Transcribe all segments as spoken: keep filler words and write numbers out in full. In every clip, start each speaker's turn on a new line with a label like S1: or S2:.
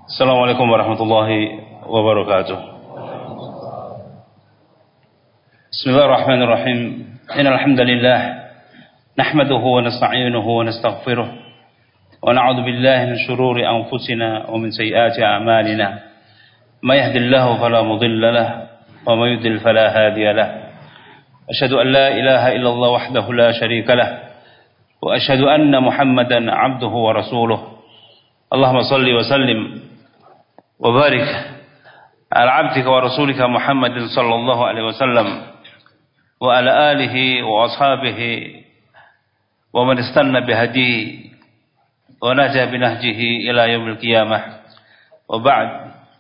S1: Assalamualaikum warahmatullahi wabarakatuh. Bismillahirrahmanirrahim. Innal hamdalillah nahmaduhu wa nasta'inuhu wa nastaghfiruh wa na'udzu billahi min shururi anfusina wa min sayyiati a'malina. May yahdihillahu fala mudilla lahu wa may yudlil fala hadiya lahu. Asyhadu an la ilaha illallah wahdahu la syarika lahu wa asyhadu anna Muhammadan 'abduhu wa rasuluh. Allahumma shalli wa sallim wa barik ala 'abdika wa rasulika Muhammadin sallallahu alaihi wasallam wa ala alihi wa ashabihi wa man istanna bihadihi wa naja binahjihi ila yaumil qiyamah. Wa ba'd.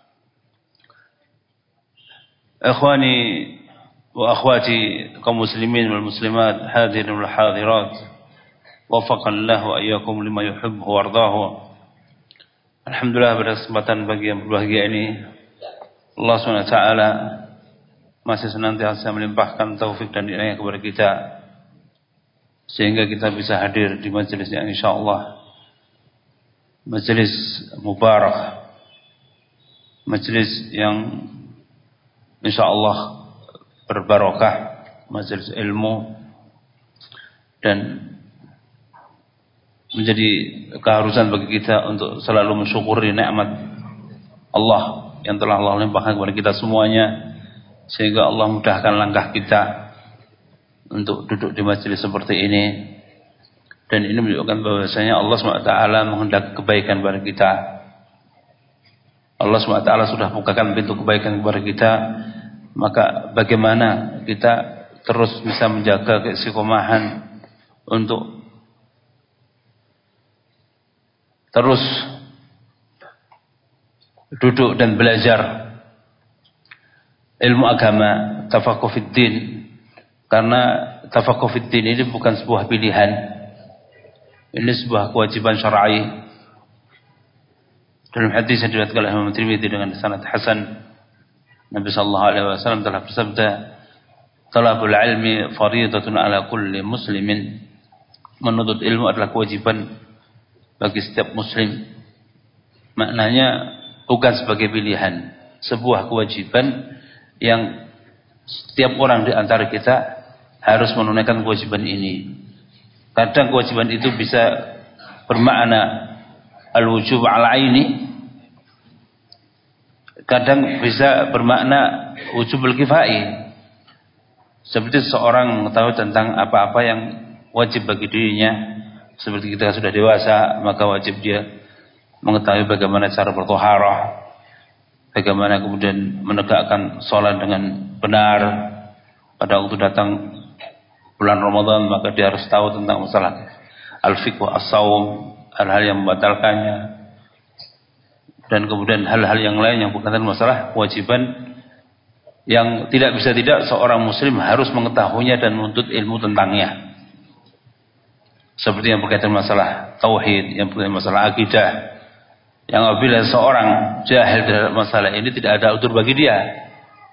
S1: Ikhwani wa akhwati kaum muslimin wal muslimat, hadirin wal hadirat, wafaqallahu ayyakum lima yuhibbu wa yardahu. Alhamdulillah, pada kesempatan bagi yang berbahagia ini Allah subhanahu wa taala masih senantiasa melimpahkan taufik dan hidayah kepada kita sehingga kita bisa hadir di majelis yang insyaallah majelis mubarak, majelis yang insyaallah berbarokah, majelis ilmu, dan menjadi keharusan bagi kita untuk selalu mensyukuri nikmat Allah yang telah Allah limpahkan kepada kita semuanya, sehingga Allah mudahkan langkah kita untuk duduk di majelis seperti ini. Dan ini menunjukkan bahwasanya Allah subhanahu wa taala menghendaki kebaikan kepada kita. Allah subhanahu wa taala sudah bukakan pintu kebaikan kepada kita, maka bagaimana kita terus bisa menjaga keistiqomahan untuk terus duduk dan belajar ilmu agama, tafaqquh fid din. Karena tafaqquh fid din ini bukan sebuah pilihan, ini sebuah kewajiban syar'i. Dalam hadis yang diriwayatkan oleh Imam Tirmidzi dengan sanad hasan, Nabi sallallahu alaihi wasallam telah bersabda, "Talabul ilmi fardhatun ala kulli muslimin." Menuntut ilmu adalah kewajiban bagi setiap muslim. Maknanya bukan sebagai pilihan, sebuah kewajiban yang setiap orang di antara kita harus menunaikan kewajiban ini. Kadang kewajiban itu bisa bermakna al-wujub al-aini, kadang bisa bermakna wujubul kifai. Seperti seorang mengetahui tentang apa-apa yang wajib bagi dirinya. Seperti kita sudah dewasa, maka wajib dia mengetahui bagaimana cara berthaharah, bagaimana kemudian menegakkan sholat dengan benar. Pada waktu datang bulan Ramadan, maka dia harus tahu tentang masalah al-fiqh wa as-shaum, hal-hal yang membatalkannya, dan kemudian hal-hal yang lain yang berkaitan masalah kewajiban yang tidak bisa tidak seorang muslim harus mengetahuinya dan menuntut ilmu tentangnya. Seperti yang berkaitan masalah tauhid, yang berkaitan masalah akidah, yang apabila seorang jahil terhadap masalah ini tidak ada udzur bagi dia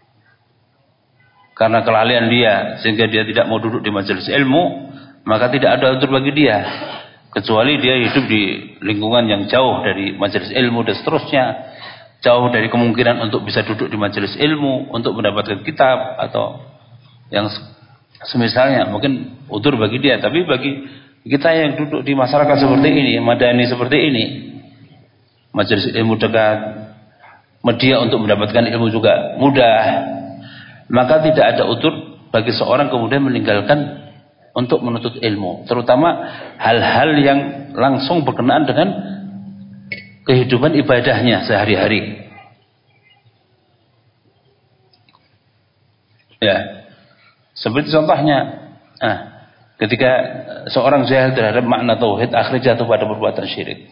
S1: karena kelalaian dia sehingga dia tidak mau duduk di majelis ilmu, maka tidak ada udzur bagi dia kecuali dia hidup di lingkungan yang jauh dari majelis ilmu dan seterusnya, jauh dari kemungkinan untuk bisa duduk di majelis ilmu untuk mendapatkan kitab atau yang semisalnya, mungkin udzur bagi dia. Tapi bagi kita yang duduk di masyarakat seperti ini, madani seperti ini, majelis ilmu dekat, media untuk mendapatkan ilmu juga mudah, maka tidak ada udzur bagi seorang kemudian meninggalkan untuk menuntut ilmu, terutama hal-hal yang langsung berkenaan dengan kehidupan ibadahnya sehari-hari. Ya, seperti contohnya, nah, ketika seorang jahil terhadap makna tauhid, akhirnya jatuh pada perbuatan syirik.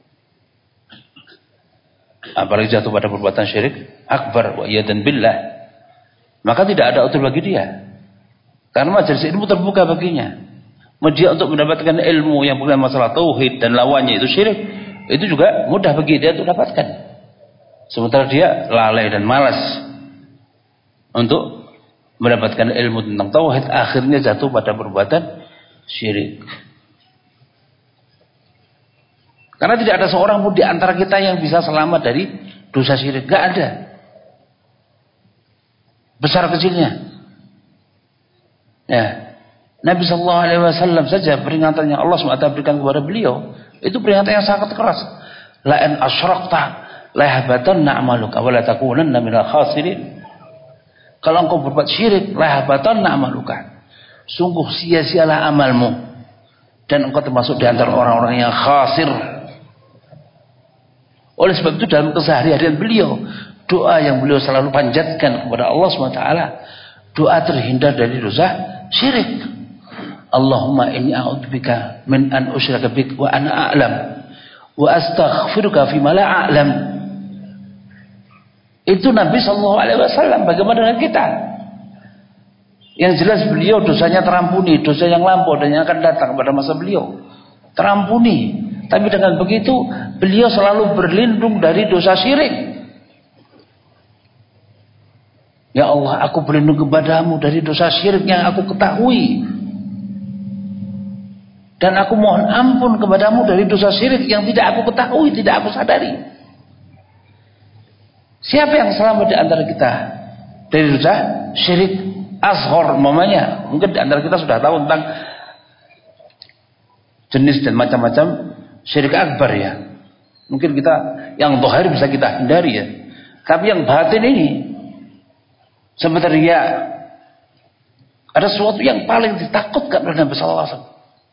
S1: Apalagi jatuh pada perbuatan syirik akbar wa iyadan billah, maka tidak ada udzur bagi dia. Karena majelis ilmu terbuka baginya. Media untuk mendapatkan ilmu yang bukan masalah tauhid dan lawannya itu syirik, itu juga mudah bagi dia untuk dapatkan. Sementara dia lalai dan malas untuk mendapatkan ilmu tentang tauhid, akhirnya jatuh pada perbuatan syirik. Karena tidak ada seorang pun di antara kita yang bisa selamat dari dosa syirik. Gak ada. Besar kecilnya. Ya. Nabi Shallallahu Alaihi Wasallam saja peringatannya Allah subhanahu wa taala berikan kepada beliau. Itu peringatan yang sangat keras. La in asyrakta la yahbatanna amaluka wa la takunanna minal khasirin. Kalau engkau berbuat syirik, la yahbatanna amaluka. Sungguh sia-sialah amalmu dan engkau termasuk di antara orang-orang yang khasir. Oleh sebab itu dalam keseharian beliau, doa yang beliau selalu panjatkan kepada Allah subhanahu wa taala, doa terhindar dari dosa syirik. Allahumma inni a'udzubika min an usyraka bik wa ana a'lam wa astaghfiruka fima la a'lam. Itu Nabi sallallahu alaihi wasallam. Bagaimana dengan kita? Yang jelas beliau dosanya terampuni, dosa yang lampau dan yang akan datang pada masa beliau terampuni. Tapi dengan begitu beliau selalu berlindung dari dosa syirik. Ya Allah, aku berlindung kepadamu dari dosa syirik yang aku ketahui. Dan aku mohon ampun kepadamu dari dosa syirik yang tidak aku ketahui, tidak aku sadari. Siapa yang selamat di antara kita dari dosa syirik asghar umpamanya? Mungkin di antara kita sudah tahu tentang jenis dan macam-macam syirik akbar ya. Mungkin kita yang zahir bisa kita hindari ya. Tapi yang batin ini sebenarnya ada sesuatu yang paling ditakutkan oleh Nabi sallallahu alaihi wasallam.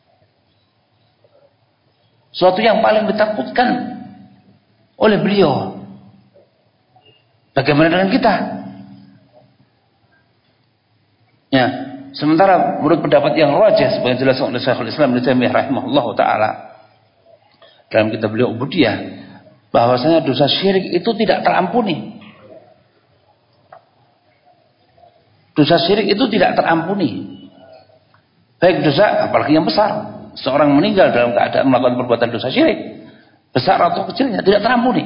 S1: Suatu yang paling ditakutkan oleh beliau. Bagaimana dengan kita? Ya, sementara menurut pendapat yang rajih sebagai dijelaskan oleh Syekhul Islam Ibnu Taimiyah rahimahullahu taala dalam kitab beliau Ubudiyah, bahwasanya dosa syirik itu tidak terampuni. Dosa syirik itu tidak terampuni. Baik dosa apalagi yang besar. Seorang meninggal dalam keadaan melakukan perbuatan dosa syirik, besar atau kecilnya, tidak terampuni.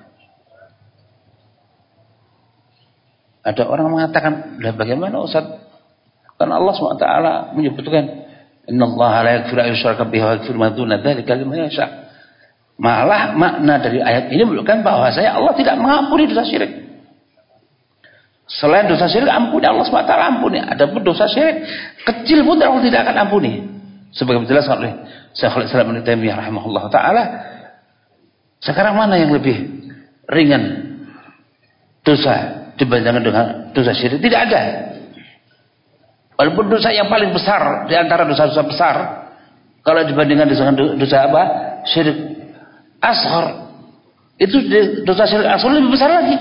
S1: Ada orang mengatakan, lah bagaimana Ustaz? Karena Allah subhanahu wa taala menyebutkan, innallaha la yaghfiru an yushraka bihi wa yaghfiru ma duna dzalika liman yasha. Malah makna dari ayat ini menunjukkan bahwasanya Allah tidak mengampuni dosa syirik. Selain dosa syirik ampuni, Allah subhanahu wa taala ampuni. Adapun dosa syirik kecil pun Allah tidak akan ampuni. Sebagai dijelaskan oleh Syekhul Islam Ibnu Taimiyah rahimahullah taala, sekarang mana yang lebih ringan dosa dibandingkan dengan dosa syirik? Tidak ada. Walaupun dosa yang paling besar di antara dosa-dosa besar, kalau dibandingkan dengan dosa apa? Syirik asghar, itu dosa syirik asghar lebih besar lagi.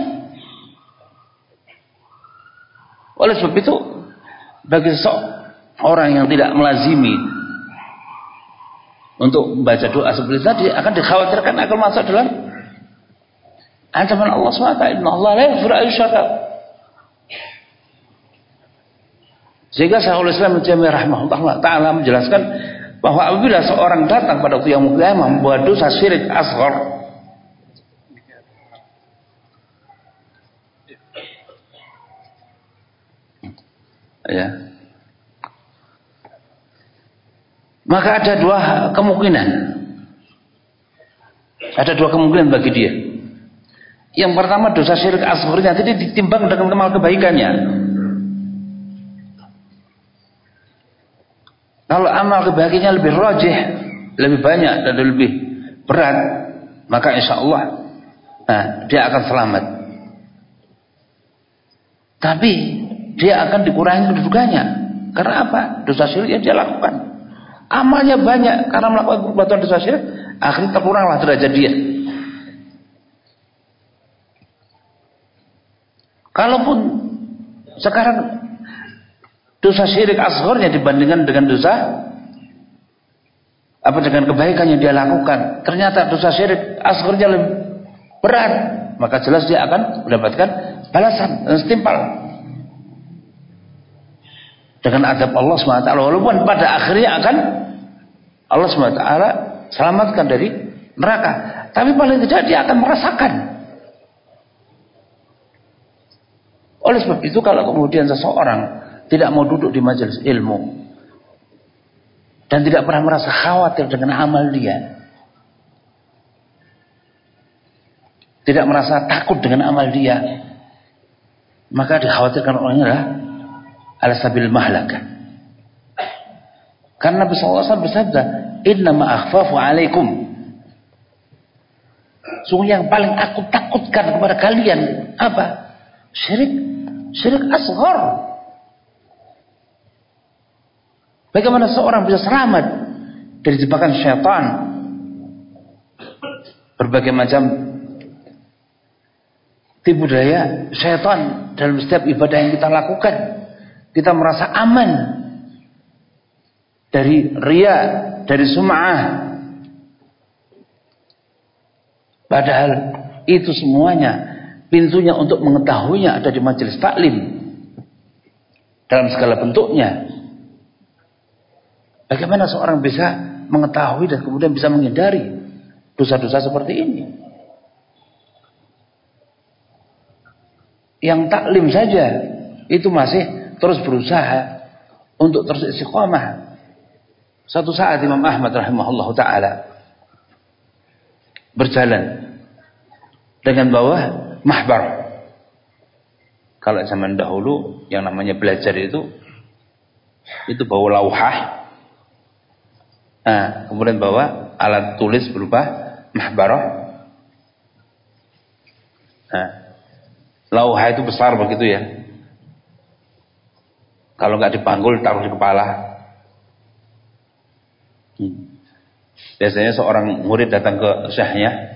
S1: Oleh sebab itu, bagi seorang yang tidak melazimi untuk membaca doa seperti tadi, akan dikhawatirkan akan masuk dalam ancaman Allah subhanahu wa taala. Innallaha la yaghfiru an yushraka. Sehingga Syekhul Islam Ibnu Taimiyah rahimahullah taala menjelaskan bahwa apabila seorang datang pada waktu yang qiyamah membuat dosa syirik asghar, ya, maka ada dua kemungkinan. Ada dua kemungkinan bagi dia. Yang pertama, dosa syirik asgharnya jadi ditimbang dengan amal kebaikannya. Kalau amal kebaikannya lebih rajih, lebih banyak dan lebih berat, maka insya Allah nah, dia akan selamat. Tapi dia akan dikurangi kedudukannya. Karena apa? Dosa syirik yang dia lakukan. Amalnya banyak karena melakukan perbuatan dosa syirik, akhirnya terkuranglah derajat dia. Kalaupun sekarang dosa syirik asgharnya dibandingkan dengan dosa apa dengan kebaikan yang dia lakukan, ternyata dosa syirik asgharnya lebih berat, maka jelas dia akan mendapatkan balasan dan setimpal dengan azab Allah subhanahu wa taala, walaupun pada akhirnya akan Allah subhanahu wa taala selamatkan dari neraka, tapi paling tidak dia akan merasakan. Oleh sebab itu, kalau kemudian seseorang tidak mau duduk di majelis ilmu dan tidak pernah merasa khawatir dengan amal dia, tidak merasa takut dengan amal dia, maka dikhawatirkan orangnya adalah ala sabil mahlakah. Karena Nabi sallallahu alaihi wasallam bersabda, "Innama akhfafu alaikum." Sungguh yang paling aku takutkan kepada kalian apa? Syirik, syirik asghar. Bagaimana seorang bisa selamat dari jebakan syaitan? Berbagai macam tipu daya syaitan dalam setiap ibadah yang kita lakukan. Kita merasa aman dari riya, dari sum'ah. Padahal itu semuanya pintunya untuk mengetahuinya ada di majelis taklim dalam segala bentuknya. Bagaimana seorang bisa mengetahui dan kemudian bisa menghindari dosa-dosa seperti ini? Yang taklim saja itu masih terus berusaha untuk terus istiqamah. Suatu saat Imam Ahmad rahimahullah ta'ala berjalan dengan bawa mahbar. Kalau zaman dahulu yang namanya belajar itu itu bawa lauhah. Nah, kemudian bawa alat tulis berupa mahbarah. Nah, lauhah itu besar begitu ya. Kalau nggak dipanggul taruh di kepala. Hmm. Biasanya seorang murid datang ke syekhnya.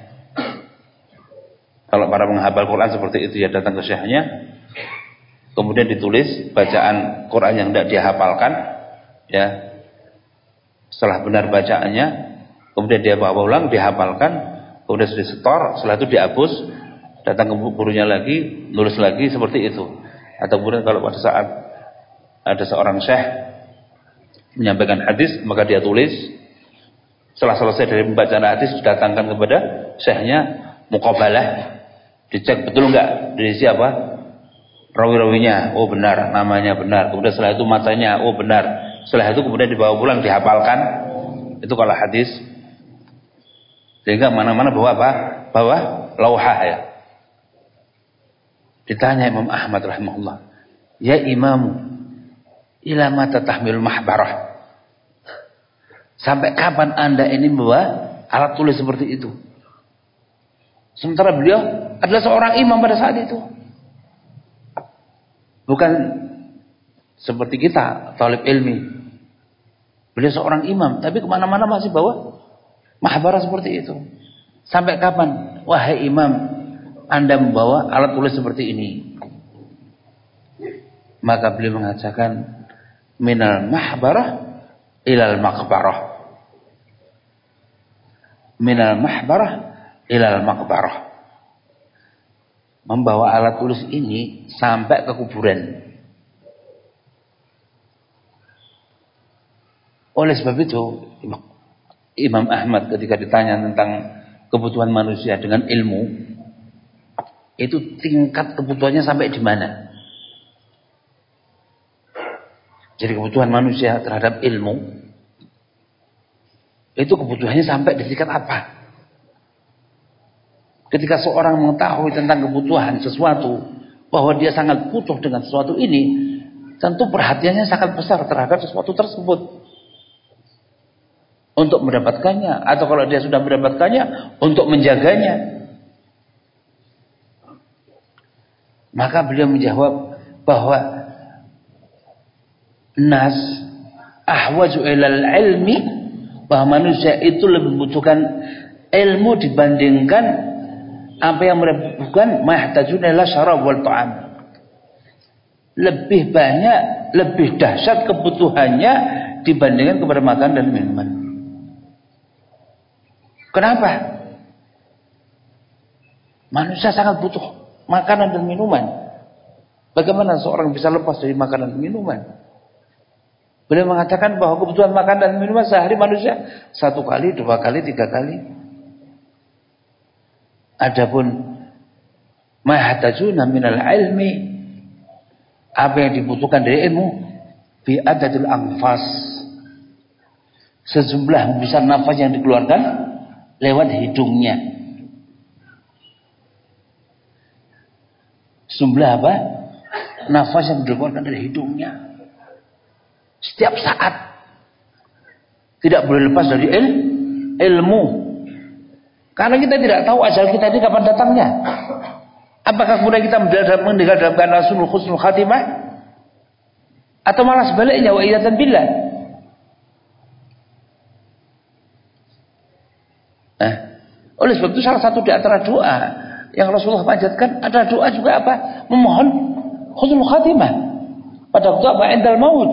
S1: Kalau para penghafal Quran seperti itu ya, datang ke syekhnya, kemudian ditulis bacaan Quran yang tidak dia hafalkan, ya. Setelah benar bacaannya, kemudian dia bawa ulang, dihafalkan, kemudian sudah setor, setelah itu dihapus, datang ke gurunya lagi, nulis lagi seperti itu. Atau kemudian kalau pada saat ada seorang syekh menyampaikan hadis, maka dia tulis. Setelah selesai dari pembacaan hadis, datangkan kepada syekhnya, muqabalah, dicek betul enggak dari siapa rawi-rawinya, oh benar, namanya benar, kemudian setelah itu matanya, oh benar, setelah itu kemudian dibawa pulang dihafalkan. Itu kalau hadis. Sehingga mana-mana bawa apa? Bawa lauhah ya. Ditanya Imam Ahmad rahimahullah, ya imamu, ila mata tahmil mahbarah, sampai kapan anda ini membawa alat tulis seperti itu? Sementara beliau adalah seorang imam pada saat itu. Bukan seperti kita, talib ilmi. Beliau seorang imam, tapi kemana-mana masih bawa mahbarah seperti itu. Sampai kapan, wahai imam, anda membawa alat tulis seperti ini? Maka beliau mengatakan, minal mahbarah ilal maqbarah. Minal mahbarah ilal maqbarah. Membawa alat tulis ini sampai ke kuburan. Oleh sebab itu Imam Ahmad ketika ditanya tentang kebutuhan manusia dengan ilmu, itu tingkat kebutuhannya sampai di mana? Jadi kebutuhan manusia terhadap ilmu itu kebutuhannya sampai di tingkat apa? Ketika seorang mengetahui tentang kebutuhan sesuatu, bahwa dia sangat butuh dengan sesuatu ini, tentu perhatiannya sangat besar terhadap sesuatu tersebut. Untuk mendapatkannya, atau kalau dia sudah mendapatkannya, untuk menjaganya. Maka beliau menjawab bahwa nas ahwaju ilal ilmi, bahwa manusia itu lebih membutuhkan ilmu dibandingkan apa yang mereka butuhkan, mahtajuna ila syarab wal ta'am. Lebih banyak, lebih dahsyat kebutuhannya dibandingkan kepada makan dan minuman. Kenapa? Manusia sangat butuh makanan dan minuman. Bagaimana seorang bisa lepas dari makanan dan minuman? Beliau mengatakan bahwa kebutuhan makan dan minuman sehari manusia satu kali, dua kali, tiga kali. Adapun mahtajuna minal ilmi, apa yang dibutuhkan dari ilmu, bi adadil anfas, sejumlah besar nafas yang dikeluarkan lewat hidungnya. Sejumlah apa? Nafas yang dikeluarkan dari hidungnya. Setiap saat. Tidak boleh lepas dari il, ilmu. Karena kita tidak tahu ajal kita ini kapan datangnya. Apakah kemudian kita meninggal dalam keadaan husnul khatimah? Atau malah sebaliknya, wa iyadzan billah. Nah, oleh sebab itu salah satu di antara doa yang Rasulullah panjatkan adalah doa juga apa? Memohon husnul khatimah pada waktu apa? Indal maut.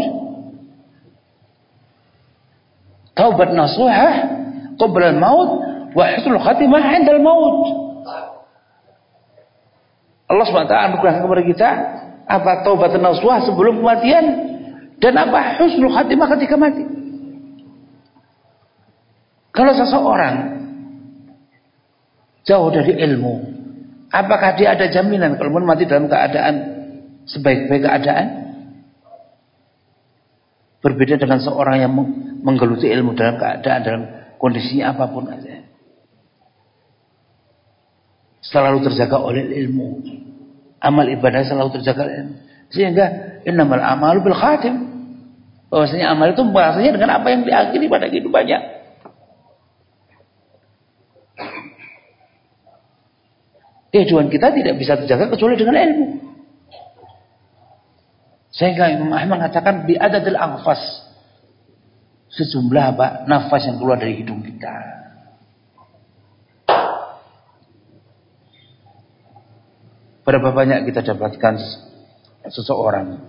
S1: Taubat nasuhah qabla al-maut wa husnul khatimah indal maut. Allah subhanahu wa taala anugerahkan kepada kita apa? Taubat nasuhah sebelum kematian dan apa? Husnul khatimah ketika mati. Kalau seseorang jauh dari ilmu, apakah dia ada jaminan kalau mati dalam keadaan sebaik-baik keadaan? Berbeda dengan seorang yang menggeluti ilmu dalam keadaan dalam kondisinya apapun aja, selalu terjaga oleh ilmu, amal ibadah selalu terjaga oleh ilmu. Sehingga innamal a'malu bil khatim, bahwasanya amal itu bahasanya dengan apa yang diakhiri pada kehidupannya. Kehidupan kita tidak bisa terjaga kecuali dengan ilmu. Sehingga Imam Ahmad mengatakan bi adadil anfas, sejumlah apa? Nafas yang keluar dari hidung kita. Berapa banyak kita dapatkan seseorang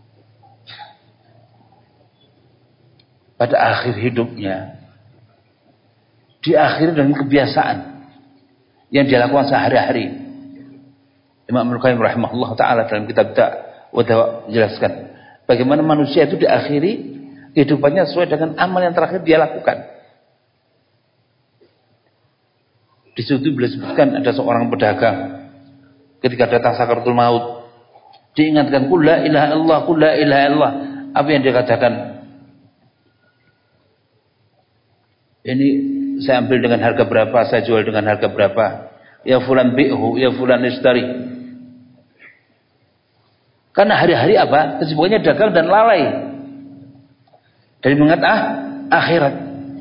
S1: pada akhir hidupnya diakhiri dengan kebiasaan yang dia lakukan sehari-hari. Imam Al-Qayyim rahimahullah ta'ala dalam kitab Dakwah menjelaskan bagaimana manusia itu diakhiri kehidupannya sesuai dengan amal yang terakhir dia lakukan. Di situ beliau sebutkan ada seorang pedagang ketika datang sakaratul maut diingatkan qul la ilaha illallah qul la ilaha illallah. Apa yang dia katakan? Ini saya ambil dengan harga berapa, saya jual dengan harga berapa. Ya fulan bi'hu, ya fulan ishtari. Karena hari-hari apa? Kesibukannya dagang dan lalai dari mengingat ah, akhirat.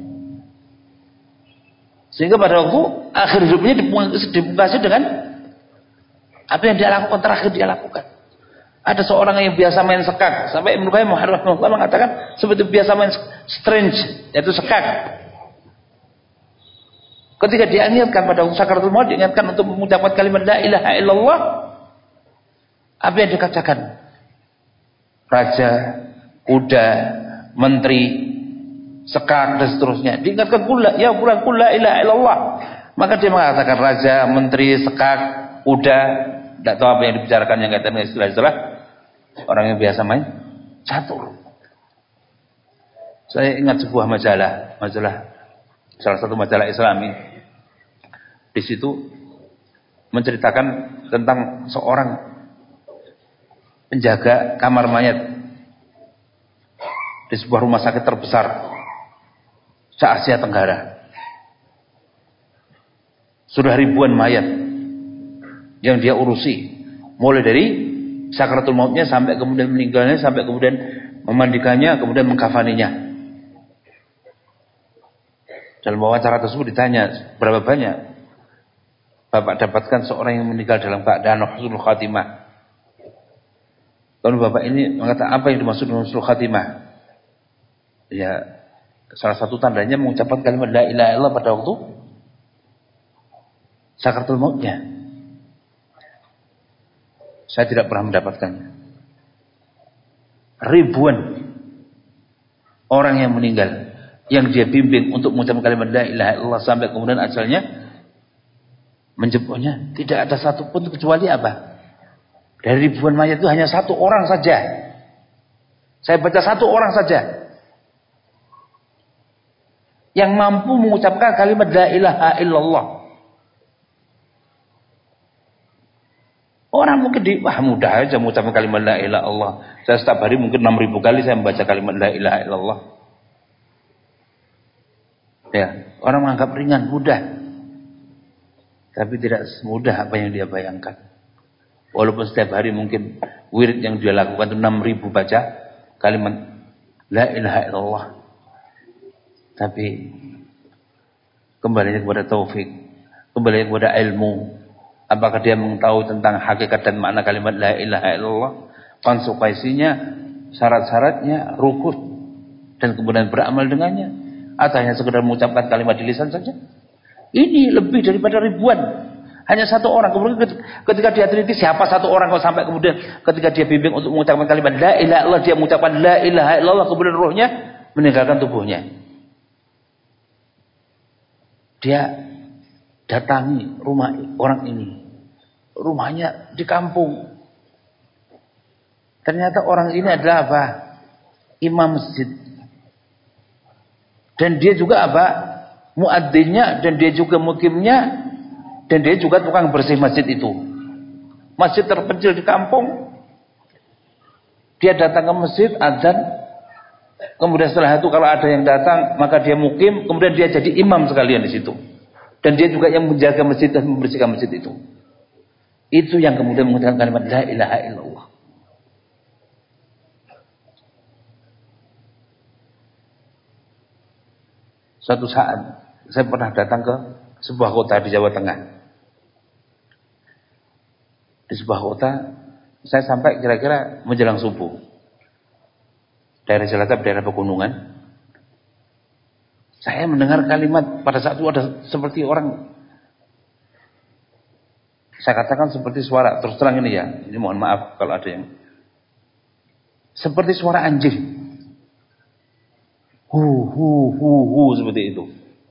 S1: Sehingga pada waktu akhir hidupnya dipungkasi dengan apa yang dia lakukan terakhir dia lakukan. Ada seorang yang biasa main sekak, sampai Ibnu Qayyim rahimahullah mengatakan seperti biasa main strange, yaitu sekak. Ketika diingatkan pada waktu sakaratul maut, diingatkan untuk mengucapkan kalimat la ilaha illallah, apa yang dikatakan? Raja, kuda, menteri, sekar dan seterusnya. Diingatkan pula, ya pulang pula ilaha illallah. Maka dia mengatakan raja, menteri, sekar, kuda, tidak tahu apa yang dibicarakan yang kaitan dengan istilah-istilah orang yang biasa main catur. Saya ingat sebuah majalah, majalah salah satu majalah Islami. Di situ menceritakan tentang seorang penjaga kamar mayat di sebuah rumah sakit terbesar se-Asia Tenggara. Sudah ribuan mayat yang dia urusi, mulai dari sakaratul mautnya sampai kemudian meninggalnya, sampai kemudian memandikannya, kemudian mengkafaninya. Dalam wawancara tersebut ditanya, berapa banyak Bapak dapatkan seorang yang meninggal dalam keadaan husnul khatimah? Lalu Bapak ini mengatakan apa yang dimaksud dengan husnul khatimah? Ya, salah satu tandanya mengucapkan kalimat la ilaha illallah pada waktu sakaratul mautnya. Saya tidak pernah mendapatkannya. Ribuan orang yang meninggal yang dia bimbing untuk mengucapkan kalimat la ilaha illallah sampai kemudian ajalnya menjemputnya, tidak ada satupun kecuali apa? Dari ribuan mayat itu hanya satu orang saja. Saya baca satu orang saja yang mampu mengucapkan kalimat la ilaha illallah. Orang mungkin di, wah mudah aja mengucapkan kalimat la ilaha illallah. Saya setiap hari mungkin enam ribu kali saya membaca kalimat la ilaha illallah. Ya, orang menganggap ringan, mudah. Tapi tidak semudah apa yang dia bayangkan. Walaupun setiap hari mungkin wirid yang dia lakukan itu enam ribu baca kalimat la ilaha illallah. Tapi kembali kepada taufik, kembali kepada ilmu. Apakah dia mengetahui tentang hakikat dan makna kalimat la ilaha illallah, konsekuensinya, syarat-syaratnya, rukun, dan kemudian beramal dengannya, atau hanya sekedar mengucapkan kalimat di lisan saja? Ini lebih daripada ribuan. Hanya satu orang. Kemudian ketika dia teliti siapa satu orang kok sampai kemudian ketika dia bimbing untuk mengucapkan kalimat la ilaha illallah, dia mengucapkan la ilaha illallah, kemudian rohnya meninggalkan tubuhnya. Dia datangi rumah orang ini. Rumahnya di kampung. Ternyata orang ini adalah apa? Imam masjid. Dan dia juga apa? Muadzinnya, dan dia juga mukimnya, dan dia juga tukang bersih masjid itu. Masjid terpencil di kampung. Dia datang ke masjid, azan. Kemudian setelah itu kalau ada yang datang, maka dia mukim. Kemudian dia jadi imam sekalian di situ. Dan dia juga yang menjaga masjid dan membersihkan masjid itu. Itu yang kemudian menggunakan kalimat la ilaha illallah. Suatu saat saya pernah datang ke sebuah kota di Jawa Tengah. Di sebuah kota, saya sampai kira-kira menjelang subuh. Daerah Cilacap, daerah pegunungan. Saya mendengar kalimat pada saat itu ada seperti orang, saya katakan seperti suara, terus terang ini ya, ini mohon maaf kalau ada yang seperti suara anjing. Hu hu hu hu seperti itu.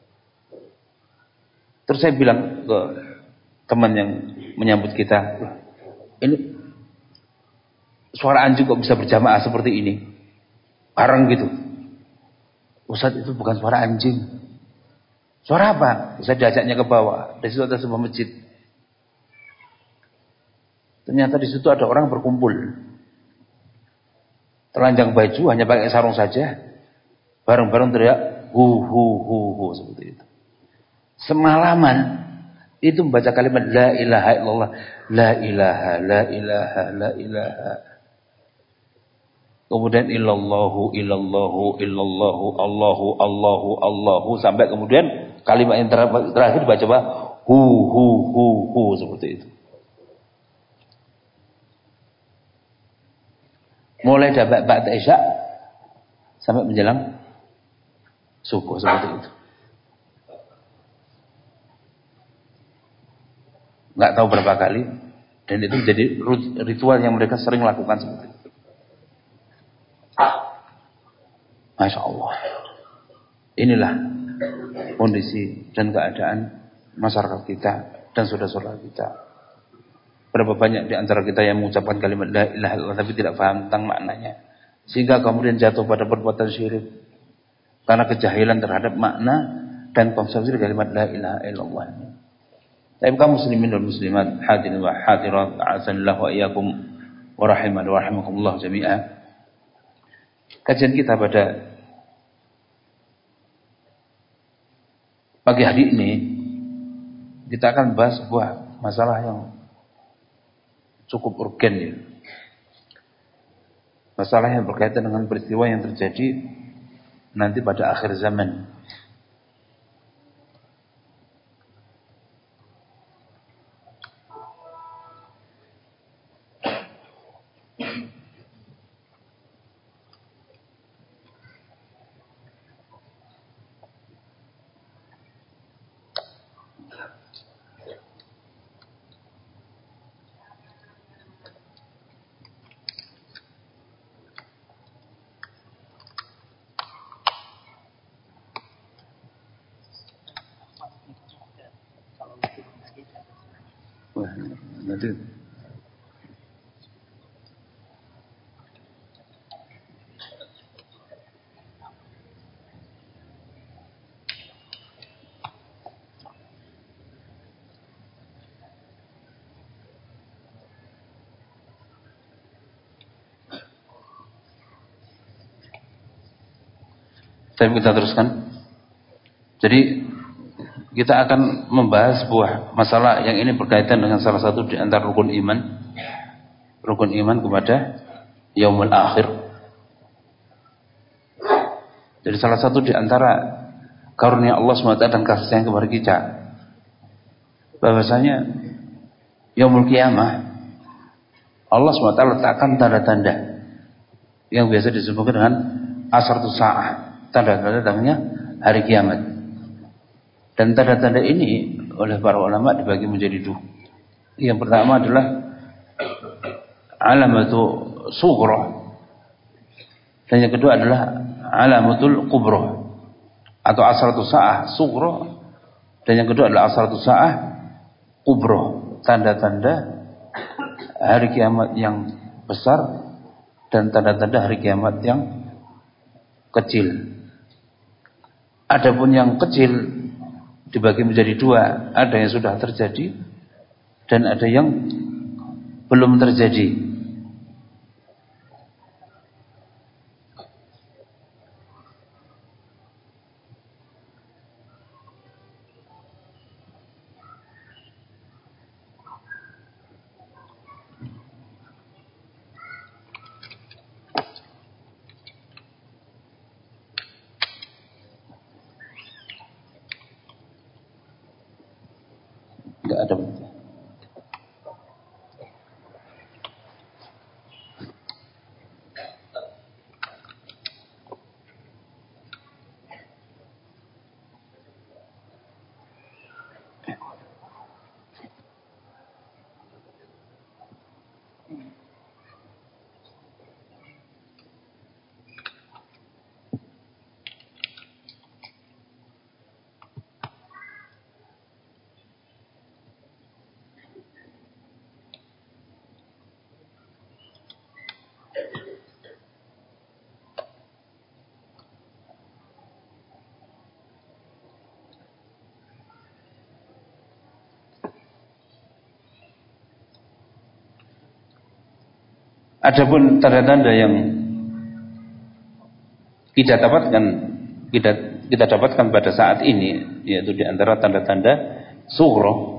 S1: Terus saya bilang ke teman yang menyambut kita, ini suara anjing kok bisa berjamaah seperti ini? Bareng gitu. Ustaz, itu bukan suara anjing. Suara apa? Saya diajaknya ke bawah. Di situ ada sebuah masjid. Ternyata di situ ada orang berkumpul. Telanjang baju, hanya pakai sarung saja. Bareng-bareng teriak hu hu hu hu seperti itu. Semalaman itu membaca kalimat la ilaha illallah, la ilaha, la ilaha, la ilaha. Kemudian illallahu, illallahu, illallahu, Allahu, Allahu, Allahu, sampai kemudian kalimat yang terakhir dibaca apa? Hu hu hu hu seperti itu. Mulai dari ba'da isya sampai menjelang subuh seperti itu. Enggak tahu berapa kali, dan itu jadi ritual yang mereka sering lakukan seperti itu. Masya Allah. Inilah kondisi dan keadaan masyarakat kita dan saudara-saudara kita. Berapa banyak di antara kita yang mengucapkan kalimat la ilaha illallah tapi tidak paham tentang maknanya, sehingga kemudian jatuh pada perbuatan syirik karena kejahilan terhadap makna dan konsepsi kalimat la ilaha illallah. Tapi kaum muslimin dan muslimat, hadirin wa hadirat, a'azanillahu wa iyyakum wa rahimani wa rahimakumullah jami'an. Kajian kita pada pagi hari ini, kita akan bahas sebuah masalah yang cukup urgen ya. Masalah yang berkaitan dengan peristiwa yang terjadi nanti pada akhir zaman. Wah, nanti Tapi kita teruskan. Jadi kita akan membahas sebuah masalah yang ini berkaitan dengan salah satu di antara rukun iman. Rukun iman kepada yaumul akhir. Jadi salah satu di antara karunia Allah subhanahu wa taala dan kasih sayang kepada kita, bahwasanya yaumul qiyamah Allah subhanahu wa taala letakkan tanda-tanda yang biasa disebut dengan asratus saah, tanda-tanda datangnya hari kiamat. Dan tanda-tanda ini oleh para ulama dibagi menjadi dua. Yang pertama adalah alamatu sughra, dan yang kedua adalah alamatul kubra atau asratus saah sughra, dan yang kedua adalah asratus saah kubra, tanda-tanda hari kiamat yang besar dan tanda-tanda hari kiamat yang kecil. Adapun yang kecil dibagi menjadi dua, ada yang sudah terjadi dan ada yang belum terjadi. Enggak ada. Adapun tanda-tanda yang kita dapatkan kita kita dapatkan pada saat ini, yaitu di antara tanda-tanda sughra,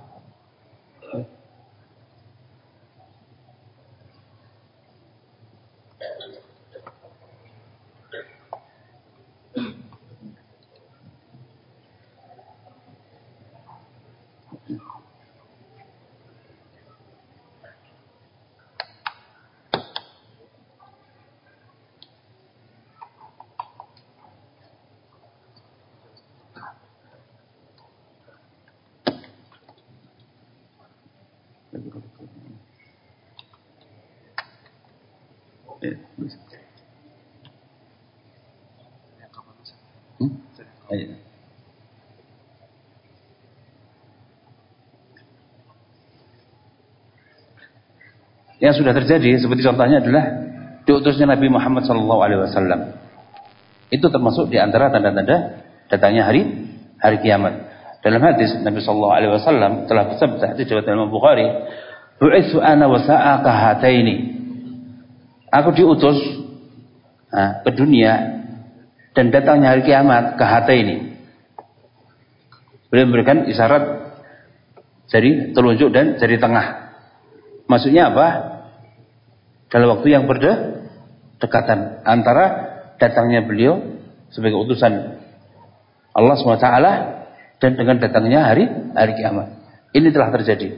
S1: Hmm? Ayo. Yang sudah terjadi seperti contohnya adalah diutusnya Nabi Muhammad sallallahu alaihi wasallam. Itu termasuk di antara tanda-tanda datangnya hari hari kiamat. Dalam hadis Nabi sallallahu alaihi wasallam telah bersabda di riwayat Imam Bukhari, "Bu'itsu ana wa sa'aka hataini." Aku diutus nah, ke dunia dan datangnya hari kiamat ke hataini. Beliau memberikan isyarat jari telunjuk dan jari tengah. Maksudnya apa? Dalam waktu yang berdekatan antara datangnya beliau sebagai utusan Allah subhanahu wa taala dan dengan datangnya hari hari kiamat. Ini telah terjadi.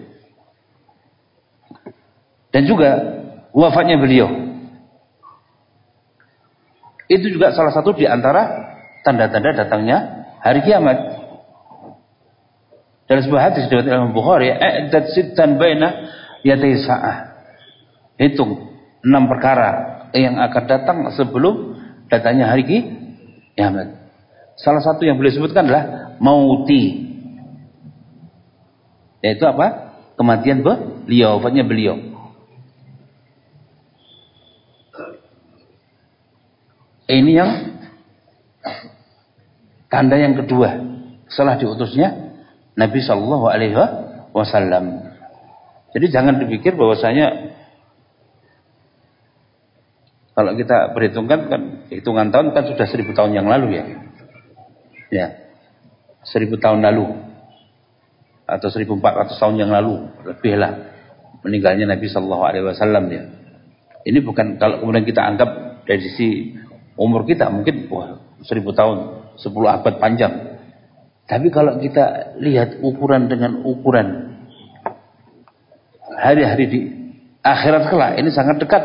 S1: Dan juga wafatnya beliau. Itu juga salah satu di antara tanda-tanda datangnya hari kiamat. Dalam sebuah hadis riwayat Imam Bukhari, "A'dad sittan baina yaday sa'ah." Hitung enam perkara yang akan datang sebelum datangnya hari kiamat. Salah satu yang beliau sebutkan adalah mauti. Yaitu apa? Kematian beliau, wafatnya beliau. Ini yang tanda yang kedua setelah diutusnya Nabi Shallallahu Alaihi Wasallam. Jadi jangan dipikir bahwasanya kalau kita perhitungkan kan hitungan tahun kan sudah seribu tahun yang lalu ya. Ya, seribu tahun lalu atau seribu empat ratus tahun yang lalu, lebih lah meninggalnya Nabi Sallallahu Alaihi Wasallam ya. Ini bukan kalau kemudian kita anggap dari sisi umur kita mungkin wah seribu tahun, sepuluh abad panjang. Tapi kalau kita lihat ukuran dengan ukuran hari-hari di akhirat kelak, ini sangat dekat.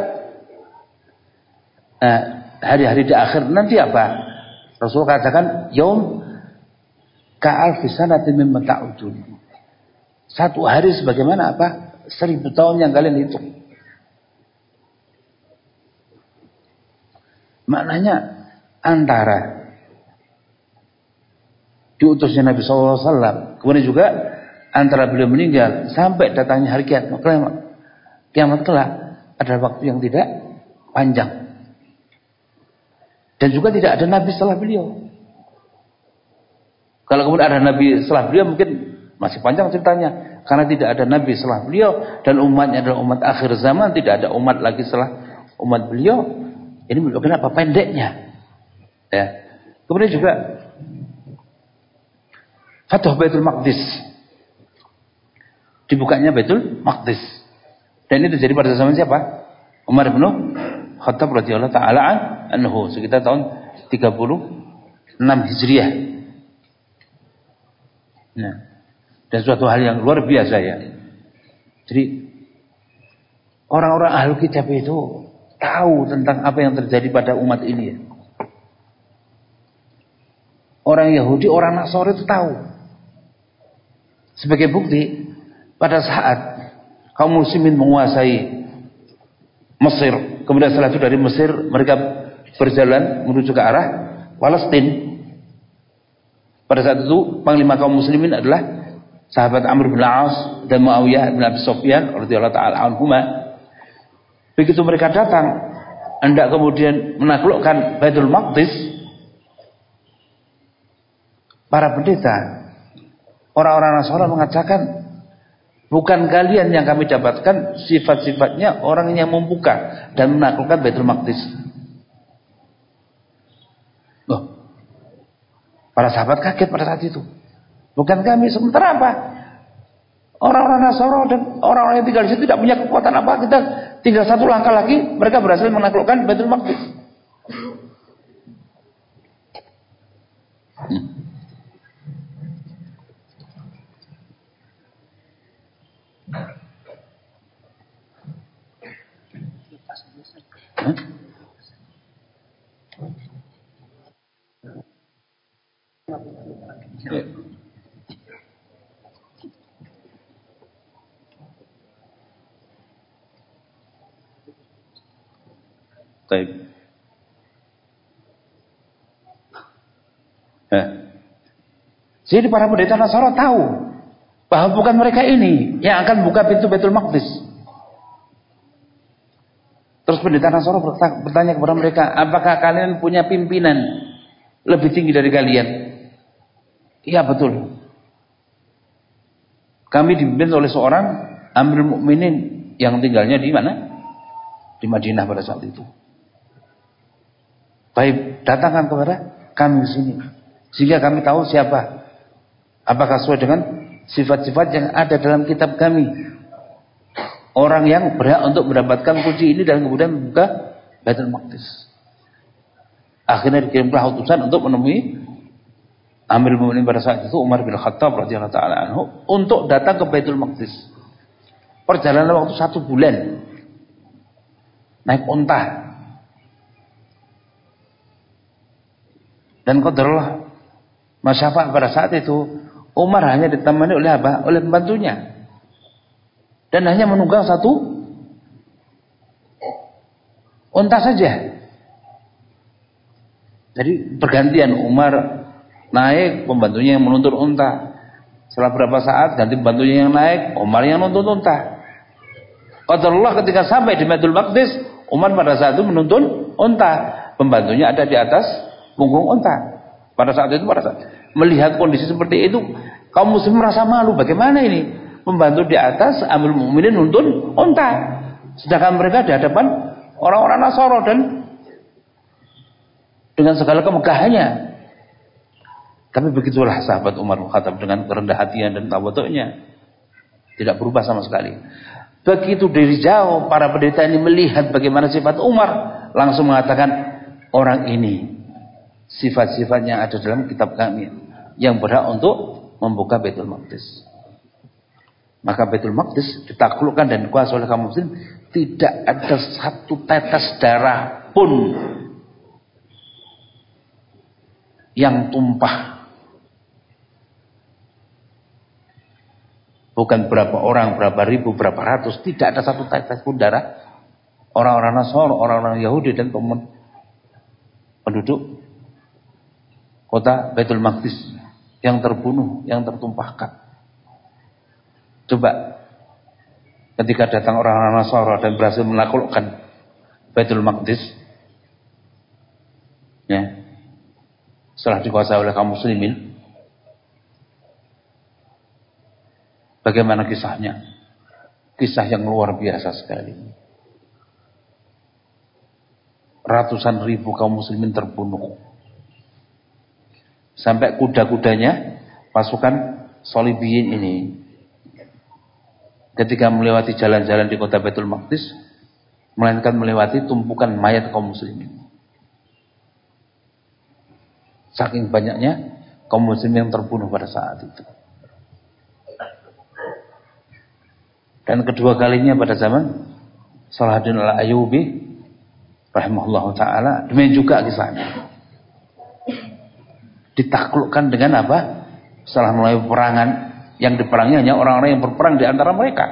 S1: Nah, hari-hari di akhir nanti apa? Rasul katakan, yaum ka'alfi sanatin mimma ta'udun. Satu hari sebagaimana apa? Seribu tahun yang kalian hitung. Maknanya antara diutusnya Nabi Sallallahu Alaihi Wasallam, kemudian juga antara beliau meninggal sampai datangnya hari kiamat, kiamat kelak adalah waktu yang tidak panjang. Dan juga tidak ada Nabi setelah beliau. Kalau kemudian ada Nabi setelah beliau mungkin masih panjang ceritanya. Karena tidak ada Nabi setelah beliau dan umatnya adalah umat akhir zaman, tidak ada umat lagi setelah umat beliau. Ini menunjukkan apa pendeknya. Ya. Kemudian juga Fathu Baitul Maqdis. Dibukanya Baitul Maqdis. Dan ini terjadi pada zaman siapa? Umar bin Khattab radhiyallahu taala anhu, sekitar tahun tiga puluh enam Hijriah. Nah, dan suatu hal yang luar biasa ya. Jadi orang-orang ahli kitab itu tahu tentang apa yang terjadi pada umat ini ya. Orang Yahudi, orang Nasrani itu tahu. Sebagai bukti, pada saat kaum muslimin menguasai Mesir, kemudian setelah itu dari Mesir mereka berjalan menuju ke arah Palestina. Pada saat itu panglima kaum muslimin adalah sahabat Amr bin Al-As dan Muawiyah bin Abi Sufyan radhiyallahu taala anhuma. Begitu mereka datang hendak kemudian menaklukkan Baitul Maqdis, para pendeta, orang-orang Nasrani mengatakan, bukan kalian yang kami dapatkan sifat-sifatnya orang yang membuka dan menaklukkan Baitul Maqdis. Loh, para sahabat kaget pada saat itu. Bukan kami, sementara apa? Orang-orang Nasrani dan orang-orang yang tinggal di situ tidak punya kekuatan apa. Kita tinggal satu langkah lagi, mereka berhasil menaklukkan Baitul Maqdis. Hmm. Hah? Ya. Baik. Nah. Jadi para pendeta Nasrani tahu bahwa bukan mereka ini yang akan buka pintu Baitul Maqdis. Terus pendeta Nasrani bertanya kepada mereka, apakah kalian punya pimpinan lebih tinggi dari kalian? Iya betul. Kami dipimpin oleh seorang Amirul Mukminin yang tinggalnya di mana? Di Madinah pada saat itu. Baik, datangkan kepada kami di sini, sehingga kami tahu siapa. Apakah sesuai dengan sifat-sifat yang ada dalam kitab kami? Orang yang berhak untuk mendapatkan kunci ini dan kemudian membuka Baitul Maqdis. Akhirnya dikirimlah utusan untuk menemui Amirul Mukminin pada saat itu Umar bin Khattab radhiyallahu taala anhu untuk datang ke Baitul Maqdis. Perjalanan waktu satu bulan. Naik unta. Dan qadarullah masyafaq pada saat itu Umar hanya ditemani oleh apa? Oleh pembantunya. Dan hanya menunggang satu unta saja. Jadi bergantian Umar naik, pembantunya yang menuntun unta. Setelah berapa saat ganti pembantunya yang naik, Umar yang menuntun unta. Qadarullah ketika sampai di Baitul Maqdis, Umar pada saat itu menuntun unta. Pembantunya ada di atas punggung unta. Pada saat itu pada saat melihat kondisi seperti itu, kaum muslim merasa malu. Bagaimana ini? Pembantu di atas, Amirul Mukminin nuntun unta. Sedangkan mereka di hadapan orang-orang Nasrani dan dengan segala kemegahannya. Tapi begitulah sahabat Umar bin Khattab dengan kerendah hatian dan tawadhu'nya, tidak berubah sama sekali. Begitu dari jauh para pendeta ini melihat bagaimana sifat Umar, langsung mengatakan, orang ini sifat-sifatnya ada dalam kitab kami yang berhak untuk membuka Baitul Maqdis. Maka Baitul Maqdis ditaklukkan dan dikuasai oleh kaum muslim, tidak ada satu tetes darah pun yang tumpah. Bukan berapa orang, berapa ribu, berapa ratus, tidak ada satu tetes pun darah orang-orang Nasrani, orang-orang Yahudi dan penduduk kota Baitul Maqdis yang terbunuh, yang tertumpahkan. Coba ketika datang orang-orang Nasrani dan berhasil menaklukkan Baitul Maqdis, ya, setelah dikuasai oleh kaum muslimin, bagaimana kisahnya? Kisah yang luar biasa sekali. Ratusan ribu kaum muslimin terbunuh. Sampai kuda-kudanya pasukan Shalibiyin ini ketika melewati jalan-jalan di kota Baitul Maqdis, melainkan melewati tumpukan mayat kaum muslimin. Saking banyaknya kaum muslimin yang terbunuh pada saat itu. Dan kedua kalinya pada zaman Salahuddin Al-Ayyubi rahimahullahu ta'ala, demikian juga kisahnya. Ditaklukkan dengan apa? Setelah mulai peperangan, yang diperangi hanya orang-orang yang berperang di antara mereka,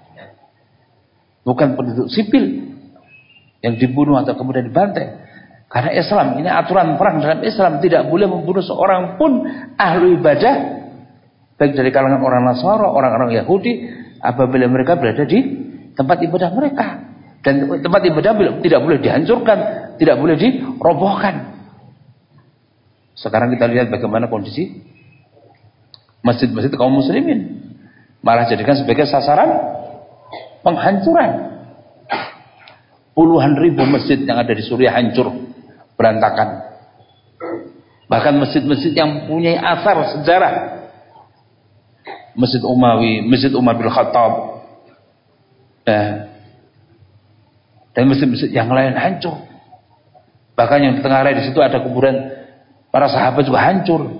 S1: bukan penduduk sipil yang dibunuh atau kemudian dibantai. Karena Islam, ini aturan perang dalam Islam, tidak boleh membunuh seorang pun ahli ibadah, baik dari kalangan orang Nasara, orang-orang Yahudi, apabila mereka berada di tempat ibadah mereka. Dan tempat ibadah tidak boleh dihancurkan, tidak boleh dirobohkan. Sekarang kita lihat bagaimana kondisi masjid-masjid kaum muslimin, malah jadikan sebagai sasaran penghancuran. Puluhan ribu masjid yang ada di Suriah hancur, berantakan. Bahkan masjid-masjid yang punya asar sejarah, Masjid Umawi, Masjid Umar bin Khattab, nah, dan masjid-masjid yang lain hancur. Bahkan yang di tengah raya di situ ada kuburan para sahabat juga hancur.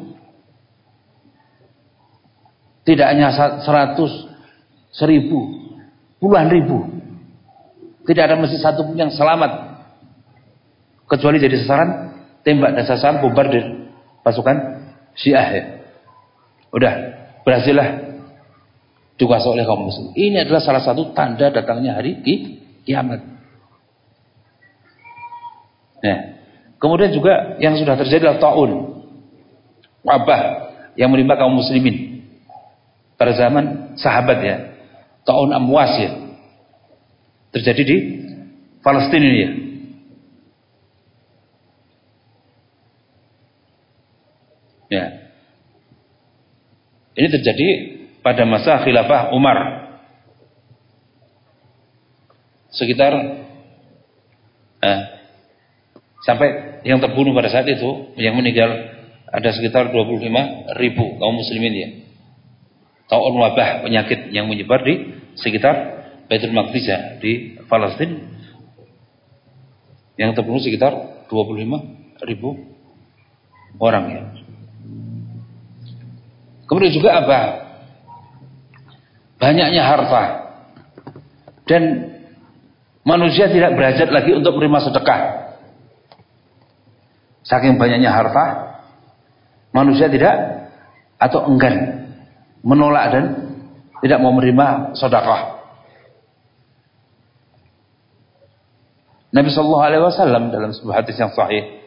S1: Tidak hanya seratus, seribu, puluhan ribu. Tidak ada masjid satu pun yang selamat, kecuali jadi sasaran tembak dan sasaran bombardir pasukan Syiah. Ya, udah berhasillah dikuasai oleh kaum muslim. Ini adalah salah satu tanda datangnya hari kiamat. Nah, kemudian juga yang sudah terjadi adalah taun, wabah yang menimpa kaum muslimin pada zaman sahabat, ya, taun Amwas, ya, terjadi di Palestina, ya. Ya. Ini terjadi pada masa khilafah Umar, sekitar eh, sampai yang terbunuh pada saat itu, yang meninggal ada sekitar dua puluh lima ribu kaum muslimin, ya. Taun wabah penyakit yang menyebar di sekitar Baitul Maqdis, ya, di Palestina, yang terbunuh sekitar dua puluh lima ribu orang, ya. Kemudian juga apa? Banyaknya harta, dan manusia tidak berhajat lagi untuk menerima sedekah. Saking banyaknya harta, manusia tidak atau enggan, menolak dan tidak mau menerima sedekah. Nabi Shallallahu Alaihi Wasallam dalam sebuah hadis yang sahih,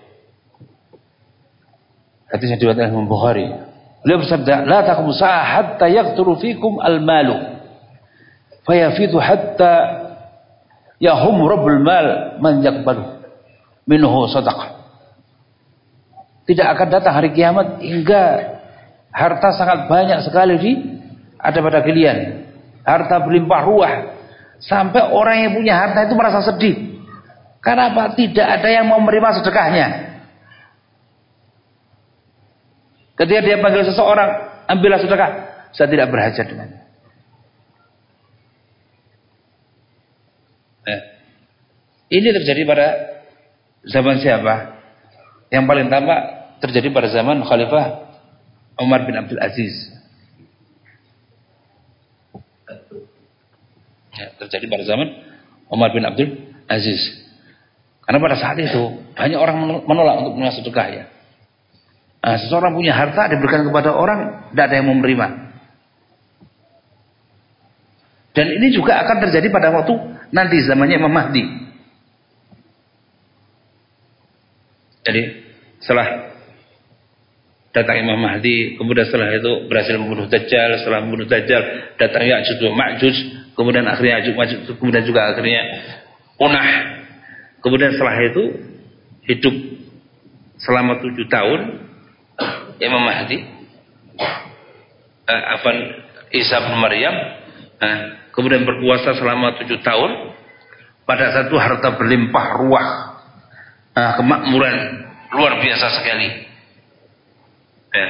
S1: hadis yang diriwayatkan oleh Bukhari, beliau bersabda, "La taqumu sa'ah hatta yaqturu fikum al-malu, fayafidu hatta yahum rabbul mal man yaqbalu minhu sadaqah." Tidak akan datang hari kiamat hingga harta sangat banyak sekali di ada pada kalian, harta berlimpah ruah, sampai orang yang punya harta itu merasa sedih. Kenapa tidak ada yang mau menerima sedekahnya? Ketika dia panggil seseorang, ambillah sedekah, saya tidak berhajat dengannya. Eh. Ini terjadi pada zaman siapa? Yang paling tampak terjadi pada zaman Khalifah Umar bin Abdul Aziz. Ya, terjadi pada zaman Umar bin Abdul Aziz. Karena pada saat itu banyak orang menolak untuk menerima sedekah ya. Nah, seseorang punya harta diberikan kepada orang, tidak ada yang menerima. Dan ini juga akan terjadi pada waktu nanti zamannya Imam Mahdi. Jadi setelah datang Imam Mahdi, kemudian setelah itu berhasil membunuh Dajjal, setelah membunuh Dajjal datang Ya'juj wa Ma'juj, kemudian akhirnya Ya'juj Ma'juj, kemudian juga akhirnya punah. Kemudian setelah itu hidup selama tujuh tahun Imam Mahdi, eh, Afan Isa bin Maryam, eh, kemudian berkuasa selama tujuh tahun. Pada satu harta berlimpah ruah, eh, kemakmuran luar biasa sekali. Ya.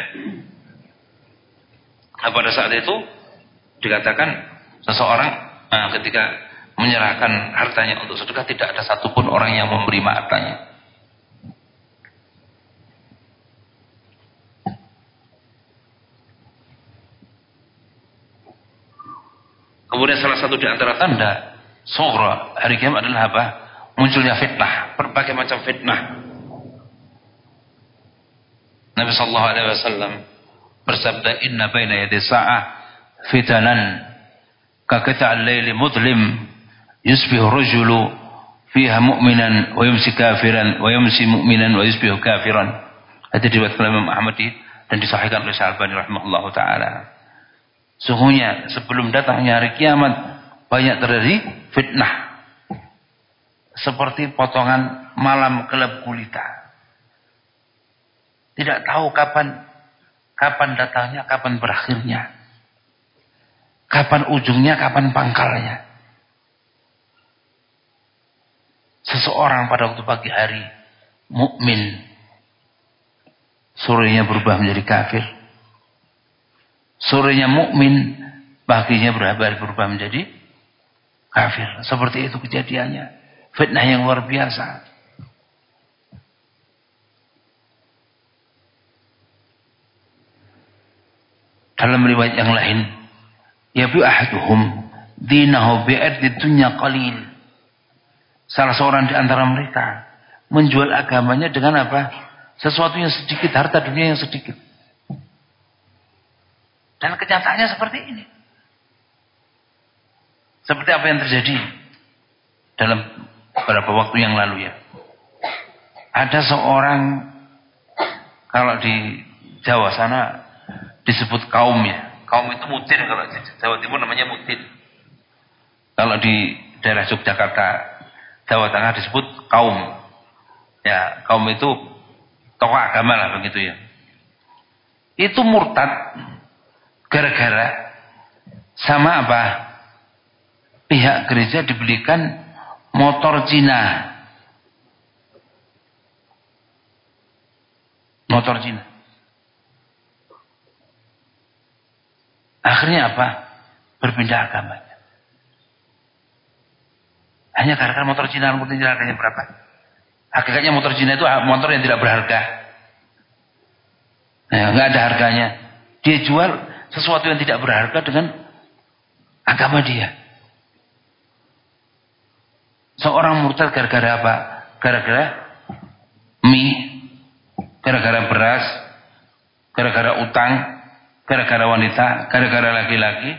S1: Nah, pada saat itu dikatakan seseorang nah, ketika menyerahkan hartanya untuk sedekah tidak ada satupun orang yang memberi hartanya. Kemudian salah satu di antara tanda sughra hari kiamat adalah apa? Munculnya fitnah, berbagai macam fitnah. Nabi sallallahu alaihi wasallam bersabda, "Inna baina yaday sa'ah fitanan ka qita'al laili mudlim yusbihu rajulu fiha mu'minan wa yumsi kafiran wa yumsi mu'minan wa yusbihu kafiran." Hadis riwayat Imam Ahmad dan disahihkan oleh Syalbani rahimahullahu taala. Sungguhnya sebelum datangnya hari kiamat banyak terjadi fitnah seperti potongan malam gelap gulita. Tidak tahu kapan kapan datangnya, kapan berakhirnya. Kapan ujungnya, kapan pangkalnya. Seseorang pada waktu pagi hari mukmin, sorenya berubah menjadi kafir. Sorenya mukmin, paginya berubah menjadi kafir. Seperti itu kejadiannya. Fitnah yang luar biasa. Dalam riwayat yang lain, yabi ahaduhum dinahu bi'ardi dunya qalil. Salah seorang di antara mereka menjual agamanya dengan apa? Sesuatu yang sedikit, harta dunia yang sedikit. Dan kenyataannya seperti ini. Seperti apa yang terjadi dalam beberapa waktu yang lalu ya. Ada seorang, kalau di Jawa sana disebut kaum ya. Kaum itu mutin, kalau di Jawa Timur namanya mutin. Kalau di daerah Yogyakarta, Jawa Tengah disebut kaum. Ya, kaum itu tokoh agama lah begitu ya. Itu murtad gara-gara sama apa? Pihak gereja dibelikan motor Cina. Motor Cina. Akhirnya apa? Berpindah agamanya. Hanya gara-gara motor Cina, motor Cina harganya berapa? Hakikatnya motor Cina itu motor yang tidak berharga. Nah, nggak ada harganya. Dia jual sesuatu yang tidak berharga dengan agama dia. Seorang murtad gara-gara apa? Gara-gara mie, gara-gara beras, gara-gara utang, gara-gara wanita, gara-gara laki-laki.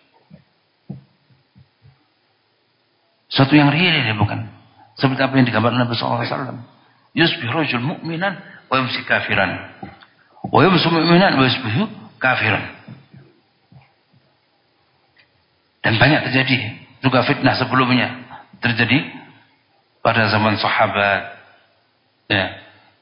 S1: Suatu yang real ini bukan. Seperti apa yang digambarkan Nabi sallallahu alaihi wasallam. Yusbih rajul mu'minan wa yumsi kafiran. Wa yumsi mu'minan wa yusbihu kafiran. Dan banyak terjadi juga fitnah sebelumnya. Terjadi pada zaman sahabat. Ya.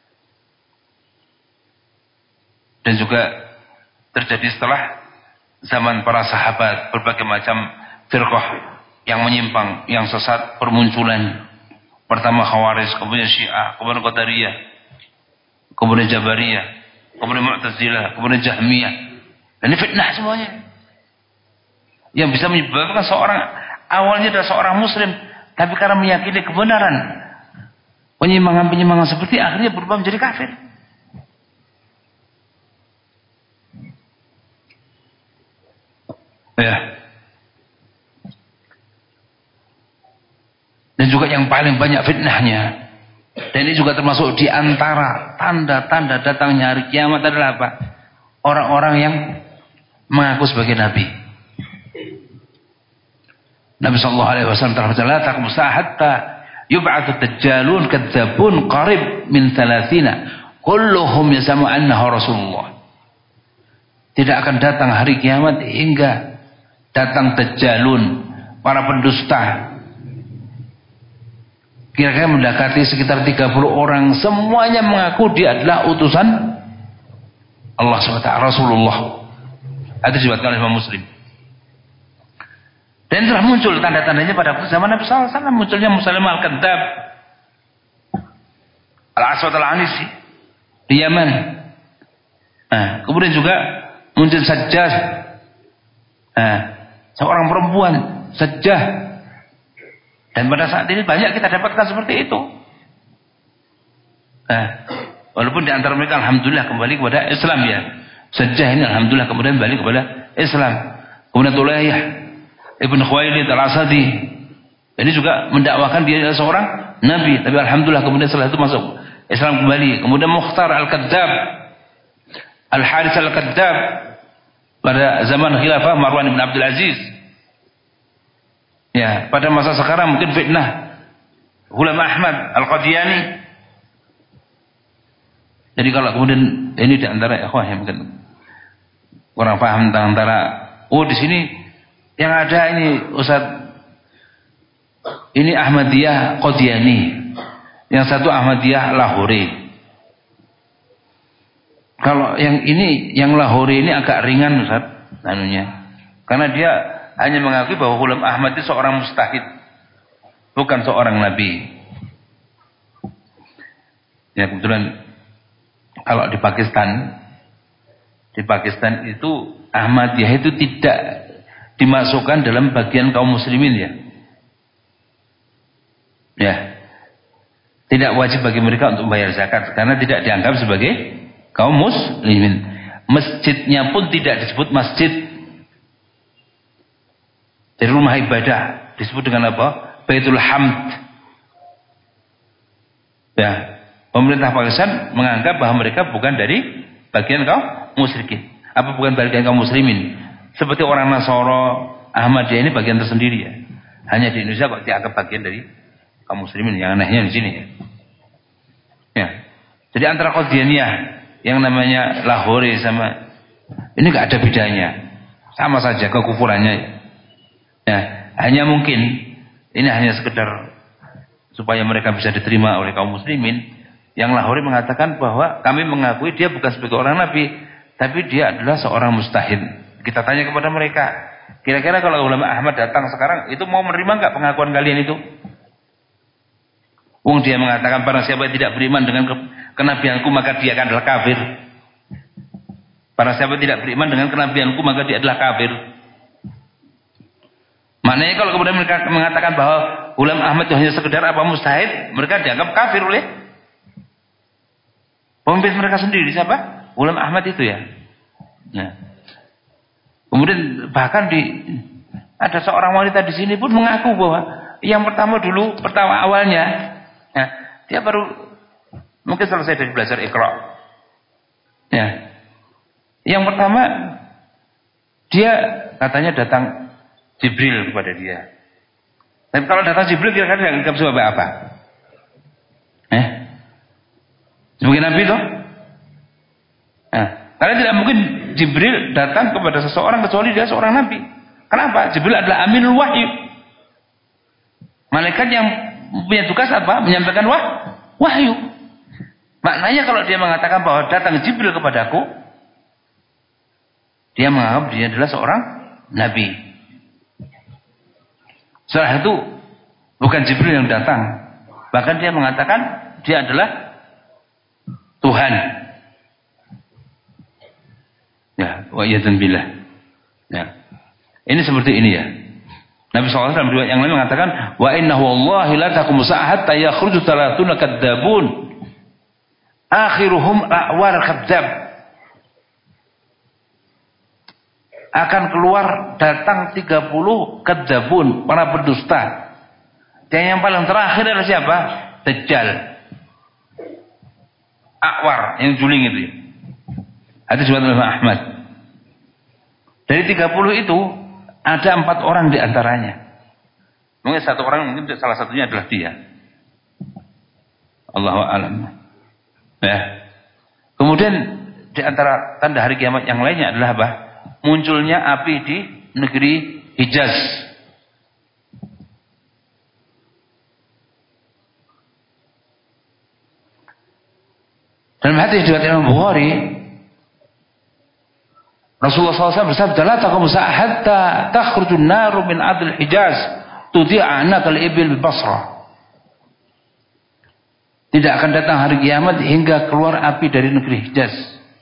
S1: Dan juga terjadi setelah zaman para sahabat, berbagai macam firqah yang menyimpang, yang sesat bermunculan. Pertama Khawarij, kemudian Syiah, kemudian Qadariyah, kemudian Jabariyah, kemudian Mu'tazilah, kemudian Jahmiyah. Dan ini fitnah semuanya. Yang bisa menyebabkan seorang awalnya adalah seorang muslim, tapi karena meyakini kebenaran, penyimpangan-penyimpangan seperti akhirnya berubah menjadi kafir. Ya. Dan juga yang paling banyak fitnahnya, dan ini juga termasuk di antara tanda-tanda datangnya hari kiamat adalah apa? Orang-orang yang mengaku sebagai nabi. Nabi sallallahu alaihi wasallam telah berkata, "La taqum as-saa'ah hatta yub'atsu ad-dajjalun kadzdzabun qarib min thalathina kulluhum yasamu annahu Rasulullah." Tidak akan datang hari kiamat hingga datang dajjalun, para pendusta. Kira-kira mendekati sekitar tiga puluh orang, semuanya mengaku dia adalah utusan Allah subhanahu wa taala, Rasulullah. Hadis diriwayatkan oleh Imam Muslim. Dan telah muncul tanda-tandanya pada zaman Nabi sallallahu alaihi wasallam, munculnya Musailimah al-Kadzdzab, Al-Aswad al-Anisi di Yaman. Nah, kemudian juga muncul Sajjah, nah, seorang perempuan Sajjah. Dan pada saat ini banyak kita dapatkan seperti itu. Nah, walaupun di antara mereka alhamdulillah kembali kepada Islam ya. Sajjah ini alhamdulillah kemudian balik kepada Islam. Kemudian Tulayyah Ibn Khuwailid al-Asadi, ini juga mendakwakan dia adalah seorang nabi, tapi alhamdulillah kemudian setelah itu masuk Islam kembali. Kemudian Mukhtar al-Kadzdzab, Al-Harits al-Kadzdzab pada zaman khilafah Marwan bin Abdul Aziz. Ya, pada masa sekarang mungkin fitnah Ghulam Ahmad Al-Qadiani. Jadi kalau kemudian ini di antara ikhwah yang mungkin kurang paham tentang antara, oh di sini yang ada ini Ustaz, ini Ahmadiyah Qadiani, yang satu Ahmadiyah Lahori. Kalau yang ini yang Lahori ini agak ringan Ustaz anunya, karena dia hanya mengakui bahwa Ghulam Ahmad itu seorang mustahid, bukan seorang nabi. Ya kebetulan kalau di Pakistan, di Pakistan itu Ahmadiyah itu tidak dimasukkan dalam bagian kaum muslimin ya. Ya. Tidak wajib bagi mereka untuk membayar zakat karena tidak dianggap sebagai kaum muslimin. Masjidnya pun tidak disebut masjid. Dari rumah ibadah disebut dengan apa? Baitul Hamd. Ya, pemerintah Pakistan menganggap bahwa mereka bukan dari bagian kaum musyrikin. Apa bukan bagian kaum muslimin? Seperti orang Nasoro, Ahmadiyah ini bagian tersendiri ya. Hanya di Indonesia kok dianggap bagian dari kaum muslimin. Yang anehnya di sini ya. Ya. Jadi antara Qadianiyah yang namanya Lahori sama ini enggak ada bedanya. Sama saja kekufurannya ya. Ya, hanya mungkin ini hanya sekedar supaya mereka bisa diterima oleh kaum muslimin. Yang Lahori mengatakan bahwa kami mengakui dia bukan sebagai orang nabi, tapi dia adalah seorang mustahid. Kita tanya kepada mereka, kira-kira kalau ulama Ahmad datang sekarang itu mau menerima enggak pengakuan kalian itu? Wong dia mengatakan barang siapa yang tidak beriman dengan kenabianku maka dia akan adalah kafir. Barang siapa tidak beriman dengan kenabianku maka dia adalah kafir. Maknanya kalau kemudian mereka mengatakan bahwa Ghulam Ahmad itu hanya sekedar apa mustahid, mereka dianggap kafir oleh pemimpin mereka sendiri. Siapa? Ghulam Ahmad itu ya. Nah. Kemudian bahkan di ada seorang wanita di sini pun mengaku bahwa yang pertama dulu, pertama awalnya, ya, dia baru mungkin selesai dari belajar Iqra. Ya. Yang pertama dia katanya datang Jibril kepada dia. Tapi kalau datang Jibril kira-kira dianggap sebagai apa? Eh? Sebagai nabi toh? Nah, karena tidak mungkin Jibril datang kepada seseorang kecuali dia seorang nabi. Kenapa? Jibril adalah aminul wahyu. Malaikat yang punya tugas apa? Menyampaikan wah, wahyu. Maknanya kalau dia mengatakan bahwa datang Jibril kepadaku, dia menganggap dia adalah seorang nabi. Setelah itu bukan Jibril yang datang, bahkan dia mengatakan dia adalah Tuhan. Ya, wa iyadzan billah. Ya. Ini seperti ini ya. Nabi shallallahu alaihi wasallam riwayat yang lain mengatakan, wa innahu wallahi la taqumu sa'ah hatta yakhruju thalathuna kadzdzabun. Akhiruhum a'war kadzdzab. Akan keluar datang tiga puluh kadzdzabun, para pendusta. Dan yang paling terakhir adalah siapa? Dajjal. A'war, yang juling itu. Hadis riwayat Imam Ahmad. Dari tiga puluh itu ada empat orang di antaranya. Mungkin satu orang, mungkin salah satunya adalah dia. Allahu a'lam. Ya. Kemudian di antara tanda hari kiamat yang lainnya adalah apa? Munculnya api di negeri Hijaz. Dalam hadis riwayat Imam Bukhari, Rasulullah shallallahu alaihi wasallam bersabda, "La taqumu sa'ah hatta takhruju an-naru min adl Hijaz, tudhi'a anaqal ibil bi Basrah." Tidak akan datang hari kiamat hingga keluar api dari negeri Hijaz.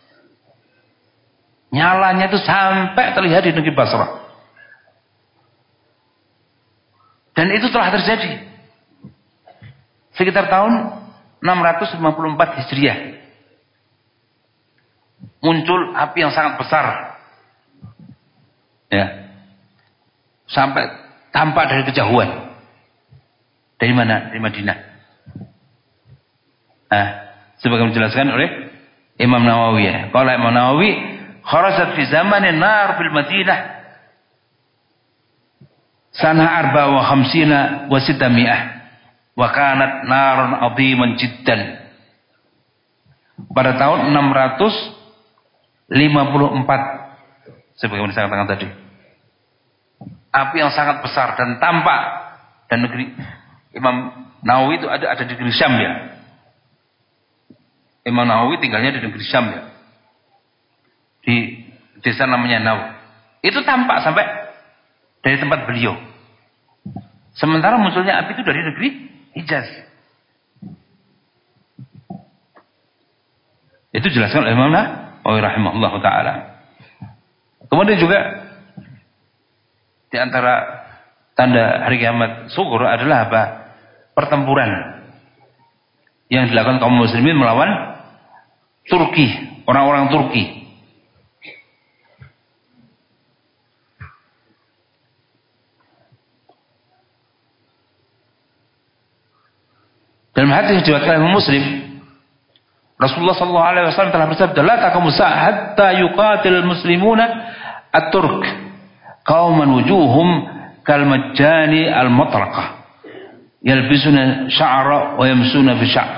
S1: Nyalanya itu sampai terlihat di negeri Basrah. Dan itu telah terjadi sekitar tahun enam ratus lima puluh empat Hijriah. Muncul api yang sangat besar. Ya. Sampai tampak dari kejauhan. Dari mana? Dari Madinah. Nah, sebagaimana dijelaskan oleh Imam Nawawi ya. Kalau Imam Nawawi, kharajat fi zamanin nar fil Madinah sana arba wa khamsina wa sittami'ah wa kanat narun 'aziman jiddan. Pada tahun enam ratus lima puluh empat sebagaimana saya katakan tadi, api yang sangat besar dan tampak. Dan negeri Imam Nawawi itu ada ada di negeri Syam ya. Imam Nawawi tinggalnya di negeri Syam ya, di desa namanya Naw. Itu tampak sampai dari tempat beliau. Sementara munculnya api itu dari negeri Hijaz. Itu jelaskan oleh Imam Nawawi rahimahullah ta'ala. Kemudian juga di antara tanda hari kiamat sughra adalah apa? Pertempuran yang dilakukan kaum muslimin melawan Turki, orang-orang Turki. Dalam hadis diriwayatkan oleh Muslim, Rasulullah sallallahu alaihi wasallam telah bersabda, "La taqumu sa'ah hatta yuqatil muslimuna at-Turk, qauman wujuhum kal majani al-matraqah, yalbisuna sya'ra wa yamsuna fi sya'r."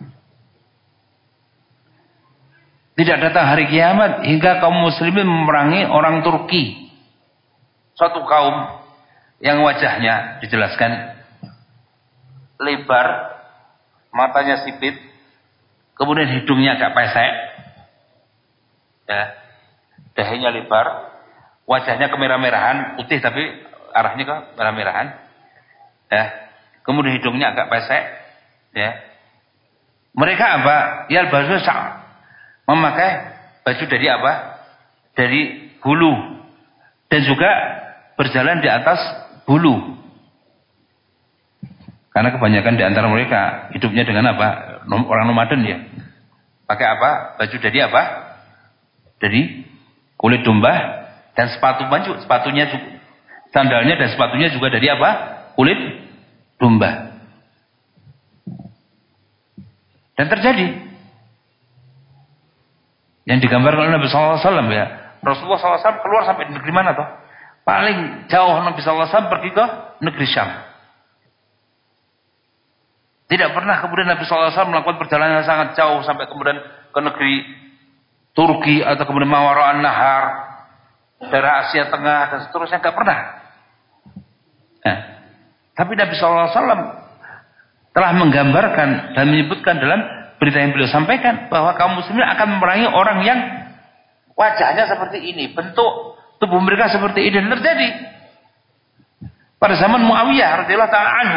S1: Tidak datang hari kiamat hingga kaum muslimin memerangi orang Turki. Suatu kaum yang wajahnya dijelaskan lebar, matanya sipit, kemudian hidungnya agak pesek, ya, dahinya lebar, wajahnya kemerah-merahan, putih tapi arahnya ke merah-merahan, ya, kemudian hidungnya agak pesek, ya. Mereka apa? Yalbasu sya'ar, memakai baju dari apa? Dari bulu, dan juga berjalan di atas bulu. Karena kebanyakan di antara mereka hidupnya dengan apa? Orang nomaden ya. Pakai apa? Baju dari apa? Dari kulit domba, dan sepatu baju, sepatunya juga, sandalnya dan sepatunya juga dari apa? Kulit domba. Dan terjadi yang digambarkan oleh Nabi sallallahu alaihi wasallam ya. Rasulullah sallallahu alaihi wasallam keluar sampai di negeri mana toh? Paling jauh Nabi sallallahu alaihi wasallam pergi ke negeri Syam. Tidak pernah kemudian Nabi sallallahu alaihi wasallam melakukan perjalanan yang sangat jauh sampai kemudian ke negeri Turki atau kemudian Mawara'an Nahar, daerah Asia Tengah dan seterusnya, tidak pernah. Nah, tapi Nabi sallallahu alaihi wasallam telah menggambarkan dan menyebutkan dalam berita yang beliau sampaikan bahwa kaum muslimin akan memerangi orang yang wajahnya seperti ini, bentuk tubuh mereka seperti ini, dan terjadi pada zaman Muawiyah radhiyallahu ta'ala anhu.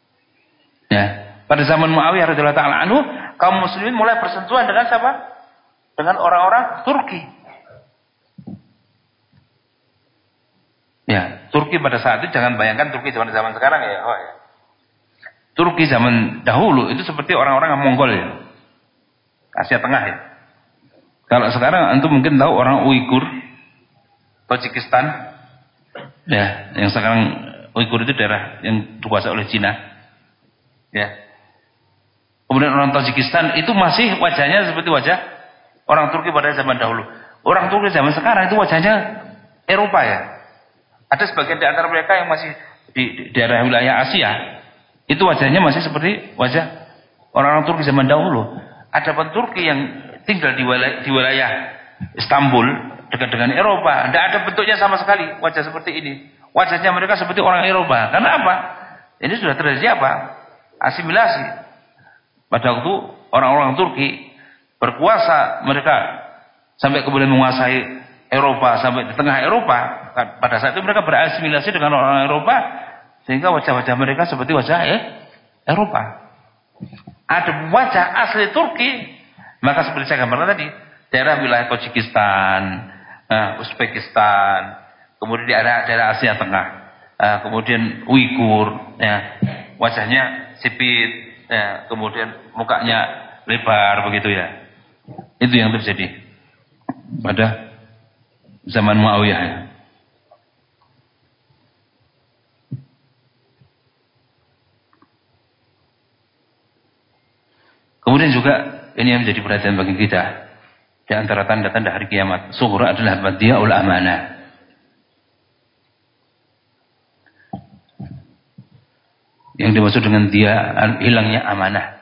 S1: Ya, pada zaman Muawiyah radhiyallahu ta'ala anhu, kaum muslimin mulai bersentuhan dengan siapa? dengan orang-orang Turki. Ya, Turki pada saat itu jangan bayangkan Turki zaman zaman sekarang ya. Oh, ya. Turki zaman dahulu itu seperti orang-orang Mongol ya. Asia Tengah ya. Kalau sekarang antum mungkin tahu orang Uighur, Tajikistan. Ya, yang sekarang Uighur itu daerah yang dikuasai oleh Cina. Ya. Kemudian orang Tajikistan itu masih wajahnya seperti wajah orang Turki pada zaman dahulu. Orang Turki zaman sekarang itu wajahnya Eropa ya. Ada sebagian di antara mereka yang masih di, di daerah wilayah Asia, itu wajahnya masih seperti wajah orang-orang Turki zaman dahulu. Ada pun Turki yang tinggal di wilayah, di wilayah Istanbul dekat dengan Eropa, tidak ada bentuknya sama sekali wajah seperti ini. Wajahnya mereka seperti orang Eropa. Karena apa? Ini sudah terjadi apa? Asimilasi. Pada waktu orang-orang Turki berkuasa, mereka sampai kemudian menguasai Eropa, sampai di tengah Eropa. Pada saat itu mereka berasimilasi dengan orang Eropa, sehingga wajah-wajah mereka seperti wajah eh, Eropa. Ada wajah asli Turki, maka seperti saya gambarkan tadi, daerah wilayah Tajikistan, uh, Uzbekistan, kemudian di daerah, daerah Asia Tengah, uh, kemudian Uighur, ya, wajahnya sipit, ya, kemudian mukanya lebar begitu ya. Itu yang terjadi pada zaman Muawiyah ya. Kemudian juga ini yang menjadi perhatian bagi kita. Di antara tanda-tanda hari kiamat, sughra adalah badia'ul amanah. Yang dimaksud dengan dia hilangnya amanah.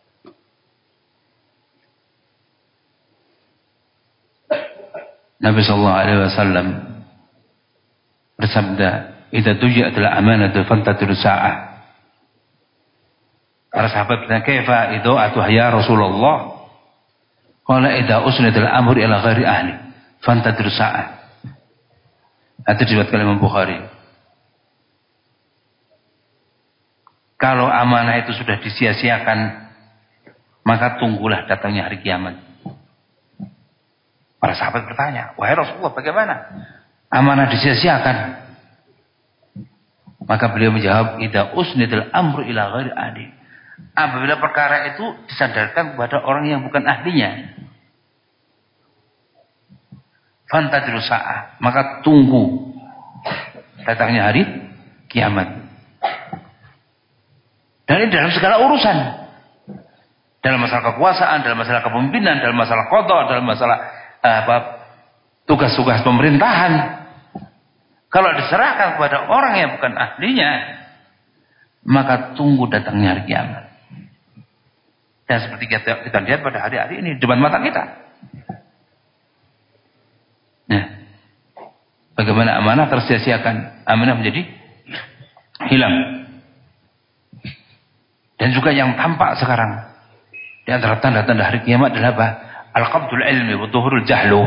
S1: Nabi sallallahu alaihi wasallam bersabda, "Idza tuji'atil amanatu fantatir sa'ah." Para sahabat bertanya, "Kaifa idza'atuha ya Rasulullah?" Qala idza usnidal amru ila ghairi ahli fantadir sa'ah. Hadis diriwayatkan oleh Imam Bukhari. Kalau amanah itu sudah disia-siakan, maka tunggulah datangnya hari kiamat. Para sahabat bertanya, "Wahai Rasulullah, bagaimana? Amanah disia-siakan?" Maka beliau menjawab, "Idza usnidal amru ila ghairi ahli." Apabila perkara itu disandarkan kepada orang yang bukan ahlinya, fantadru sa'ah, maka tunggu datangnya hari kiamat. Dan ini dalam segala urusan, dalam masalah kekuasaan, dalam masalah kepemimpinan, dalam masalah qada, dalam masalah apa, tugas-tugas pemerintahan. Kalau diserahkan kepada orang yang bukan ahlinya, maka tunggu datangnya hari kiamat. Dan seperti kita, kita lihat pada hari-hari ini depan mata kita. Nah, bagaimana amanah tersia-siakan, amanah menjadi hilang. Dan juga yang tampak sekarang di antara tanda-tanda hari kiamat adalah apa? Al-qabdul ilmi wa dhuhurul jahlu.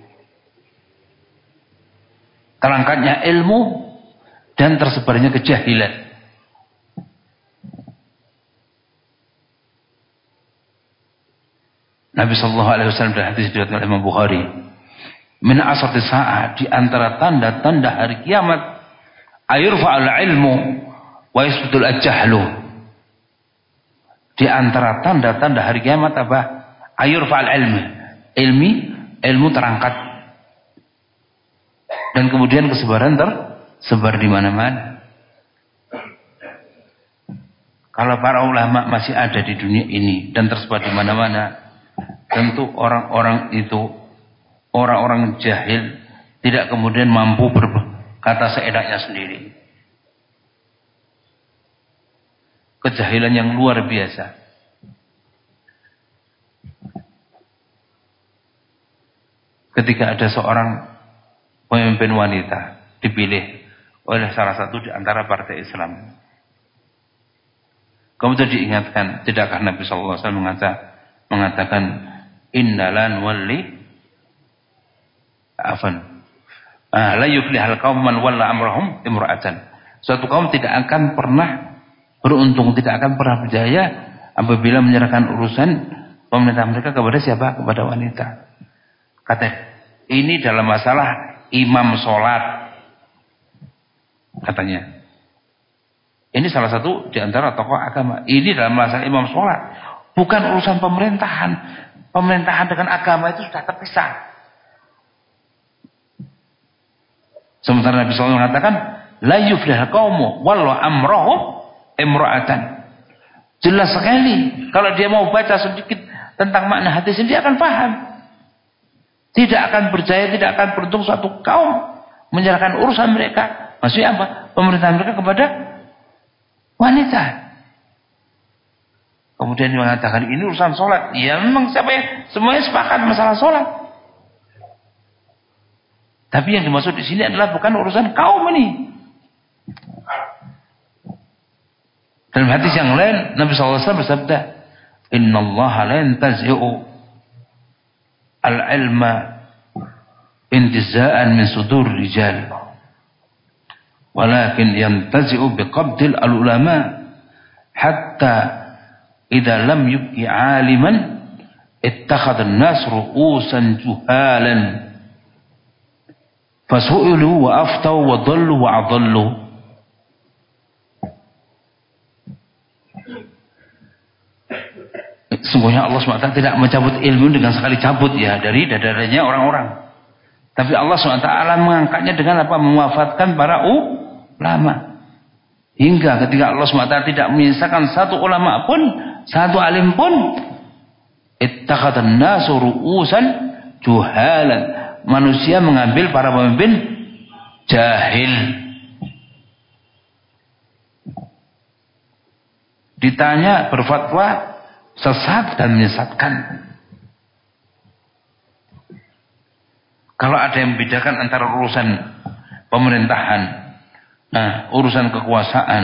S1: Terangkatnya ilmu dan tersebarnya kejahilan. Nabi sallallahu alaihi wasallam dalam hadis riwayat oleh Imam Bukhari, min asrati sa'ah, di antara tanda-tanda hari kiamat, ayurfa'al ilmu wa yasbudul ajahlu. Di antara tanda-tanda hari kiamat apa? Ayurfa'al ilmu, ilmi, ilmu terangkat, dan kemudian kesebaran tersebar di mana-mana. Kalau para ulama masih ada di dunia ini dan tersebar di mana-mana, tentu orang-orang itu, orang-orang jahil, tidak kemudian mampu berkata seenaknya sendiri. Kejahilan yang luar biasa. Ketika ada seorang pemimpin wanita dipilih oleh salah satu di antara partai Islam, kemudian diingatkan, tidakkah Nabi sallallahu alaihi wasallam mengatakan, mengatakan innalan wali afan ah, la yuflihal qaum man walla amrahum imra'atan. Suatu kaum tidak akan pernah beruntung, tidak akan pernah berjaya apabila menyerahkan urusan pemerintah mereka kepada siapa? Kepada wanita. Kata ini dalam masalah imam sholat, katanya. Ini salah satu di antara tokoh agama. Ini dalam masalah imam sholat, bukan urusan pemerintahan. Pemerintahan dengan agama itu sudah terpisah. Sementara Nabi shallallahu alaihi wasallam mengatakan, la yuflihul qaumu wallahu amrahum imra'atan. Jelas sekali. Kalau dia mau baca sedikit tentang makna hadis ini, dia akan paham. Tidak akan berjaya, tidak akan beruntung suatu kaum menyerahkan urusan mereka. Maksudnya apa? Pemerintahan mereka kepada wanita. Kemudian dia mengatakan ini urusan sholat. Ya memang siapa yang semuanya sepakat masalah sholat. Tapi yang dimaksud di sini adalah bukan urusan kaum ini. Dalam hadis yang lain Nabi shallallahu alaihi wasallam bersabda, Inna Allah la yantazi'u al-ilma intiza'an min sudur rijal walakin yantazi'u biqabdil al-ulama hatta idza lam yubqi 'aliman ittakhadha an-nas ru'usan juhalan fasu'ilu wa aftau wa dhallu wa adallu. Sungguhnya Allah subhanahu wa taala tidak mencabut ilmu dengan sekali cabut ya dari dadanya orang-orang. Tapi Allah subhanahu wa taala mengangkatnya dengan apa? Mewafatkan para ulama. Hingga ketika Allah subhanahu wa taala tidak menyisakan satu ulama pun, satu alim pun, ittakhadhan nasu ru'usan juhalan. Manusia mengambil para pemimpin jahil. Ditanya berfatwa sesat dan menyesatkan. Kalau ada yang membedakan antara urusan pemerintahan, nah, urusan kekuasaan,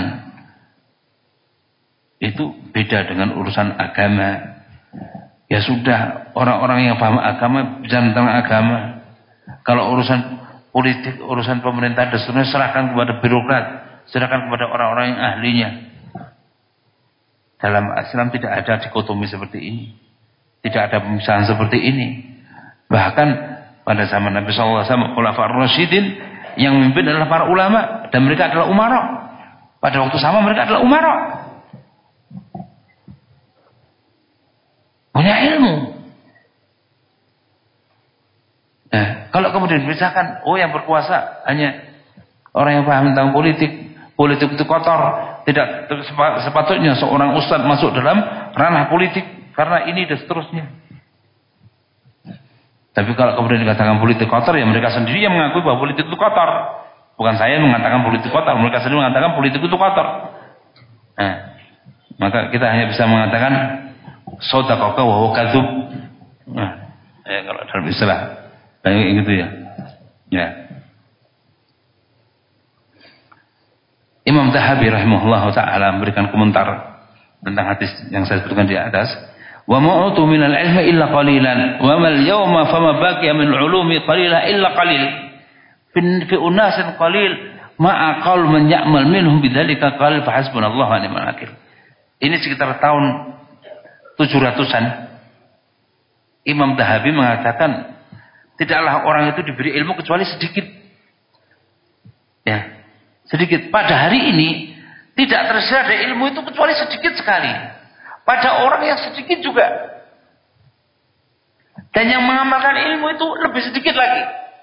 S1: itu beda dengan urusan agama. Ya sudah, orang-orang yang paham agama bicara tentang agama. Kalau urusan politik, urusan pemerintahan, sebenarnya serahkan kepada birokrat, serahkan kepada orang-orang yang ahlinya. Dalam Islam tidak ada dikotomi seperti ini. Tidak ada pemisahan seperti ini. Bahkan pada zaman Nabi shallallahu alaihi wasallam, Khulafaur Rasyidin yang memimpin adalah para ulama. Dan mereka adalah umara. Pada waktu sama mereka adalah umara. Punya ilmu. Nah, kalau kemudian dipisahkan, oh yang berkuasa hanya orang yang paham tentang politik. Politik itu kotor. Tidak sepatutnya seorang ustadz masuk dalam ranah politik karena ini dan seterusnya. Tapi kalau kemudian dikatakan politik kotor, ya mereka sendiri yang mengakui bahwa politik itu kotor. Bukan saya yang mengatakan politik kotor, mereka sendiri mengatakan politik itu kotor. Nah, maka kita hanya bisa mengatakan shadaqaka wa huwa kadzub. Nah, ya kalau dalam istilah kayak gitu ya. Ya. Imam Zahabi rahimahullah ta'ala memberikan komentar tentang hadis yang saya sebutkan di atas. Wa ma'utu minal ilmi illa qalilan wa mal yawma fama baqiya min ulumi qalilan illa qalil fi unasin qalil ma aqal man ya'mal minhum bidzalika qalil fa hasbunallahu wa ni'mal wakil. Ini sekitar tahun tujuh ratusan. Imam Zahabi mengatakan tidaklah orang itu diberi ilmu kecuali sedikit. Ya. Sedikit. Pada hari ini tidak tersedia ilmu itu kecuali sedikit sekali. Pada orang yang sedikit juga. Dan yang mengamalkan ilmu itu lebih sedikit lagi.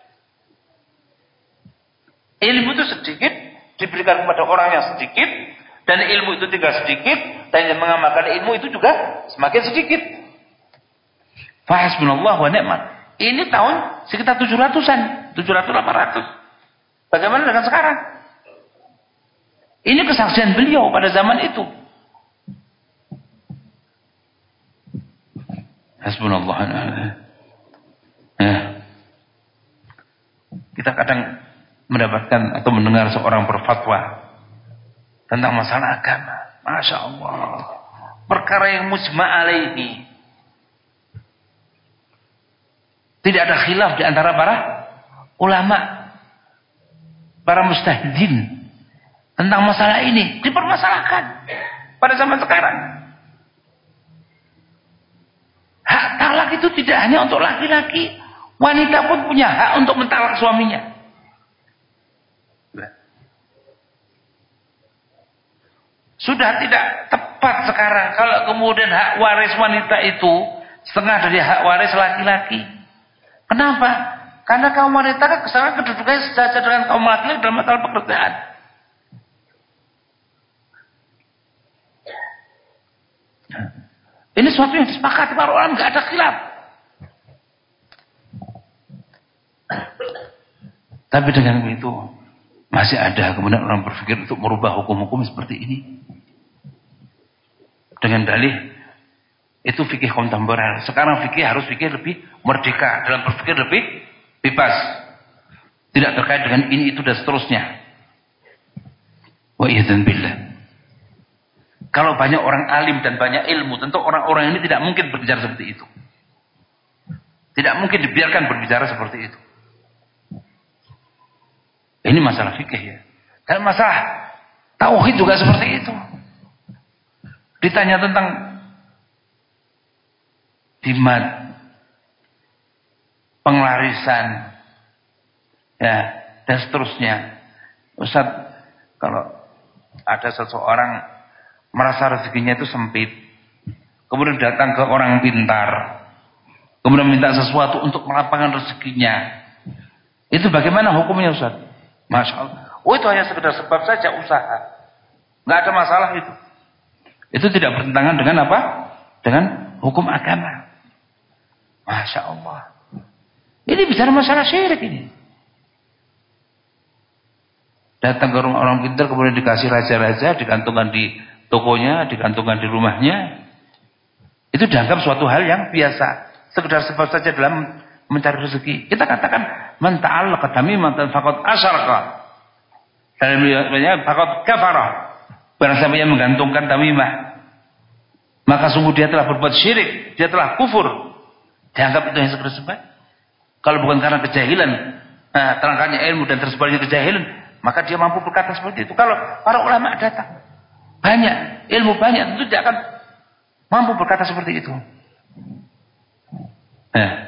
S1: Ilmu itu sedikit diberikan kepada orang yang sedikit, dan ilmu itu tinggal sedikit, dan yang mengamalkan ilmu itu juga semakin sedikit. Fahasbunallah wa ni'mal. Ini tahun sekitar tujuh ratusan, tujuh ratus delapan ratus. Bagaimana dengan sekarang? Ini kesaksian beliau pada zaman itu. Hasbunallah. Ya. Kita kadang mendapatkan atau mendengar seorang berfatwa tentang masalah agama. Masya Allah. Perkara yang mujma' alaihi. Tidak ada khilaf di antara para ulama, para mujtahidin tentang masalah ini, dipermasalahkan pada zaman sekarang. Hak talak itu tidak hanya untuk laki-laki, Wanita pun punya hak untuk mentalak suaminya. Sudah tidak tepat sekarang kalau kemudian hak waris wanita itu setengah dari hak waris laki-laki. Kenapa? Karena kaum wanita kan sekarang kedudukannya sejajar dengan kaum laki-laki dalam masalah pekerjaan. Ini sesuatu yang disepakati para ulama, nggak ada khilaf. Tapi dengan begitu masih ada kemudian orang berpikir untuk merubah hukum-hukum seperti ini. Dengan dalih itu fikih kontemporer. Sekarang fikih harus fikih lebih merdeka, dalam berpikir lebih bebas. Tidak terkait dengan ini, itu dan seterusnya. Wa idzan billah. Kalau banyak orang alim dan banyak ilmu, tentu orang-orang ini tidak mungkin berbicara seperti itu. Tidak mungkin dibiarkan berbicara seperti itu. Ini masalah fikih ya. Dan masalah tauhid juga seperti itu. Ditanya tentang dimat, penglarisan, ya, dan seterusnya. Ustaz, kalau ada seseorang merasa rezekinya itu sempit, kemudian datang ke orang pintar, kemudian minta sesuatu untuk melapangkan rezekinya, itu bagaimana hukumnya Ustaz? Masya Allah. Oh, itu hanya sekedar sebab saja usaha, nggak ada masalah itu. Itu tidak bertentangan dengan apa? Dengan hukum agama. Masya Allah. Ini bicara masalah syirik ini. Datang ke rumah orang pintar, kemudian dikasih raja-raja, digantungkan di tokonya, digantungkan di rumahnya. Itu dianggap suatu hal yang biasa. Sekedar sebab saja dalam mencari rezeki. Kita katakan, man ta'allaqa tamimatan faqad asyaraka. Dalam banyak faqad kafara. Barang siapa yang menggantungkan tamimah, maka sungguh dia telah berbuat syirik, dia telah kufur. Dianggap itu yang sekedar sebab. Kalau bukan karena kejahilan, nah, terangkannya ilmu dan tersebarnya kejahilan, maka dia mampu berkata seperti itu. Kalau para ulama datang, banyak, ilmu banyak, tentu dia akan mampu berkata seperti itu. Nah.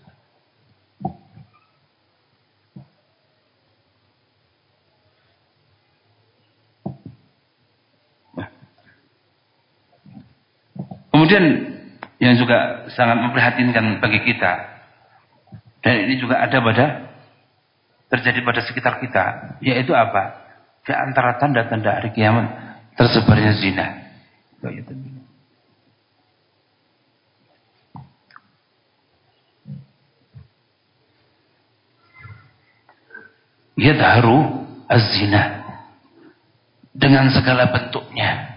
S1: Kemudian yang juga sangat memprihatinkan bagi kita, dan ini juga ada pada terjadi pada sekitar kita, yaitu apa? Di antara tanda-tanda hari kiamat tersebarnya zina. Yadharu az-zina dengan segala bentuknya.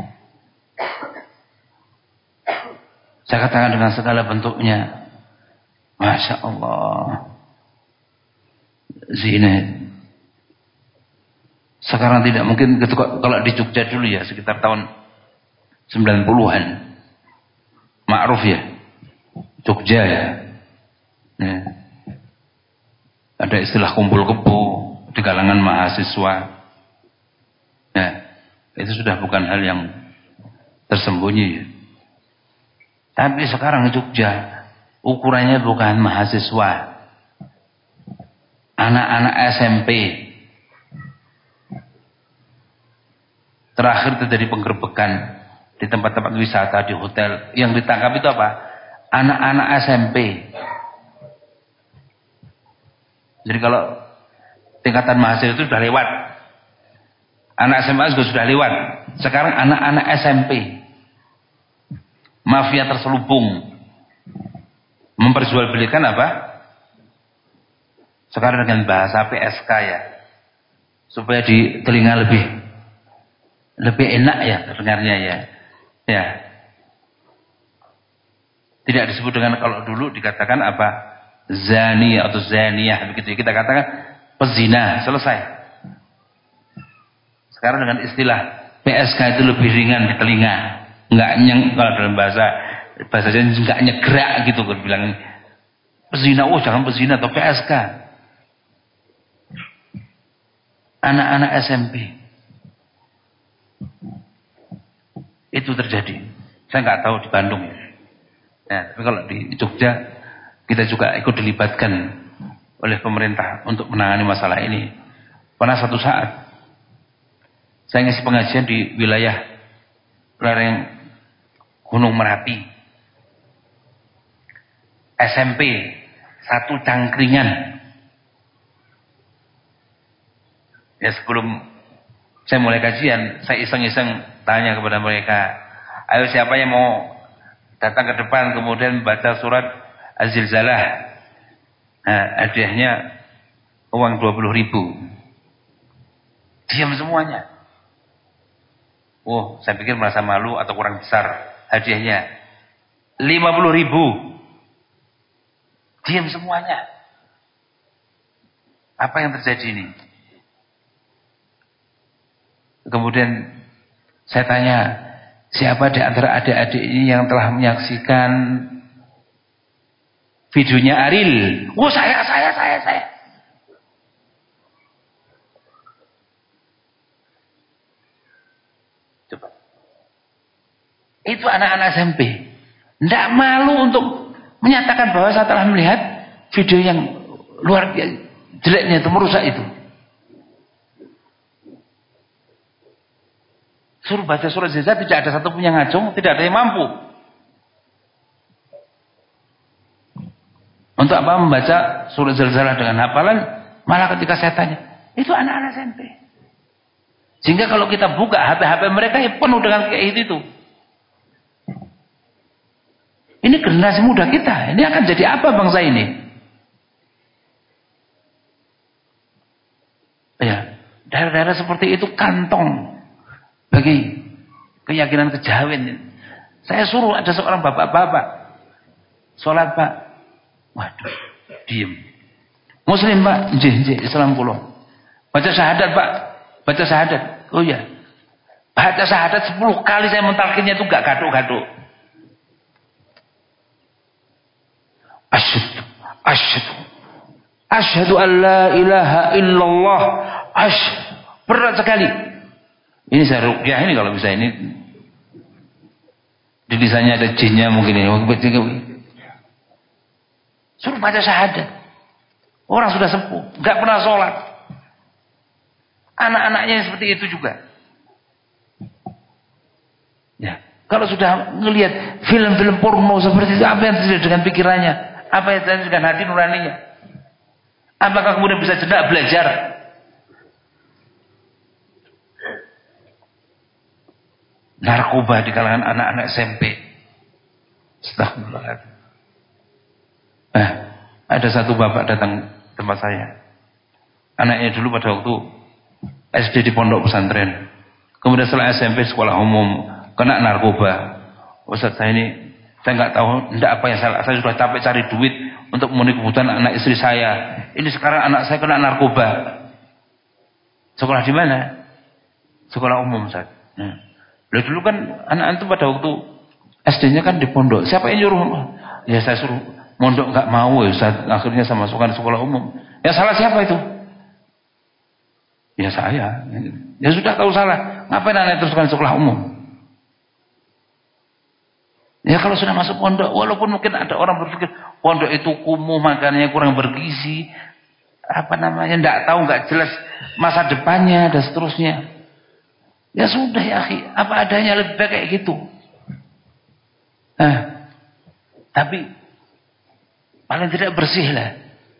S1: Saya katakan dengan segala bentuknya. Masya Allah. Zina. Sekarang tidak mungkin, kalau di Jogja dulu ya, sekitar tahun sembilan puluhan. Ma'ruf ya. Jogja ya. Ya. Ada istilah kumpul kebo di kalangan mahasiswa. Nah, itu sudah bukan hal yang tersembunyi ya. Tapi sekarang Jogja ukurannya bukan mahasiswa, anak-anak S M P. Terakhir terjadi penggerbekan di tempat-tempat wisata, di hotel. Yang ditangkap itu apa? Anak-anak S M P. Jadi kalau tingkatan mahasiswa itu sudah lewat, anak S M A juga sudah lewat. Sekarang anak-anak S M P. Mafia terselubung memperjualbelikan apa? Sekarang dengan bahasa P S K ya, supaya di telinga lebih lebih enak ya terdengarnya ya. Ya. Tidak disebut dengan, kalau dulu dikatakan apa? Zani atau zaniyah begitu. Kita katakan pezina, selesai. Sekarang dengan istilah P S K itu lebih ringan di telinga. Enggak nyeng, kalau dalam bahasa bahasanya enggak nyegrak gitu kan bilang pezina, oh jangan pezina atau P S K. Anak-anak S M P itu terjadi. Saya nggak tahu di Bandung ya. Nah, tapi kalau di Jogja kita juga ikut dilibatkan oleh pemerintah untuk menangani masalah ini. Pernah satu saat saya ngisi pengajian di wilayah lereng Gunung Merapi, S M P satu Cangkringan. Ya, sebelum saya mulai kajian, saya iseng-iseng tanya kepada mereka, ayo siapa yang mau datang ke depan kemudian membaca surat Az-Zilzalah. Nah, hadiahnya uang dua puluh ribu. Diam semuanya. Oh, saya pikir merasa malu atau kurang besar hadiahnya. lima puluh ribu. Diam semuanya. Apa yang terjadi ini? Kemudian saya tanya, siapa di antara adik-adik ini yang telah menyaksikan videonya Ariel? Oh, saya, saya, saya, saya. Coba. Itu anak-anak S M P. Tidak malu untuk menyatakan bahwa saya telah melihat video yang luar biasa jeleknya itu, merusak itu. Suruh baca surat Zilzalah, tidak ada satupun yang ngacung, tidak ada yang mampu. Untuk apa membaca surat Zilzalah dengan hafalan? Malah ketika saya tanya, itu anak-anak S M P. Sehingga kalau kita buka H P-H P mereka ya penuh dengan kayak itu. Ini generasi muda kita. Ini akan jadi apa bangsa ini? Ya, daerah-daerah seperti itu kantong bagi keyakinan kejawen. Saya suruh ada seorang bapak-bapak sholat, Pak. Waduh, diem. Muslim, Pak. Nggih, nggih, Islam kula. Baca syahadat, Pak. Baca syahadat. Oh iya. Baca syahadat sepuluh kali saya mentalkinnya itu gak gaduh-gaduh. Asyhadu, asyhadu, asyhadu an la ilaha illallah. Asyhadu. Berat sekali. Ini saya ruqyah ini kalau bisa ini. Di lisannya ada jinnya mungkin ini. Suruh baca syahadat. Orang sudah sepuh, gak pernah sholat. Anak-anaknya seperti itu juga. Ya, kalau sudah ngelihat film-film porno seperti itu, apa yang terjadi dengan pikirannya? Apa yang terjadi dengan hati nuraninya? Apakah kemudian bisa jenak belajar? Narkoba di kalangan anak-anak S M P. Astagfirullah. Nah, ada satu bapak datang tempat saya. Anaknya dulu pada waktu S D di pondok pesantren. Kemudian setelah S M P sekolah umum kena narkoba. Ustaz, saya ini saya nggak tahu tidak apa yang salah. Saya sudah capek cari duit untuk memenuhi kebutuhan anak istri saya. Ini sekarang anak saya kena narkoba. Sekolah di mana? Sekolah umum, Ustaz. Nah, dulu kan anak itu pada waktu S D-nya kan di pondok. Siapa yang nyuruh? Ya saya suruh mondok, nggak mau ya Ustaz. Akhirnya saya masukkan sekolah umum. Ya salah siapa itu? Ya saya. Ya sudah tahu salah. Ngapain anak teruskan sekolah umum? Ya kalau sudah masuk pondok, walaupun mungkin ada orang berpikir pondok itu kumuh, makanannya kurang bergizi, apa namanya, tidak tahu, nggak jelas masa depannya dan seterusnya. Ya sudah ya akhi, apa adanya, lebih baik kayak gitu. Nah, tapi paling tidak bersih lah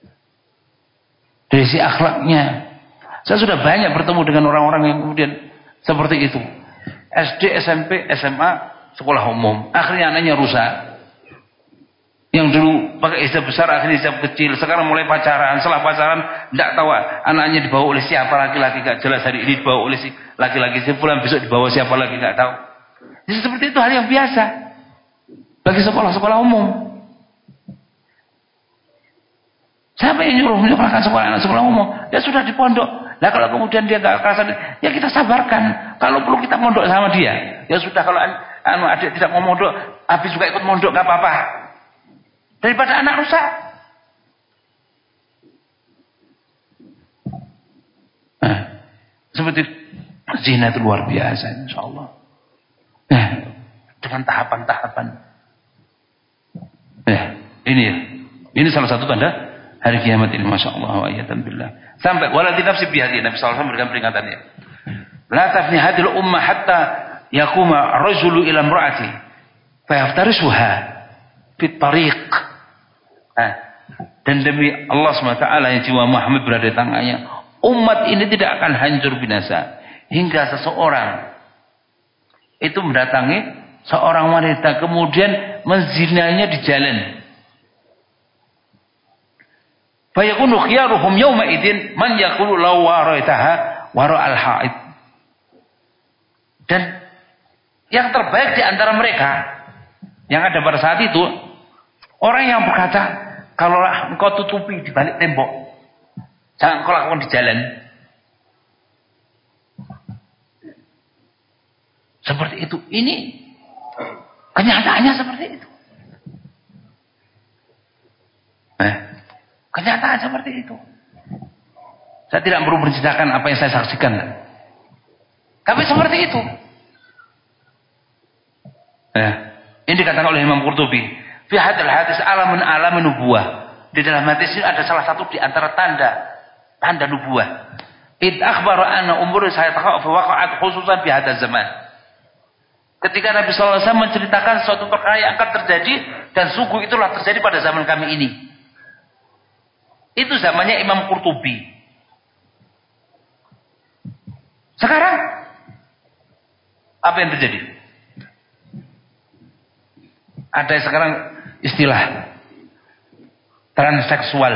S1: dari si akhlaknya. Saya sudah banyak bertemu dengan orang-orang yang kemudian seperti itu. S D, S M P, S M A, sekolah umum. Akhirnya anaknya rusak. Yang dulu pakai hijab besar, akhirnya hijab kecil. Sekarang mulai pacaran. Setelah pacaran, tidak tahu anaknya dibawa oleh siapa laki-laki. Gak jelas, hari ini dibawa oleh si laki-laki. Sebulan besok dibawa siapa lagi, gak tahu. Jadi seperti itu hal yang biasa bagi sekolah-sekolah umum. Siapa yang nyuruh menyekolahkan sekolah anak sekolah umum? Ya sudah di pondok. Nah kalau kemudian dia gak kerasan, ya kita sabarkan. Kalau perlu kita mondok sama dia. Ya sudah, kalau anu adik tidak mau mondok, habis juga ikut mondok, gak apa-apa. Daripada anak rusak. Nah, seperti zina itu luar biasa, insya Allah. Nah, dengan tahapan-tahapan. Nah, ini ya. Ini salah satu tanda hari kiamat ini, masya Allah, ayatan billah. Sampai waladi nafsi bihadi, Nabi sallallahu alaihi wasallam memberikan peringatannya. La tafni hadil ummah hatta yakuma rajulu ila imra'ati fa yaftarisuha fit tariq. Nah, dan demi Allah subhanahu wa taala yang jiwa Muhammad berada di tangannya, umat ini tidak akan hancur binasa hingga seseorang itu mendatangi seorang wanita kemudian menzinainya di jalan. Fa yakunu khiyaruhum yawma idzin man yaqulu law waraitaha wara al-haid. Dan yang terbaik di antara mereka yang ada pada saat itu orang yang berkata, kalau engkau tutupi di balik tembok, jangan kau lakukan di jalan. Seperti itu. Ini kenyataannya seperti itu. Eh, kenyataan seperti itu. Saya tidak perlu menceritakan apa yang saya saksikan. Tapi seperti itu. Eh, ini dikatakan oleh Imam Qurtubi. Fi hadal hadis alamun alamin nubuwah. Di dalam hadis ini ada salah satu di antara tanda tanda nubuwah. Id akhbara anna umur saya taqa'u waqa'at khususan fi hadzal zaman. Ketika Nabi sallallahu alaihi wasallam menceritakan suatu perkara yang akan terjadi dan sungguh itulah terjadi pada zaman kami ini. Itu zamannya Imam Qurtubi. Sekarang apa yang terjadi? Ada sekarang istilah transseksual.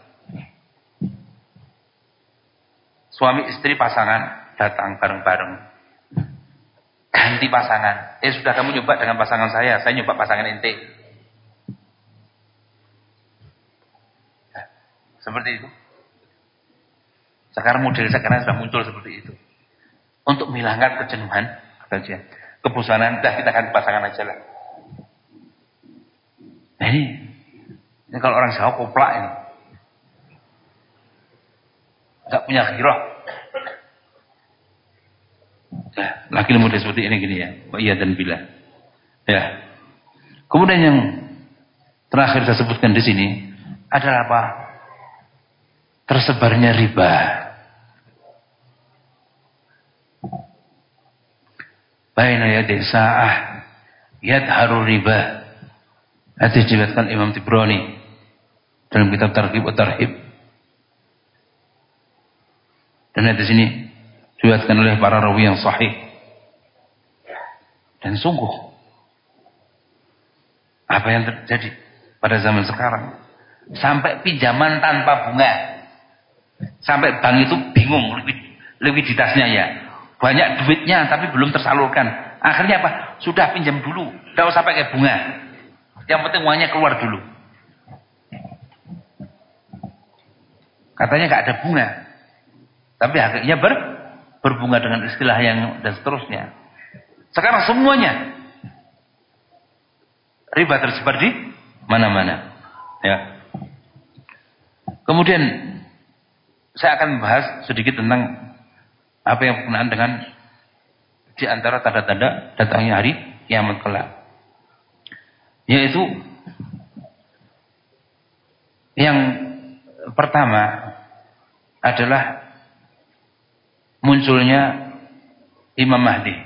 S1: Suami istri pasangan datang bareng-bareng. Ganti pasangan. Eh sudah kamu nyoba dengan pasangan saya, saya nyoba pasangan ente. Nah, seperti itu. Sekarang model sekarang sudah muncul seperti itu. Untuk menghilangkan kejenuhan, kebosanan, dah kita ganti pasangan aja lah. Nah ini, ini kalau orang Jawa koplak ini. Enggak punya ghirah. Ya, laki muda seperti ini gini ya. Wa iya dan bila. Ya. Kemudian yang terakhir saya sebutkan di sini adalah apa? Tersebarnya riba. Baina yadi sa'ah yadharu riba. Hadis diriwayatkan Imam Tibrani dalam kitab Targhib wa Tarhib. Dan hadis ini diriwayatkan oleh para rawi yang sahih. Dan sungguh apa yang terjadi pada zaman sekarang, sampai pinjaman tanpa bunga, sampai bank itu bingung likuiditasnya ya, banyak duitnya tapi belum tersalurkan. Akhirnya apa? Sudah pinjam dulu, tidak usah pakai bunga, yang penting uangnya keluar dulu. Katanya nggak ada bunga, tapi akhirnya ber berbunga dengan istilah yang dan seterusnya. Sekarang semuanya riba tersebar di mana-mana. Ya. Kemudian saya akan membahas sedikit tentang apa yang berkenaan dengan di antara tanda-tanda datangnya hari kiamat kelak. Yaitu yang pertama adalah munculnya Imam Mahdi.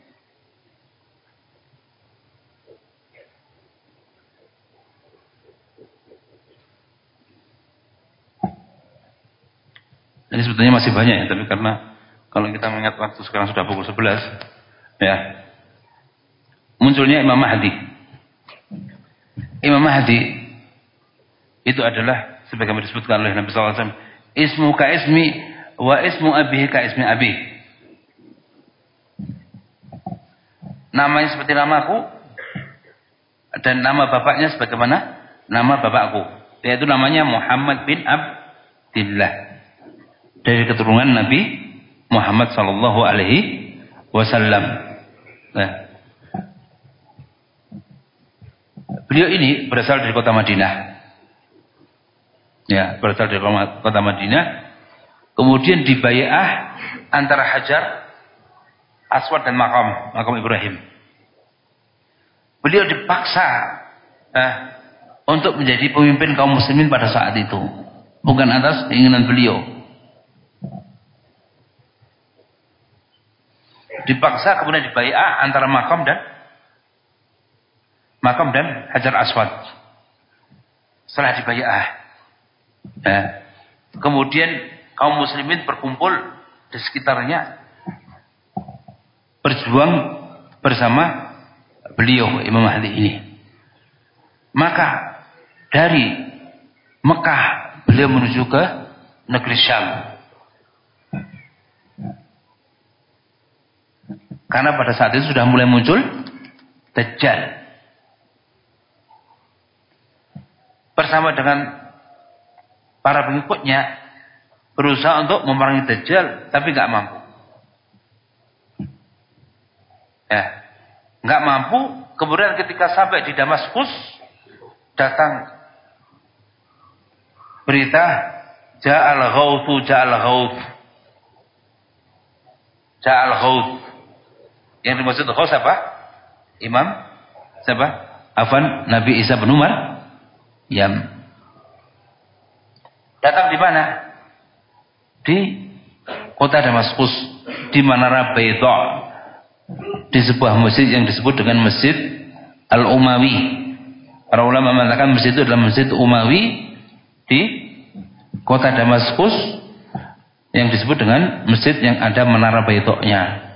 S1: Ini sebetulnya masih banyak ya, tapi karena kalau kita mengingat waktu sekarang sudah pukul sebelas, ya. Munculnya Imam Mahdi. Imam Mahdi itu adalah sebagaimana disebutkan oleh Nabi sallallahu alaihi wasallam, ismu ka ismi wa ismu abihi ka ismi abi. Namanya seperti namaku dan nama bapaknya sebagaimana nama bapakku, yaitu namanya Muhammad bin Abdillah, dari keturunan Nabi Muhammad sallallahu alaihi wasallam. Nah, beliau ini berasal dari kota Madinah. Ya, berasal dari kota Madinah. Kemudian dibai'ah antara Hajar Aswad dan Maqam, Maqam Ibrahim. Beliau dipaksa eh, untuk menjadi pemimpin kaum muslimin pada saat itu. bukan atas keinginan beliau. Dipaksa kemudian dibai'ah antara makam dan makam dan Hajar Aswad. Setelah dibai'ah, nah, kemudian kaum muslimin berkumpul di sekitarnya, berjuang bersama beliau Imam Mahdi ini. Maka dari Mekah beliau menuju ke negeri Syam. Karena pada saat itu sudah mulai muncul Dajjal. Bersama dengan para pengikutnya berusaha untuk memerangi Dajjal, tapi nggak mampu. Ya, nggak mampu. Kemudian ketika sampai di Damaskus, datang berita Ja'al Ghawthu Ja'al Ghawth Ja'al Ghawth. Yang dimaksud Ghawth apa? Imam siapa? Afan Nabi Isa bin Umar yang datang di mana? Di kota Damaskus, di Menara Baidha, di sebuah masjid yang disebut dengan Masjid Al-Umawi. Para ulama mengatakan masjid itu adalah Masjid Umawi di kota Damaskus yang disebut dengan masjid yang ada Menara Baidha-nya.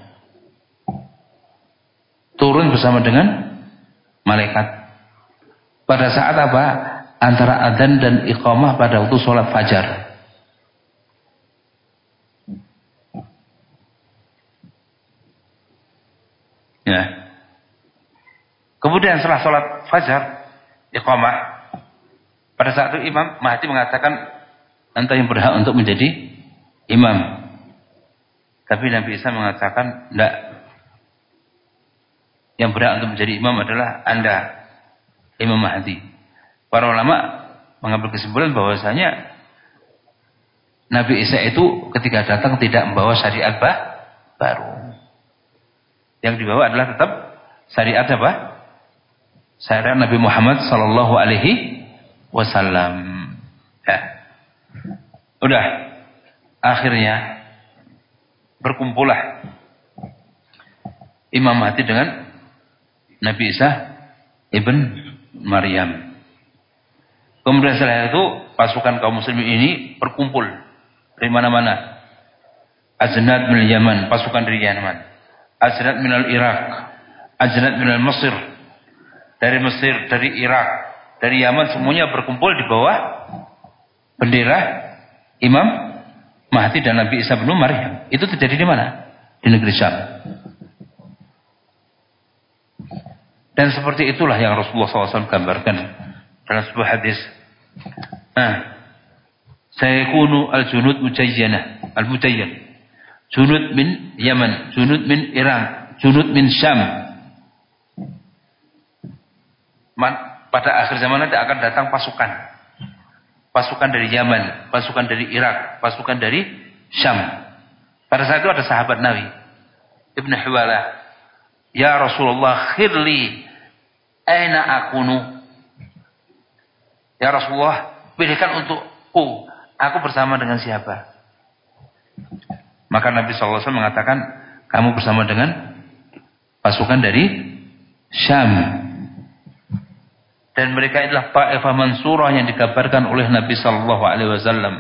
S1: Turun bersama dengan malaikat. Pada saat apa? Antara adzan dan iqamah pada waktu sholat fajar. Ya. Kemudian setelah sholat fajar, iqamah, pada saat itu Imam Mahdi mengatakan, anta yang berhak untuk menjadi imam. Tapi Nabi Isa mengatakan, tidak. Yang berhak untuk menjadi imam adalah anda, Imam Mahdi. Para ulama mengambil kesimpulan bahwasanya Nabi Isa itu ketika datang tidak membawa syariat bah, baru. Yang dibawa adalah tetap syariat apa? Syariat Nabi Muhammad sallallahu alaihi wasallam. Ya. Udah. Akhirnya berkumpullah Imam Mahdi dengan Nabi Isa ibn Maryam. Kemudian setelah itu pasukan kaum muslimin ini berkumpul dari mana-mana. Ajnad min Yaman, pasukan dari Yaman. Ajnad min al-Iraq, Ajnad min al-Mesir. Dari Mesir, dari Irak, dari Yaman, semuanya berkumpul di bawah bendera Imam Mahdi dan Nabi Isa bin Maryam. Itu terjadi di mana? Di negeri Syam. Dan seperti itulah yang Rasulullah shallallahu alaihi wasallam gambarkan dalam sebuah hadis. Nah, sayakunu al-junud mujayyana, al-mujayyan. Junud min Yaman, junud min Iran, junud min Syam. Man, pada akhir zaman nanti akan datang pasukan. Pasukan dari Yaman, pasukan dari Irak, pasukan dari Syam. Pada saat itu ada sahabat Nabi Ibn Hiwalah. Ya Rasulullah, khirli aina akunu. Ya Rasulullah, pilihkan untukku, aku bersama dengan siapa? Maka Nabi shallallahu alaihi wasallam mengatakan, kamu bersama dengan pasukan dari Syam. Dan mereka adalah Ta'ifah Mansurah yang dikabarkan oleh Nabi shallallahu alaihi wasallam.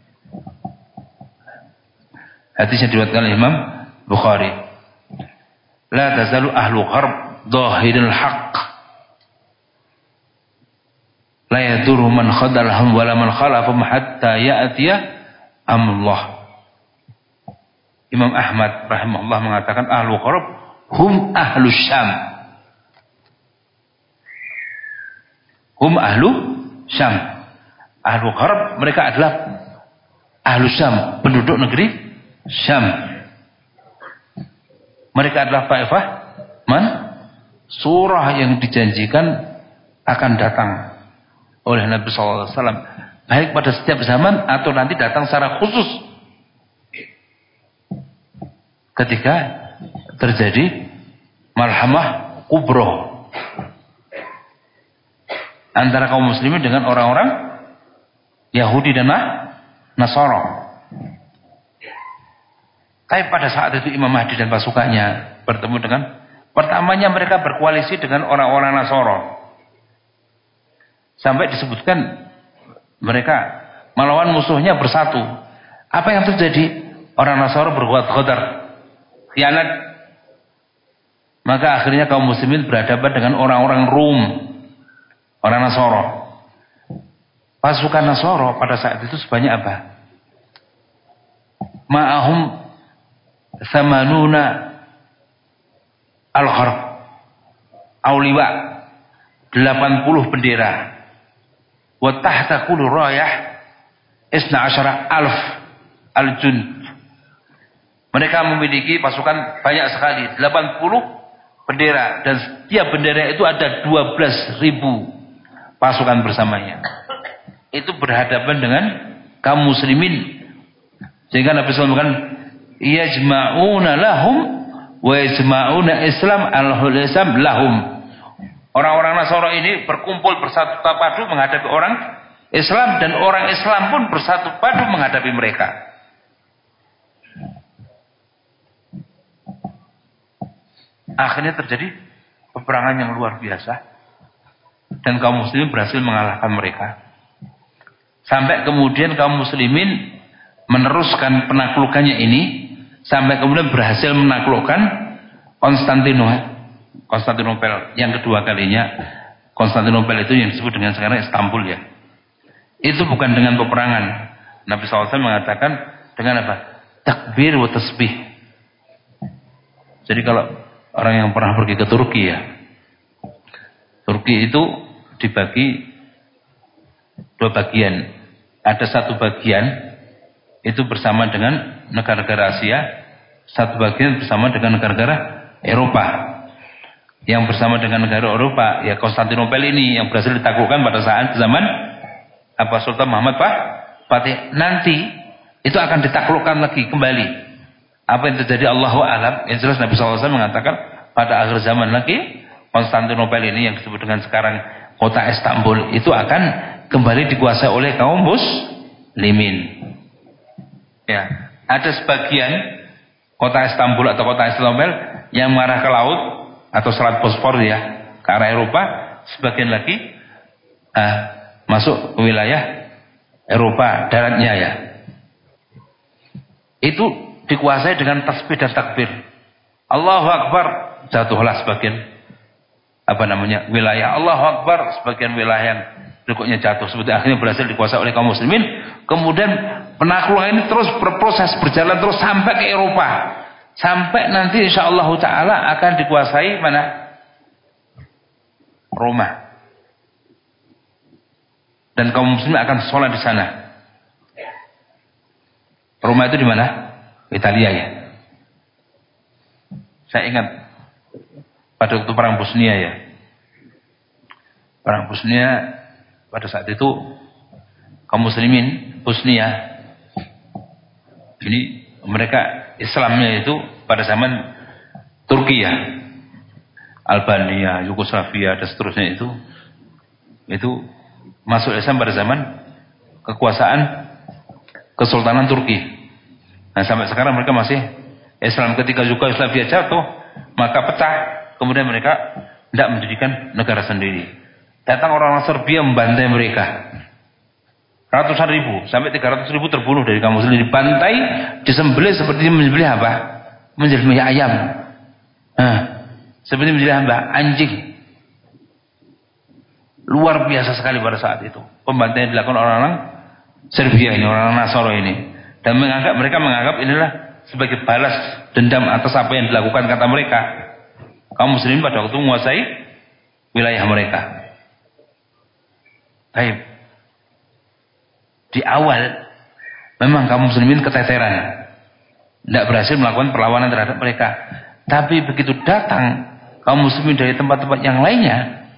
S1: Hadisnya diriwayatkan oleh Imam Bukhari. La tazalu ahlu gharb dhahiril haqq. La yadurru man khadalahum wala man khalafahum hatta ya'tiya amrullah. Imam Ahmad rahimahullah mengatakan ahlu gharb hum ahlu Syam. Hum ahlu Syam. Ahlu gharb mereka adalah ahlu Syam, penduduk negeri Syam. Mereka adalah Ta'ifah man surah yang dijanjikan akan datang oleh Nabi shallallahu alaihi wasallam, baik pada setiap zaman atau nanti datang secara khusus ketika terjadi malhamah kubro antara kaum muslimin dengan orang-orang Yahudi dan Nasara. Tapi pada saat itu Imam Mahdi dan pasukannya bertemu dengan, pertamanya mereka berkoalisi dengan orang-orang Nasara. Sampai disebutkan mereka melawan musuhnya bersatu. Apa yang terjadi? Orang Nasara berbuat ghadar, khianat. Maka akhirnya kaum muslimin berhadapan dengan orang-orang Rum, orang Nasara. Pasukan Nasara pada saat itu sebanyak apa? Ma'ahum samanuna al-gharb auliwa, delapan puluh bendera. Wa tahta kulli rayah isna asyara alf al-jund. Mereka memiliki pasukan banyak sekali, delapan puluh bendera, dan setiap bendera itu ada dua belas ribu pasukan bersamanya. Itu berhadapan dengan kaum muslimin. Sehingga Nabi sallallahu alaihi wasallam yajma'una lahum wa yajma'una Islam al-hulisam lahum. Orang-orang Nasara ini berkumpul bersatu padu menghadapi orang Islam, dan orang Islam pun bersatu padu menghadapi mereka. Akhirnya terjadi peperangan yang luar biasa, dan kaum muslimin berhasil mengalahkan mereka. Sampai kemudian kaum muslimin meneruskan penaklukannya ini, sampai kemudian berhasil menaklukkan Konstantinopel. Konstantinopel yang kedua kalinya. Konstantinopel itu yang disebut dengan sekarang Istanbul ya. Itu bukan dengan peperangan. Nabi sallallahu alaihi wasallam mengatakan dengan apa? Takbir wa tasbih. Jadi kalau orang yang pernah pergi ke Turki ya, Turki itu dibagi dua bagian. Ada satu bagian itu bersama dengan negara-negara Asia, satu bagian bersama dengan negara-negara Eropa. Yang bersama dengan negara Eropa ya Konstantinopel ini yang berhasil ditaklukkan pada saat zaman apa Sultan Muhammad Pak Fatih. Nanti itu akan ditaklukkan lagi kembali. Apa yang terjadi Allahu a'lam. Yang jelas Nabi sallallahu alaihi wasallam mengatakan pada akhir zaman lagi Konstantinopel ini yang disebut dengan sekarang kota Istanbul itu akan kembali dikuasai oleh kaum muslimin. Ya, ada sebagian kota Istanbul atau kota Istanbul yang mengarah ke laut atau Selat Bosfor ya, ke arah Eropa. Sebagian lagi ah, masuk ke wilayah Eropa daratnya ya. Itu dikuasai dengan tasbih dan takbir. Allahu Akbar, jatuhlah sebagian apa namanya wilayah. Allahu Akbar, sebagian wilayah yang berikutnya jatuh. Seperti akhirnya berhasil dikuasai oleh kaum muslimin. Kemudian penaklukan ini terus berproses, berjalan terus sampai ke Eropa. Sampai nanti insyaallah ta'ala akan dikuasai mana? Roma. Dan kaum muslimin akan sholat di sana. Roma itu di mana? Italia ya. Saya ingat pada waktu perang Bosnia ya. Perang Bosnia pada saat itu kaum muslimin Bosnia ini mereka Islamnya itu pada zaman Turki ya, Albania, Yugoslavia dan seterusnya itu itu masuk Islam pada zaman kekuasaan Kesultanan Turki. Nah sampai sekarang mereka masih Islam. Ketika Yugoslavia jatuh maka pecah, kemudian mereka tidak mendirikan negara sendiri. Datang orang-orang Serbia membantai mereka. Ratusan ribu, sampai tiga ratus ribu terbunuh dari kaum muslimin, dibantai, disembelih seperti menyembelih apa? Menyembelih ayam. Nah, seperti menyembelih apa? Anjing. Luar biasa sekali pada saat itu. Pembantaian dilakukan orang-orang Serbia ini, orang Nasara ini. Dan menganggap mereka menganggap inilah sebagai balas dendam atas apa yang dilakukan kata mereka. Kaum muslimin pada waktu menguasai wilayah mereka. Baik. Di awal memang kaum muslimin keteteran, tidak berhasil melakukan perlawanan terhadap mereka. Tapi begitu datang kaum muslimin dari tempat-tempat yang lainnya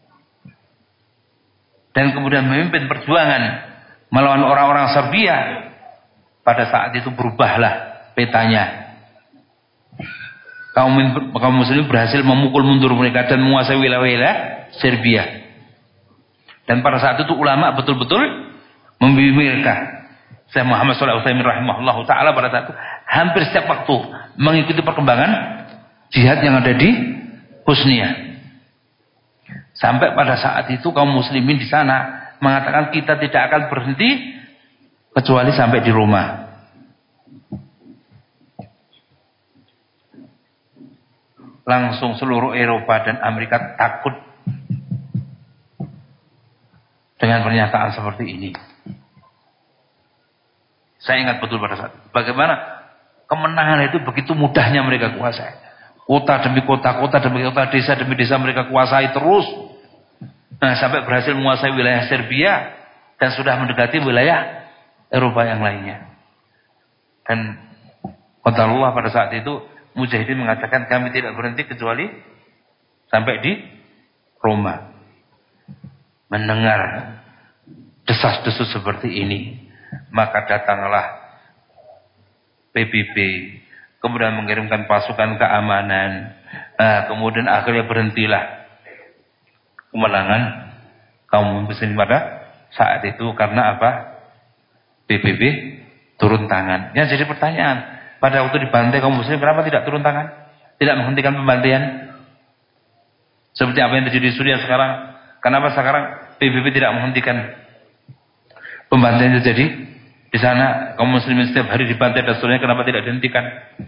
S1: dan kemudian memimpin perjuangan melawan orang-orang Serbia, pada saat itu berubahlah petanya. Kaum, kaum muslimin berhasil memukul mundur mereka dan menguasai wilayah-wilayah Serbia. Dan pada saat itu ulama betul-betul membimbing mereka. Syekh Muhammad Shalih Al-Utsaimin rahimahullahu taala pada saat itu hampir setiap waktu mengikuti perkembangan jihad yang ada di Bosnia. Sampai pada saat itu kaum muslimin di sana mengatakan kita tidak akan berhenti kecuali sampai di Roma. Langsung seluruh Eropa dan Amerika takut dengan pernyataan seperti ini. Saya ingat betul pada saat itu. Bagaimana kemenangan itu begitu mudahnya mereka kuasai. Kota demi kota, kota demi kota, desa demi desa mereka kuasai terus. Nah, sampai berhasil menguasai wilayah Serbia dan sudah mendekati wilayah Eropa yang lainnya. Dan qadarullah pada saat itu mujahidin mengatakan kami tidak berhenti kecuali sampai di Roma. Mendengar desas-desus seperti ini, maka datanglah P B B, kemudian mengirimkan pasukan keamanan. Nah, kemudian akhirnya berhentilah kemenangan kaum muslimin pada saat itu karena apa? P B B turun tangan. Yang jadi pertanyaan, pada waktu dibantai kaum muslim kenapa tidak turun tangan? Tidak menghentikan pembantaian? Seperti apa yang terjadi di Suriah sekarang. Kenapa sekarang P B B tidak menghentikan pembantaian yang terjadi di sana? Kaum muslimin setiap hari dibantai dan seterusnya, kenapa tidak dihentikan?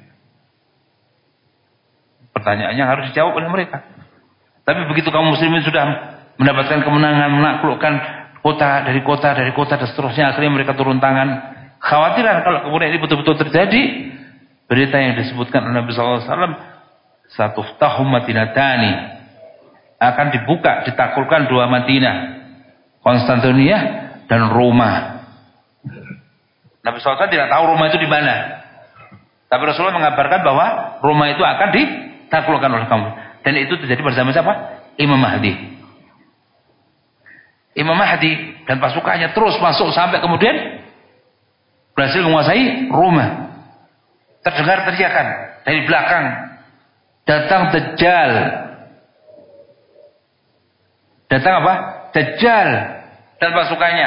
S1: Pertanyaannya harus dijawab oleh mereka. Tapi begitu kaum muslimin sudah mendapatkan kemenangan, menaklukkan kota dari kota dari kota dan seterusnya, akhirnya mereka turun tangan. Khawatiran kalau kemudian ini betul-betul terjadi, berita yang disebutkan oleh Nabi sallallahu alaihi wasallam, satuftahu madinatani, akan dibuka, ditaklukkan dua Madinah, Konstantinia dan Roma. Nabi sallallahu alaihi wasallam tidak tahu Roma itu di mana, tapi Rasulullah mengabarkan bahwa Roma itu akan ditaklukkan oleh kaum. Dan itu terjadi bersama siapa? Imam Mahdi. Imam Mahdi dan pasukannya terus masuk sampai kemudian berhasil menguasai Roma. Terdengar teriakan dari belakang, datang Dajjal. Datang apa? Dajjal dan pasukannya.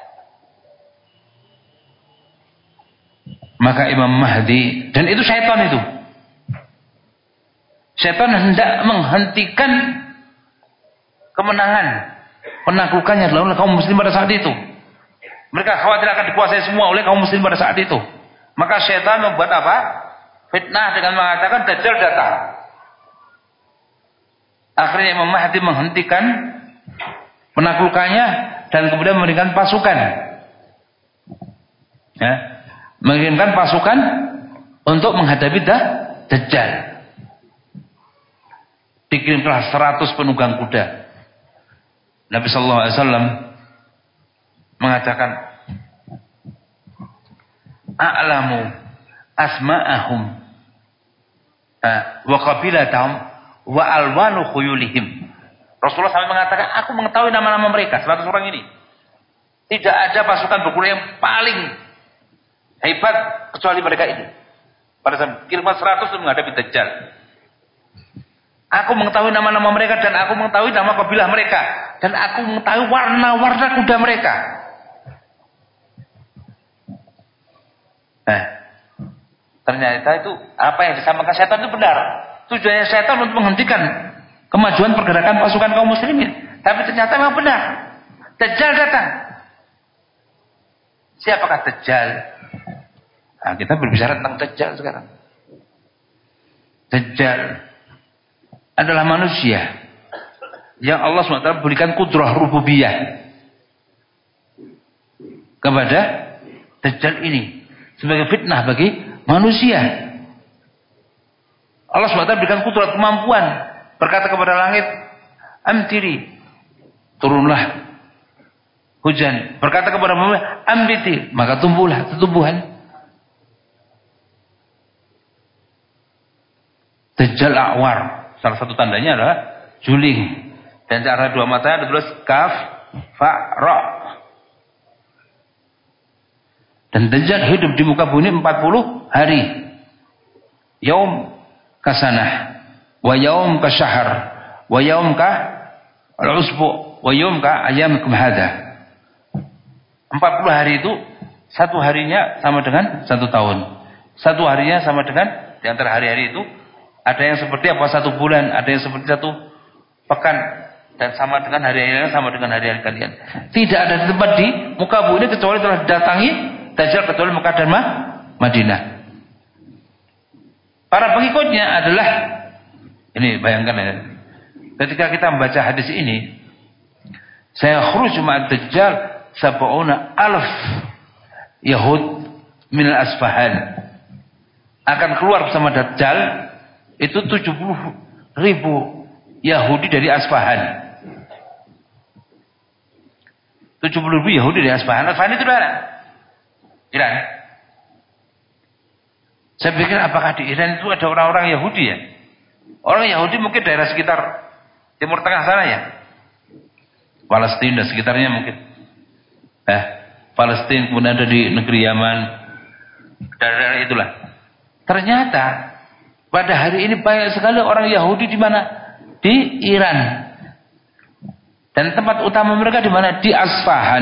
S1: Maka Imam Mahdi, dan itu syaitan itu. Syaitan hendak menghentikan kemenangan, penaklukannya oleh kaum muslim pada saat itu. Mereka khawatir akan dikuasai semua oleh kaum muslim pada saat itu. Maka syaitan membuat apa? Fitnah dengan mengatakan Dajjal datang. Akhirnya Imam Mahdi menghentikan penaklukannya dan kemudian memberikan pasukan. Ya, mengirimkan pasukan untuk menghadapi Dajjal. Dikirimkanlah seratus penunggang kuda. Nabi sallallahu alaihi wasallam mengatakan, a'lamu asma'ahum wa qabilatahum wa alwanu khuyulihim. Rasulullah sampai mengatakan, aku mengetahui nama-nama mereka, seratus orang ini. Tidak ada pasukan berkuda yang paling hebat kecuali mereka ini. Pada saat kirimkan seratus untuk menghadapi Dajjal. Aku mengetahui nama-nama mereka dan aku mengetahui nama kabilah mereka dan aku mengetahui warna-warna kuda mereka. Nah, ternyata itu apa yang disampaikan setan itu benar. Tujuannya setan untuk menghentikan kemajuan pergerakan pasukan kaum muslimin. Tapi ternyata memang benar. Dajjal datang. Siapakah Dajjal? Nah, kita berbicara tentang Dajjal sekarang. Dajjal adalah manusia yang Allah subhanahu wa taala berikan kudrah rububiyah kepada Dajjal ini sebagai fitnah bagi manusia. Allah subhanahu wa taala berikan kudrah, kemampuan, berkata kepada langit, amtiri, turunlah hujan. Berkata kepada bumi, ambiti, maka tumbuhlah tumbuhan. Dajjal a'war, salah satu tandanya adalah juling, dan cara dua matanya ada tulis kaf fa ra. Dan Dajjal hidup di muka bumi empat puluh hari. Yaum kasanah, wa yaum kasyahr, wa yaum ka al-usbu, wa yaum ka ayyamikum hadha. empat puluh hari itu satu harinya sama dengan satu tahun. Satu harinya sama dengan di antara hari-hari itu ada yang seperti apa satu bulan, ada yang seperti satu pekan, dan sama dengan hari-hari sama dengan hari-hari kalian. Tidak ada tempat di muka bumi ini kecuali telah datangi Dajjal kecuali Mekah dan Madinah. Para pengikutnya adalah, ini bayangkan ya, ketika kita membaca hadis ini, saya khuruj ma'ad Dajjal sab'una alf Yahud min al-Asfahan, akan keluar bersama Dajjal itu tujuh puluh ribu Yahudi dari Asfahan. tujuh puluh ribu Yahudi dari Asfahan. Asfahan itu mana? Iran. Saya pikir apakah di Iran itu ada orang-orang Yahudi ya? Orang Yahudi mungkin daerah sekitar Timur Tengah sana ya. Palestina dan sekitarnya mungkin. Eh, Palestina, kemudian ada di negeri Yaman, daerah-daerah itulah. Ternyata pada hari ini banyak sekali orang Yahudi di mana? Di Iran. Dan tempat utama mereka di mana? Di Asfahan.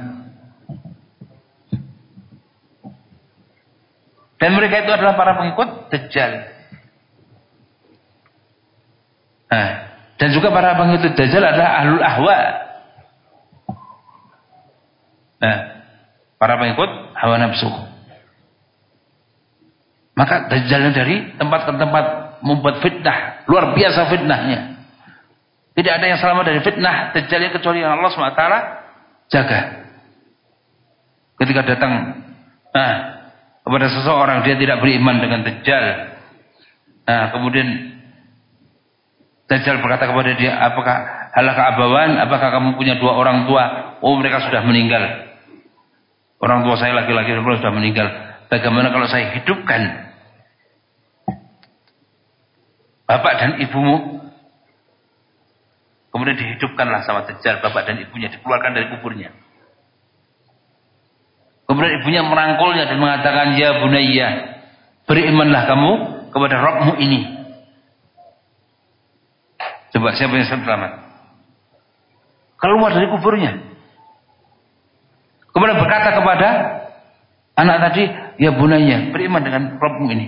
S1: Dan mereka itu adalah para pengikut Dajjal. Nah, dan juga para pengikut Dajjal adalah ahlul ahwa. Nah, para pengikut hawa nafsu. Maka Dajjal dari tempat ke tempat membuat fitnah, luar biasa fitnahnya. Tidak ada yang selamat dari fitnah Dajjal kecuali yang Allah subhanahu wa taala jaga. Ketika datang nah, kepada seseorang dia tidak beriman dengan Dajjal. Nah, kemudian Dajjal berkata kepada dia, apakah halaka abawan, apakah kamu punya dua orang tua? Oh, mereka sudah meninggal. Orang tua saya laki-laki sudah meninggal. Bagaimana kalau saya hidupkan bapak dan ibumu? Kemudian dihidupkanlah sama Dajjal bapak dan ibunya, dikeluarkan dari kuburnya. Kemudian ibunya merangkulnya dan mengatakan, ya bunayya, berimanlah kamu kepada Rabbmu ini. Coba siapa yang selamat? Keluar dari kuburnya. Kemudian berkata kepada anak tadi, ya bunayya, beriman dengan Rabbmu ini.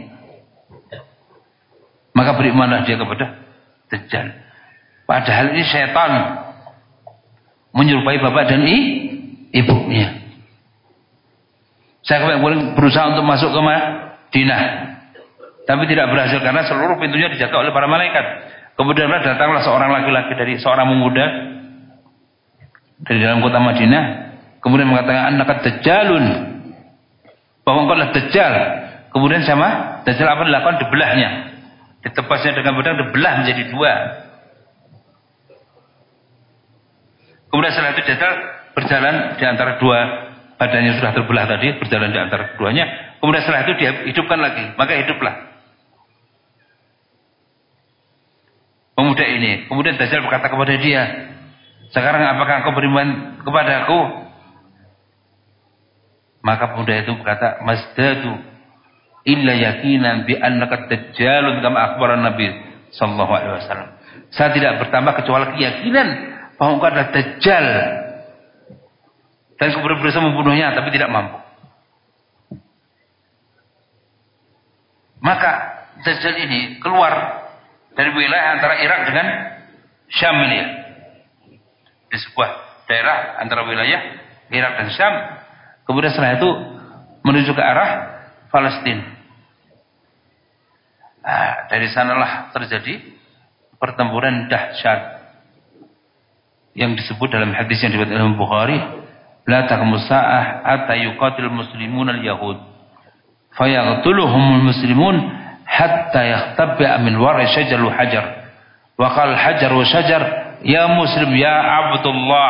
S1: Maka berimanlah dia kepada Dajjal. Padahal ini setan menyerupai bapak dan i, ibunya. Saya kemudian berusaha untuk masuk ke Madinah, tapi tidak berhasil karena seluruh pintunya dijaga oleh para malaikat. Kemudian datanglah seorang laki-laki dari seorang pemuda dari dalam kota Madinah, kemudian mengatakan, annaka Dajjalun, bahwa engkau adalah Dajjal. Kemudian sama Dajjal apa dilakukan? Dibelahnya, ditebasnya dengan pedang, dibelah menjadi dua. Kemudian setelah itu Dajjal berjalan di antara dua badannya sudah terbelah tadi, berjalan di antara keduanya. Kemudian setelah itu dia hidupkan lagi, maka hiduplah pemuda ini. Kemudian Dajjal berkata kepada dia, sekarang apakah engkau beriman kepada aku? Maka pemuda itu berkata, masdadu illa yakinan bi annaka Dajjalun kama akhbaran Nabi sallallahu alaihi wasallam. Saya tidak bertambah kecuali keyakinan bahwa engkau adalah Dajjal. Dan kemudian berusaha membunuhnya tapi tidak mampu. Maka Dajjal ini keluar dari wilayah antara Irak dengan Syam ini ya. Di sebuah daerah antara wilayah Irak dan Syam. Kemudian setelah itu menuju ke arah Palestina. Nah, dari sanalah terjadi pertempuran dahsyat yang disebut dalam hadis yang diriwayatkan oleh Bukhari, la taqumus sa'ah hatta yuqatil muslimun al-yahud fayaqtuluhumul muslimun hatta yahtabba min wara'i syajar hajar wa qal hajar wa syajar ya muslim ya abdullah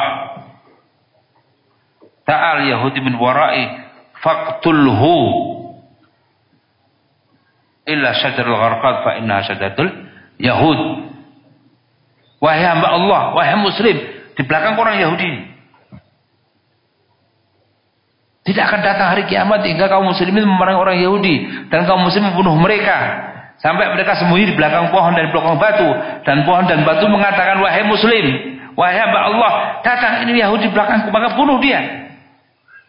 S1: ta'al yahudi min wara'i faqtulhu illa syajarul gharqad fa innaha syajaratul yahud. Wahai hamba Allah, wahai muslim, di belakang orang Yahudi ini tidak akan datang hari kiamat hingga kaum muslimin memerangi orang Yahudi dan kaum muslim membunuh mereka sampai mereka sembunyi di belakang pohon dan belakang batu, dan pohon dan batu mengatakan, wahai muslim, wahai hamba Allah, datang ini Yahudi di belakangku, maka bunuh dia.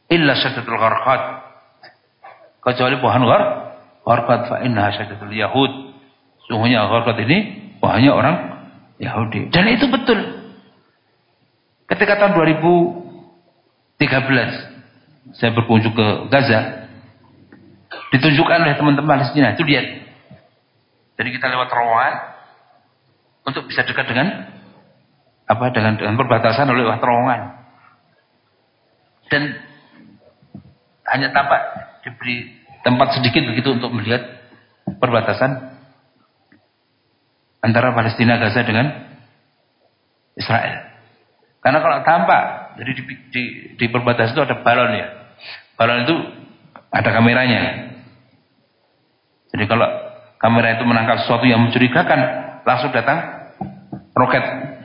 S1: illa syajaratul gharqad, kecuali pohon gharqad, fa innaha syajaratul yahud. Sungguhnya gharqad ini pohonnya orang Yahudi. Dan itu betul. Ketika tahun dua ribu tiga belas saya berkunjung ke Gaza, ditunjukkan oleh teman-teman Palestina, itu lihat. Jadi kita lewat terowongan untuk bisa dekat dengan apa dengan dengan perbatasan oleh lewat terowongan. Dan hanya tampak diberi tempat sedikit begitu untuk melihat perbatasan antara Palestina Gaza dengan Israel. Karena kalau tampak, jadi di, di, di perbatasan itu ada balon ya. Balon itu ada kameranya. Jadi kalau kamera itu menangkap sesuatu yang mencurigakan, langsung datang roket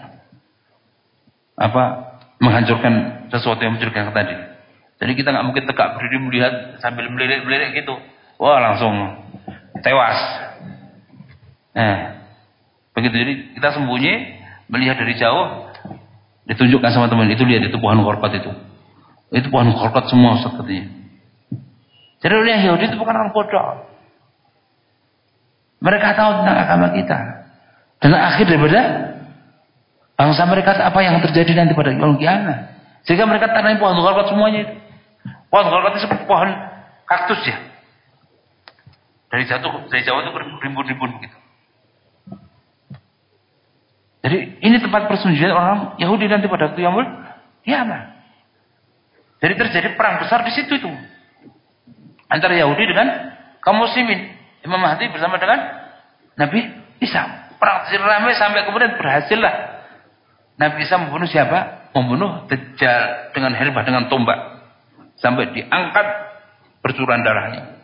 S1: apa menghancurkan sesuatu yang mencurigakan tadi. Jadi kita nggak mungkin tegak berdiri melihat sambil melirik-melirik gitu. Wah langsung tewas. Nah, begitu. Jadi kita sembunyi melihat dari jauh. Ditunjukkan sama teman itu, lihat itu pohon gharqad itu. Itu pohon gharqad semua Ustaz katanya. Jadi orang Yahudi itu bukan orang bodoh. Mereka tahu tentang agama kita. Dan akhir daripada bangsa mereka apa yang terjadi nanti pada yaumul qiyamah. Sehingga mereka tanam pohon gharqad semuanya itu. Pohon gharqad itu seperti pohon kaktus ya. Dari jauh dari jauh itu berimbun-rimbun begitu. Jadi ini tempat persembunyian orang Yahudi nanti pada waktu yaumul qiyamah. Jadi terjadi perang besar di situ itu antara Yahudi dengan kaum muslimin. Imam Mahdi bersama dengan Nabi Isa. Perang terjadi ramai sampai kemudian berhasillah Nabi Isa membunuh siapa? Membunuh Dajjal dengan herbah, dengan tombak, sampai diangkat bercurah darahnya.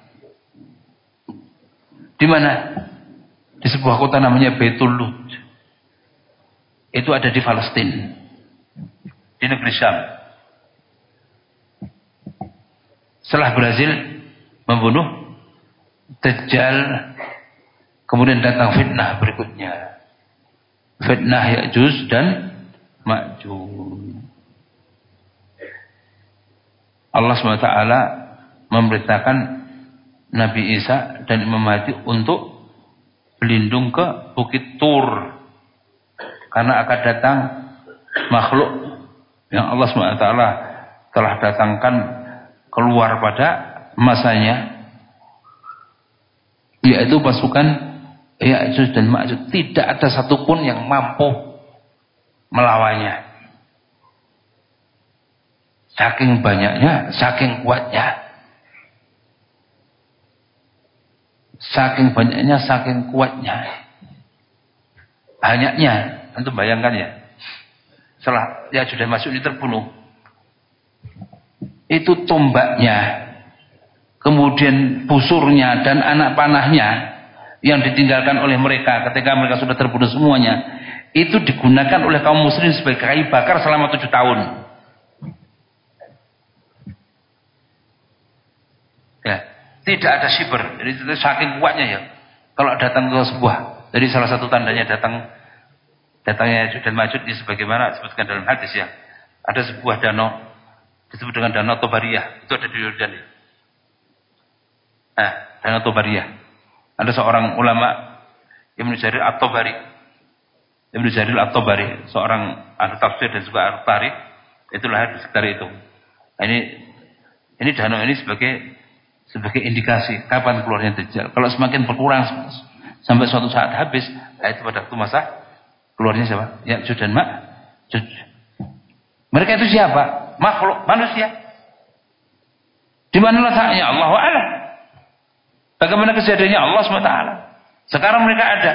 S1: Di mana? Di sebuah kota namanya Baitul Lud. Itu ada di Palestina, di negeri Syam. Setelah berhasil membunuh Dajjal, kemudian datang fitnah berikutnya. Fitnah Ya'juj dan Ma'juj. Allah subhanahu wa taala memerintahkan Nabi Isa dan Imam Mahdi untuk berlindung ke Bukit Tur. Karena akan datang makhluk yang Allah subhanahu wa taala telah datangkan keluar pada masanya, yaitu pasukan Ya'juj dan Ma'juj. Tidak ada satupun yang mampu melawannya. Saking banyaknya, saking kuatnya. Saking banyaknya, saking kuatnya. Banyaknya. Antum bayangkan ya, setelah Ya'juj dan Ma'juj ini terbunuh, itu tombaknya, kemudian busurnya dan anak panahnya yang ditinggalkan oleh mereka ketika mereka sudah terbunuh semuanya, itu digunakan oleh kaum muslimin sebagai kayu bakar selama tujuh tahun. Ya, tidak ada siber. Jadi saking kuatnya ya. Kalau datang ke sebuah, jadi salah satu tandanya datang datangnya Ya'juj dan Ma'juj ini sebagaimana disebutkan dalam hadis ya. Ada sebuah danau disebut dengan Danau Tobariyah, itu ada di Yordan. Nah, Danau Tobariyah. Ada seorang ulama Ibnu Jarir At-Tabari. Ibnu Jarir At-Tabari, seorang ahli tafsir dan juga ahli tarikh, itu lahir di sekitar itu. Nah, ini ini danau ini sebagai sebagai indikasi kapan keluarnya Dajjal. Kalau semakin berkurang sampai suatu saat habis, nah itu pada waktu masa keluarnya siapa? Ya'juj dan Ma'juj. Mereka itu siapa? Makhluk manusia. Di mana letaknya? Allahu a'lam. Bagaimana kejadiannya? Allah subhanahu wa taala. Sekarang mereka ada,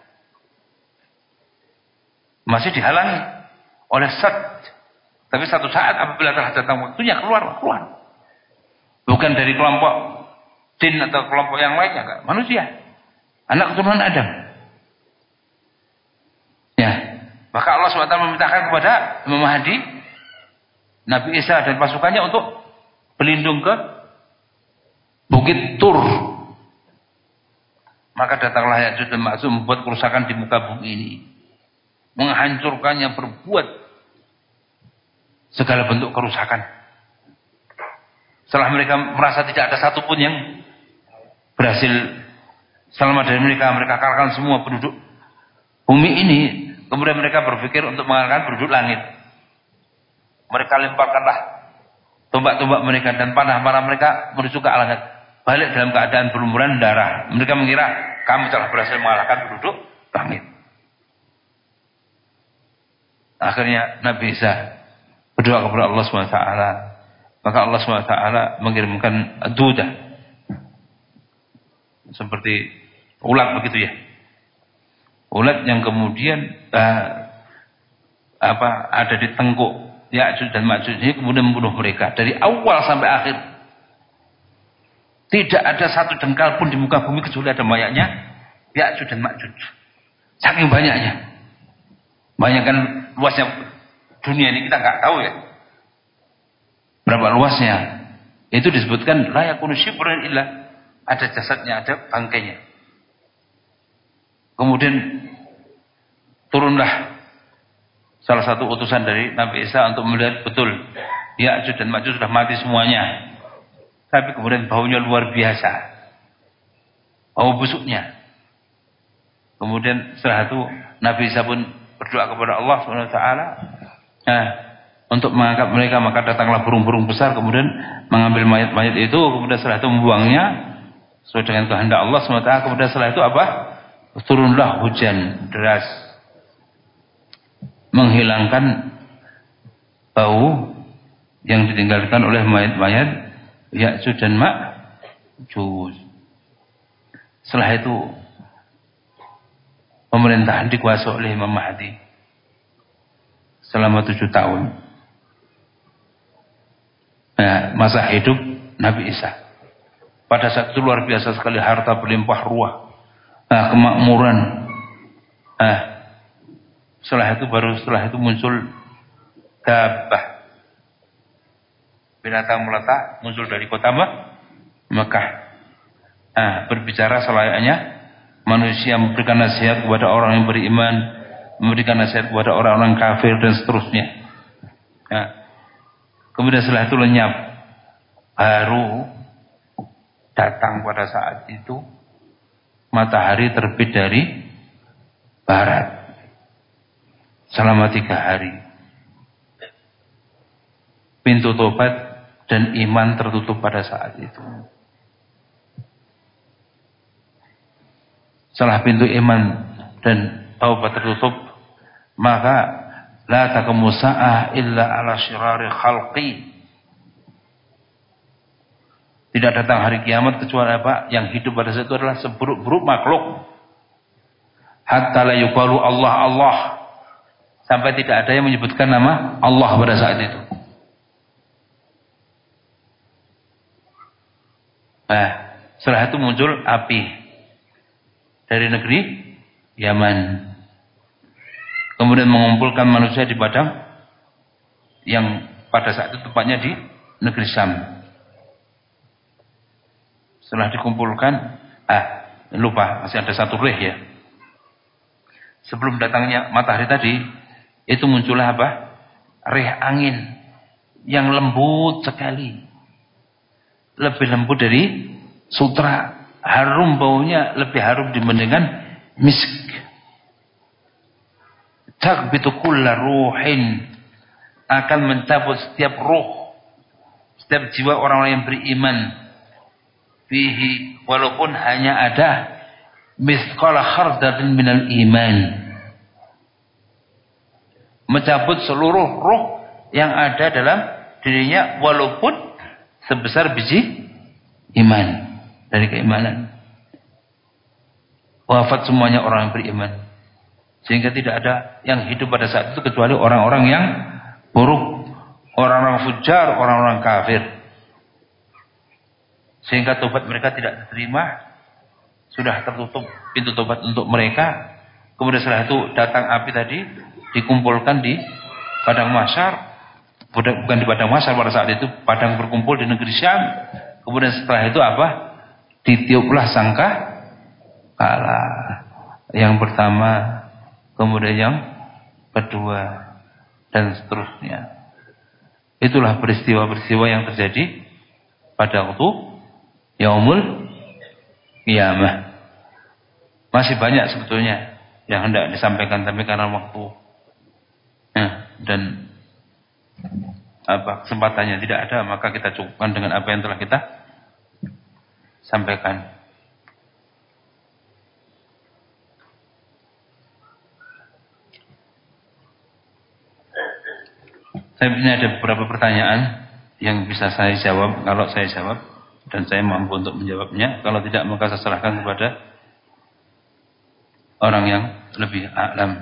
S1: masih dihalangi oleh Sad. Tapi satu saat apabila telah datang waktunya, keluar, keluar. Bukan dari kelompok jin atau kelompok yang lainnya, enggak. Manusia, anak keturunan Adam. Ya, maka Allah subhanahu wa taala memerintahkan kepada Imam Mahdi, Nabi Isa dan pasukannya untuk berlindung ke Bukit Tur. Maka datanglah Ya'juj dan Ma'juj membuat kerusakan di muka bumi ini, menghancurkannya, berbuat segala bentuk kerusakan. Setelah mereka merasa tidak ada satupun yang berhasil selamat dari mereka, mereka kalahkan semua penduduk bumi ini. Kemudian mereka berpikir untuk mengalahkan penduduk langit. Mereka lemparkanlah tombak-tombak mereka dan panah-panah mereka menuju ke langit. Balik dalam keadaan berlumuran darah. Mereka mengira kami telah berhasil mengalahkan penduduk langit. Akhirnya Nabi Isa berdoa kepada Allah subhanahu wa taala. Maka Allah subhanahu wa taala mengirimkan duda. Seperti ulat begitu ya. Ulat yang kemudian uh, apa ada di tengkuk Ya'juj dan Ma'juj ini kemudian membunuh mereka dari awal sampai akhir. Tidak ada satu jengkal pun di muka bumi kecuali ada mayatnya Ya'juj dan Ma'juj. Saking banyaknya. Bayangkan luasnya dunia ini kita nggak tahu ya. Berapa luasnya? Itu disebutkan la yakunu shibrun illa, ada jasadnya, ada bangkainya. Kemudian turunlah salah satu utusan dari Nabi Isa untuk melihat betul Ya'juj dan Ma'juj sudah mati semuanya. Tapi kemudian baunya luar biasa. Bau busuknya. Kemudian setelah itu Nabi Isa pun berdoa kepada Allah subhanahu wa taala. Nah, untuk mengangkat mereka maka datanglah burung-burung besar kemudian mengambil mayat-mayat itu, kemudian setelah itu membuangnya sesuai dengan kehendak Allah subhanahu wa taala. Kemudian setelah itu apa? Turunlah hujan deras menghilangkan bau yang ditinggalkan oleh mayat-mayat Ya'juj dan Ma'juj. Setelah itu pemerintahan dikuasai oleh Imam Mahdi selama tujuh tahun. Nah, masa hidup Nabi Isa. Pada saat itu luar biasa sekali, harta berlimpah ruah, nah, kemakmuran. Nah, setelah itu baru setelah itu muncul Dabbah, binatang melata muncul dari kota Mekah. Nah, berbicara selayaknya manusia, memberikan nasihat kepada orang yang beriman, memberikan nasihat kepada orang-orang kafir dan seterusnya. Nah, kemudian setelah itu lenyap. Baru datang pada saat itu matahari terbit dari barat selama tiga hari. Pintu tobat dan iman tertutup pada saat itu. Setelah pintu iman dan taubat tertutup, maka la taqumu sa'ah illa ala syirari khalqi. Tidak datang hari kiamat kecuali apa? Yang hidup pada saat itu adalah seburuk-buruk makhluk. Hatta la yuqalu Allah Allah. Sampai tidak ada yang menyebutkan nama Allah pada saat itu. Nah, setelah itu muncul api dari negeri Yaman. Kemudian mengumpulkan manusia di padang yang pada saat itu tepatnya di negeri Syam. Setelah dikumpulkan, ah lupa masih ada satu rih ya. Sebelum datangnya matahari tadi, itu muncullah apa? Rih angin yang lembut sekali, lebih lembut dari sutra. Harum baunya lebih harum dibandingkan misk. Takbitu kulla ruhin, akan mencabut setiap ruh, setiap jiwa orang-orang yang beriman. Fihi, walaupun hanya ada mithqala khardatin minal iman. Mencabut seluruh ruh yang ada dalam dirinya walaupun sebesar biji iman. Dari keimanan. Wafat semuanya orang yang beriman. Sehingga tidak ada yang hidup pada saat itu kecuali orang-orang yang buruk, orang-orang fujar, orang-orang kafir. Sehingga tobat mereka tidak diterima, sudah tertutup pintu tobat untuk mereka. Kemudian setelah itu datang api tadi, dikumpulkan di padang mahsyar, bukan di padang mahsyar pada saat itu, padang berkumpul di negeri Syam. Kemudian setelah itu apa? Ditiuplah sangka kala yang pertama, kemudian yang kedua, dan seterusnya. Itulah peristiwa-peristiwa yang terjadi pada waktu yaumul qiyamah. Masih banyak sebetulnya yang hendak disampaikan, tapi karena waktu nah, dan apa kesempatannya tidak ada, maka kita cukupkan dengan apa yang telah kita sampaikan. Saya ini ada beberapa pertanyaan yang bisa saya jawab kalau saya jawab dan saya mampu untuk menjawabnya. Kalau tidak, maka saya serahkan kepada orang yang lebih a'lam.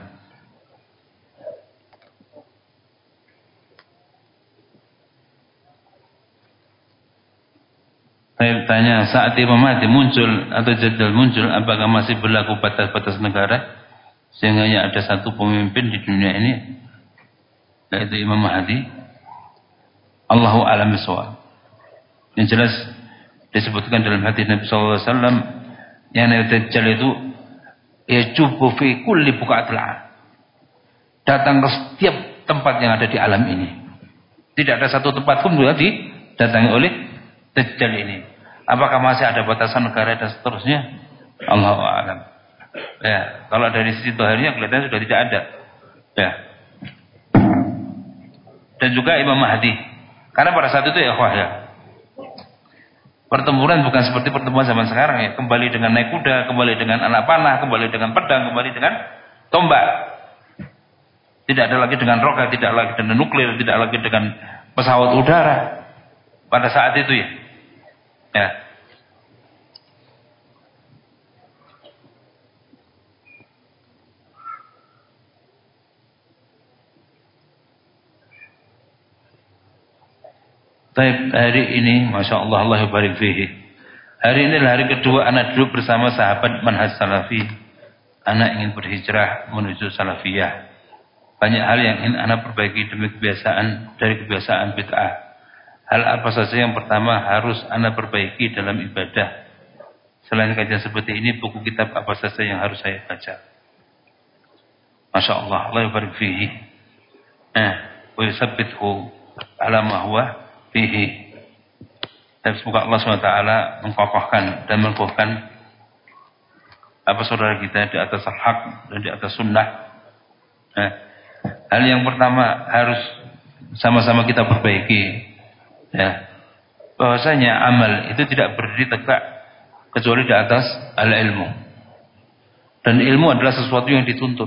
S1: Saya tanya, saat Imam Mahdi muncul atau jadwal muncul, apakah masih berlaku batas-batas negara sehingga ada satu pemimpin di dunia ini, yaitu Imam Mahdi? Allahu a'lam bishawab. Yang jelas disebutkan dalam hadis Nabi sallallahu alaihi wasallam, yang Dajjal itu yajubu fi kulli buqatil alam, datang ke setiap tempat yang ada di alam ini. Tidak ada satu tempat pun juga didatangi oleh Dajjal ini. Apakah masih ada batasan negara dan seterusnya? Allahu a'lam. Ya, kalau dari sisi zahirnya kelihatannya sudah tidak ada. Ya. Dan juga Imam Mahdi. Karena pada saat itu ya, wah ya, pertempuran bukan seperti pertempuran zaman sekarang ya. Kembali dengan naik kuda, kembali dengan anak panah, kembali dengan pedang, kembali dengan tombak. Tidak ada lagi dengan roket, tidak lagi dengan nuklir, tidak lagi dengan pesawat udara. Pada saat itu ya. Ya. Baik, hari ini Masya Allah, Allah barik fihi. Hari ini adalah hari kedua anak duduk bersama sahabat manhaj salafi. Anak ingin berhijrah menuju salafiyah. Banyak hal yang ingin anak perbaiki demi kebiasaan dari kebiasaan bid'ah. Hal apa saja yang pertama harus anak perbaiki dalam ibadah? Selain kajian seperti ini, buku kitab apa saja yang harus saya baca? Masya Allah, Allah barik fihi. Eh, wa yusabbithu ala ma huwa fihi. Dan semoga Allah subhanahu wa taala mengkokohkan dan mengukuhkan apa saudara kita di atas al-haq dan di atas sunnah. Nah, hal yang pertama harus sama-sama kita perbaiki, ya, bahwasanya amal itu tidak berdiri tegak kecuali di atas al-ilmu. Dan ilmu adalah sesuatu yang dituntut.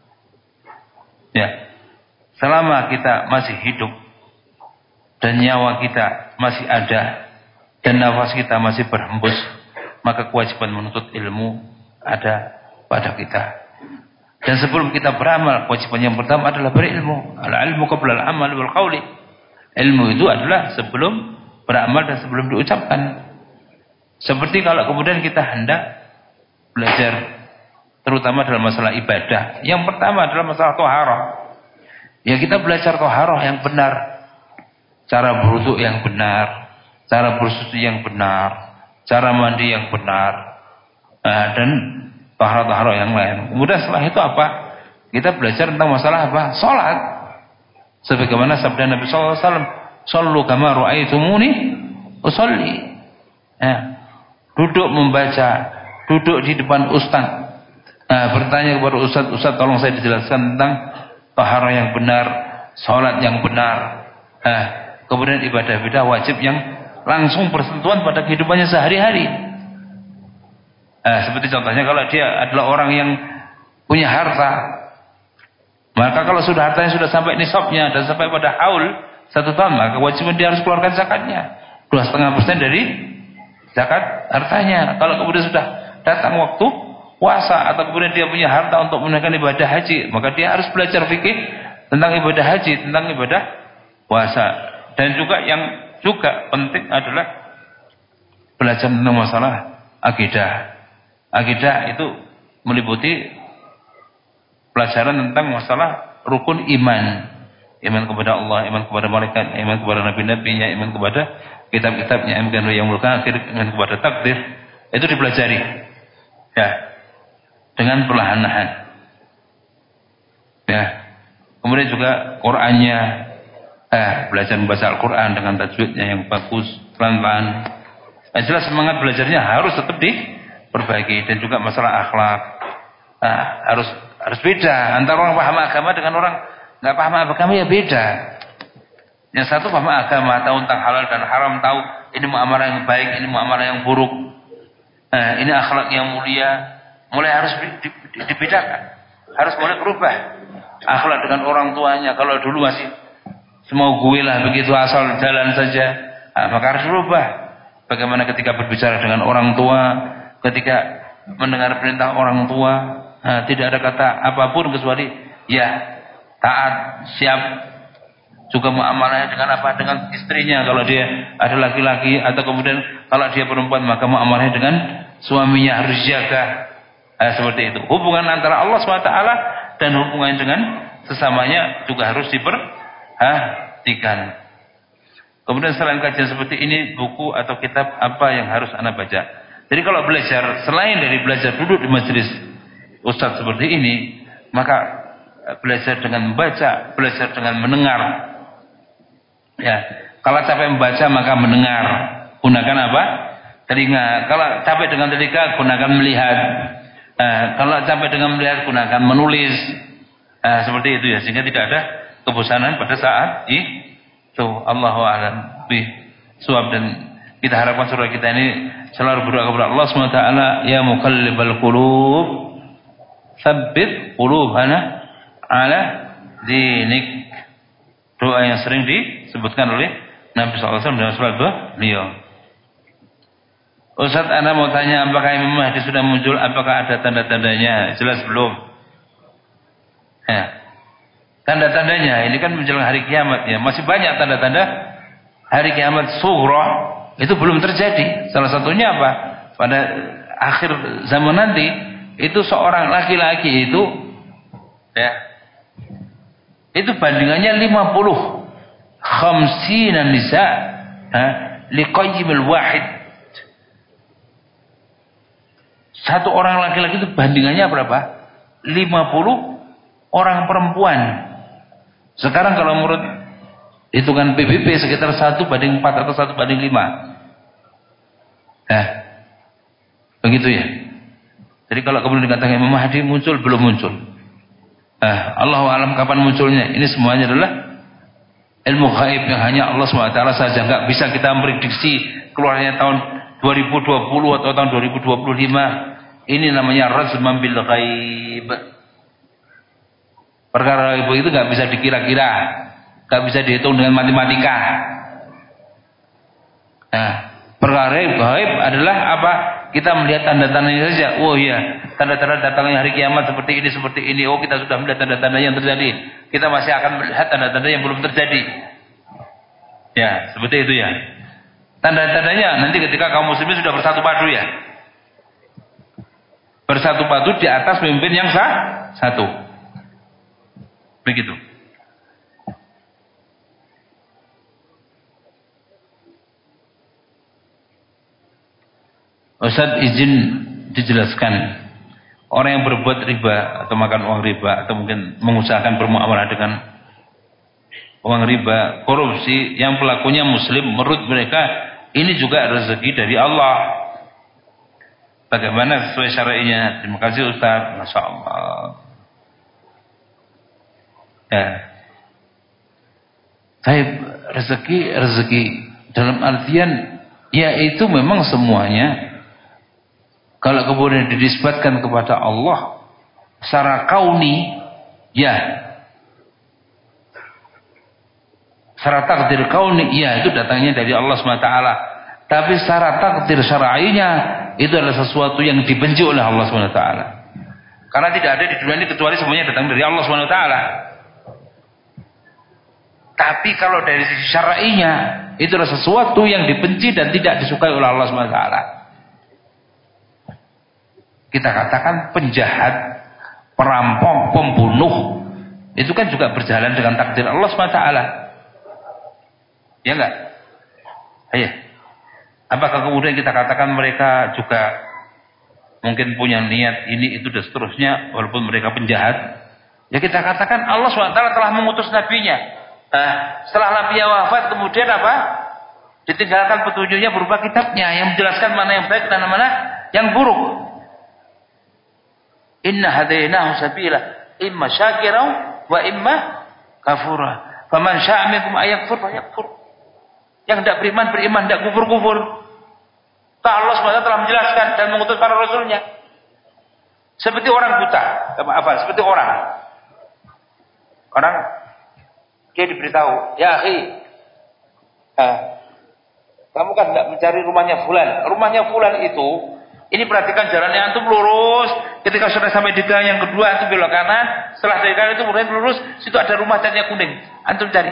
S1: Ya, selama kita masih hidup dan nyawa kita masih ada dan nafas kita masih berhembus, maka kewajiban menuntut ilmu ada pada kita. Dan sebelum kita beramal, kewajiban yang pertama adalah berilmu. Al-ilmu qabla al-amal wal qawli. Ilmu itu adalah sebelum beramal dan sebelum diucapkan. Seperti kalau kemudian kita hendak belajar terutama dalam masalah ibadah, yang pertama adalah masalah thaharah. Ya, kita belajar thaharah yang benar. Cara berwudu yang benar, cara bersuci yang benar, cara mandi yang benar, nah, dan taharah-taharah yang lain. Kemudian setelah itu apa? Kita belajar tentang masalah apa? Salat. Sebagaimana sabda Nabi sallallahu alaihi wasallam, "Shallu kama ra'aitumuni usolli." Ya, duduk membaca, duduk di depan ustaz. Nah, bertanya kepada ustaz, "Ustaz, tolong saya dijelaskan tentang taharah yang benar, salat yang benar." Nah, kemudian ibadah-ibadah wajib yang langsung bersentuhan pada kehidupannya sehari-hari. Nah, seperti contohnya kalau dia adalah orang yang punya harta, maka kalau sudah hartanya sudah sampai nisabnya dan sampai pada haul satu tahun, maka kewajiban dia harus keluarkan zakatnya dua setengah persen dari zakat hartanya. Kalau kemudian sudah datang waktu puasa atau kemudian dia punya harta untuk menunaikan ibadah haji, maka dia harus belajar fikih tentang ibadah haji, tentang ibadah puasa. Dan juga yang juga penting adalah belajar tentang masalah akidah. Akidah itu meliputi pelajaran tentang masalah rukun iman. Iman kepada Allah, iman kepada malaikat, iman kepada nabi-nabinya, iman kepada kitab-kitabnya, iman kepada yang mulka akhir, iman kepada takdir. Itu dipelajari. Ya. Dengan perlahan-lahan. Ya. Kemudian juga Qur'annya, eh, belajar membaca Al-Quran dengan tajwidnya yang bagus. pelan-pelan. Nah, jelas semangat belajarnya harus tetap diperbaiki, dan juga masalah akhlak. Nah, harus harus beda antara orang paham agama dengan orang nggak paham agama, ya beda. Yang satu paham agama, tahu tentang halal dan haram, tahu ini muamalah yang baik, ini muamalah yang buruk. Nah, ini akhlak yang mulia, mulai harus dibedakan, harus mulai berubah akhlak dengan orang tuanya. Kalau dulu masih semau gue lah, begitu asal jalan saja, nah, maka harus berubah. Bagaimana ketika berbicara dengan orang tua, ketika mendengar perintah orang tua, nah, tidak ada kata apapun kecuali ya, taat, siap. Juga muamalahnya dengan apa? Dengan istrinya kalau dia ada laki-laki, atau kemudian kalau dia perempuan maka muamalahnya dengan suaminya harus jaga. Nah, seperti itu. Hubungan antara Allah subhanahu wa taala dan hubungan dengan sesamanya juga harus diperhatikan. Kemudian selain kajian seperti ini, buku atau kitab apa yang harus Anda baca? Jadi kalau belajar, selain dari belajar duduk di majelis ustaz seperti ini, maka belajar dengan membaca, belajar dengan mendengar. Ya, kalau capek membaca maka mendengar. Gunakan apa? Telinga. Kalau capek dengan telinga, gunakan melihat. Nah, kalau capek dengan melihat, gunakan menulis. Nah, seperti itu ya, sehingga tidak ada kebosanan pada saat itu. Allahu a'lam bishawab. Dan kita harapkan saudara kita ini selalu berdoa kepada Allah subhanahu wa taala, ya muqallibal qulub, tsabbit qulubana ala dinik. Doa yang sering disebutkan oleh Nabi sallallahu alaihi wasallam dalam surat beliau. Ustaz, Anda mau tanya, apakah Imam Mahdi sudah muncul? Apakah ada tanda-tandanya? Jelas belum. Ya. Tanda-tandanya ini kan menjelang hari kiamat ya. Masih banyak tanda-tanda hari kiamat sughra itu belum terjadi. Salah satunya apa? Pada akhir zaman nanti itu seorang laki-laki itu ya, itu bandingannya lima puluh khamsina nisa liqayyimil wahid. Satu orang laki-laki itu bandingannya berapa? lima puluh orang perempuan. Sekarang kalau menurut hitungan P B B sekitar satu banding empat atau satu banding lima. Nah, begitu ya. Jadi kalau kemudian dikatakan Imam Mahdi muncul, belum muncul. Nah, Allahu a'lam kapan munculnya. Ini semuanya adalah ilmu gaib yang hanya Allah subhanahu wa taala saja. Enggak bisa kita memprediksi keluarnya tahun dua ribu dua puluh atau tahun dua ribu dua puluh lima. Ini namanya razman bil ghaib. Perkara gaib itu enggak bisa dikira-kira, enggak bisa dihitung dengan matematika. Nah, perkara gaib adalah apa? Kita melihat tanda-tandanya saja. Oh iya, tanda-tanda datangnya hari kiamat seperti ini, seperti ini. Oh, kita sudah melihat tanda-tanda yang terjadi. Kita masih akan melihat tanda-tanda yang belum terjadi. Ya, seperti itu ya. Tanda-tandanya nanti ketika kaum muslimin sudah bersatu padu ya. Bersatu padu di atas pemimpin yang sah, satu. Begitu. Ustaz, izin dijelaskan, orang yang berbuat riba atau makan uang riba atau mungkin mengusahakan bermuamalah dengan uang riba, korupsi, yang pelakunya muslim, menurut mereka ini juga rezeki dari Allah. Bagaimana sesuai syar'inya? Terima kasih Ustaz. Masya Allah. Ya. Tapi rezeki, rezeki dalam artian ya itu memang semuanya. Kalau kemudian dinisbatkan kepada Allah secara kauni, ya. Secara takdir kauni, ya itu datangnya dari Allah subhanahu wa taala. Tapi secara takdir syar'inya itu adalah sesuatu yang dibenci oleh Allah subhanahu wa taala. Karena tidak ada di dunia ini kecuali semuanya datang dari Allah subhanahu wa taala. Tapi kalau dari sisi syar'inya itu adalah sesuatu yang dibenci dan tidak disukai oleh Allah subhanahu wa taala. Kita katakan penjahat, perampok, pembunuh, itu kan juga berjalan dengan takdir Allah subhanahu wa taala. Ya enggak? Ayo. Apakah kemudian kita katakan mereka juga mungkin punya niat ini, itu dan seterusnya, walaupun mereka penjahat? Ya kita katakan Allah subhanahu wa taala telah mengutus nabinya. Nah, setelah nabinya wafat kemudian apa? Ditinggalkan petunjuknya berupa kitabnya yang menjelaskan mana yang baik dan mana yang buruk. Inna hadainahu sabila imma syakira wa imma kafura. Faman syaa'a minkum ayakfur falyakfur. Yang tidak beriman beriman, tidak kufur-kufur. Allah subhanahu wa taala telah menjelaskan dan mengutus para rasulnya. Seperti orang buta, apa? Seperti orang. Orang dia diberitahu, ya akhi, eh, kamu kan tidak mencari rumahnya fulan. Rumahnya fulan itu, ini perhatikan jalannya antum lurus. Ketika sudah sampai di gang yang kedua, antum belok kanan. Setelah dari kanan itu kemudian lurus, situ ada rumah catnya kuning. Antum cari.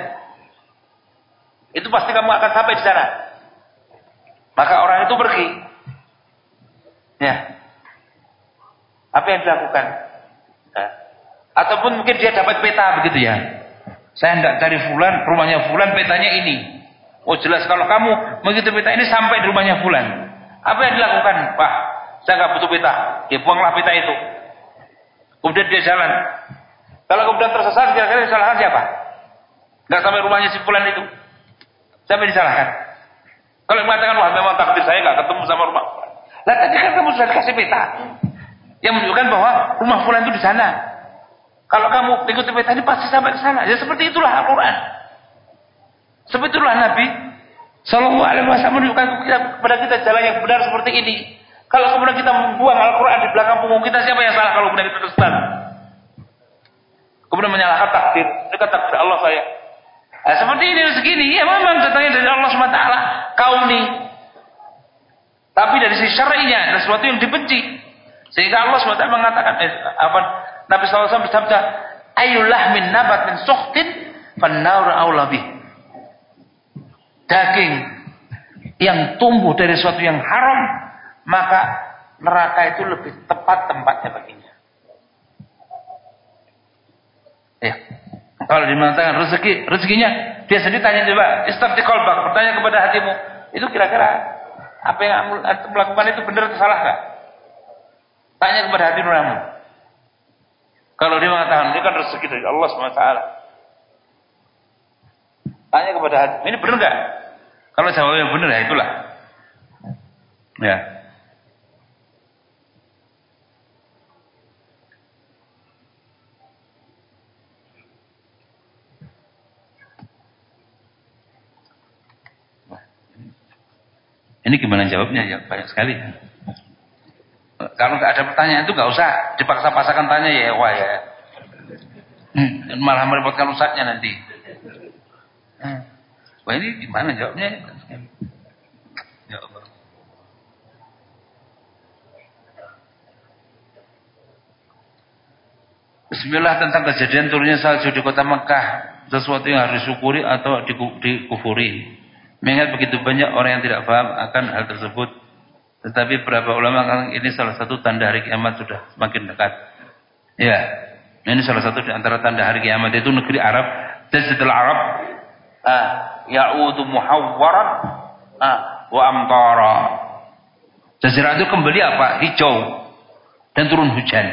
S1: Itu pasti kamu akan sampai di sana. Maka orang itu pergi. Ya. Apa yang dilakukan? Nah. Ataupun mungkin dia dapat peta begitu ya. Saya hendak cari fulan, rumahnya fulan, petanya ini. Oh jelas kalau kamu begitu peta ini sampai di rumahnya fulan. Apa yang dilakukan? Pak, saya nggak butuh peta. Dia buanglah peta itu. Kemudian dia jalan. Kalau kemudian tersesat, kira-kira disalahkan siapa? Nggak sampai rumahnya si fulan itu. Siapa yang disalahkan? Kalau mengatakan wah memang takdir saya nggak ketemu sama rumah fulan. Lah tadi kan kamu sudah dikasih peta yang menunjukkan bahwa rumah fulan itu di sana. Kalau kamu ikuti peta ini pasti sampai ke sana. Ya seperti itulah Al-Quran. Seperti itulah Nabi Sallallahu Alaihi Wasallam menunjukkan kepada kita jalan yang benar seperti ini. Kalau kemudian kita membuang Al-Quran di belakang punggung kita, siapa yang salah kalau kemudian kita tersesat? Kemudian menyalahkan takdir. Ini kan takdir Allah saya. Nah, seperti ini segini. Ya memang datangnya dari Allah subhanahu wa taala kauni. Tapi dari sisi syar'inya ada sesuatu yang dibenci. Sehingga Allah subhanahu wa taala mengatakan eh, apa Nabi sallallahu alaihi wasallam bersabda, "Ayyullah min nabat min sukhtin fan-nar aula bih." Daging yang tumbuh dari sesuatu yang haram, maka neraka itu lebih tepat tempatnya baginya. Ya. Kalau dimatakan rezeki, rezekinya dia sendiri tanya coba, istafti qalbak, bertanya kepada hatimu, itu kira-kira apa yang kamu melakukan itu benar atau salah enggak? Tanya kepada hati nurani. Kalau dia mengatakan ini kan rezeki dari Allah subhanahu wa taala. Tanya kepada hati, ini benar enggak? Kalau jawabnya benar ya itulah. Ya. Ini gimana jawabnya ya? Banyak sekali. Kalau nggak ada pertanyaan itu nggak usah dipaksa-paksakan tanya ya, wah ya. Hmm, malah merepotkan ustadznya nanti. Hmm. Wah ini gimana jawabnya? Ya Allah. Bismillah, tentang kejadian turunnya salju di kota Mekah, sesuatu yang harus disyukuri atau dikufuri. Mengingat begitu banyak orang yang tidak paham akan hal tersebut. Tetapi beberapa ulama mengatakan ini salah satu tanda hari kiamat sudah semakin dekat. Ya, ini salah satu di antara tanda hari kiamat, itu negeri Arab dan setelah Arab, ah, ya'udu muhawwaran, ah, wa amtara. Jazirah itu kembali apa? Hijau dan turun hujan.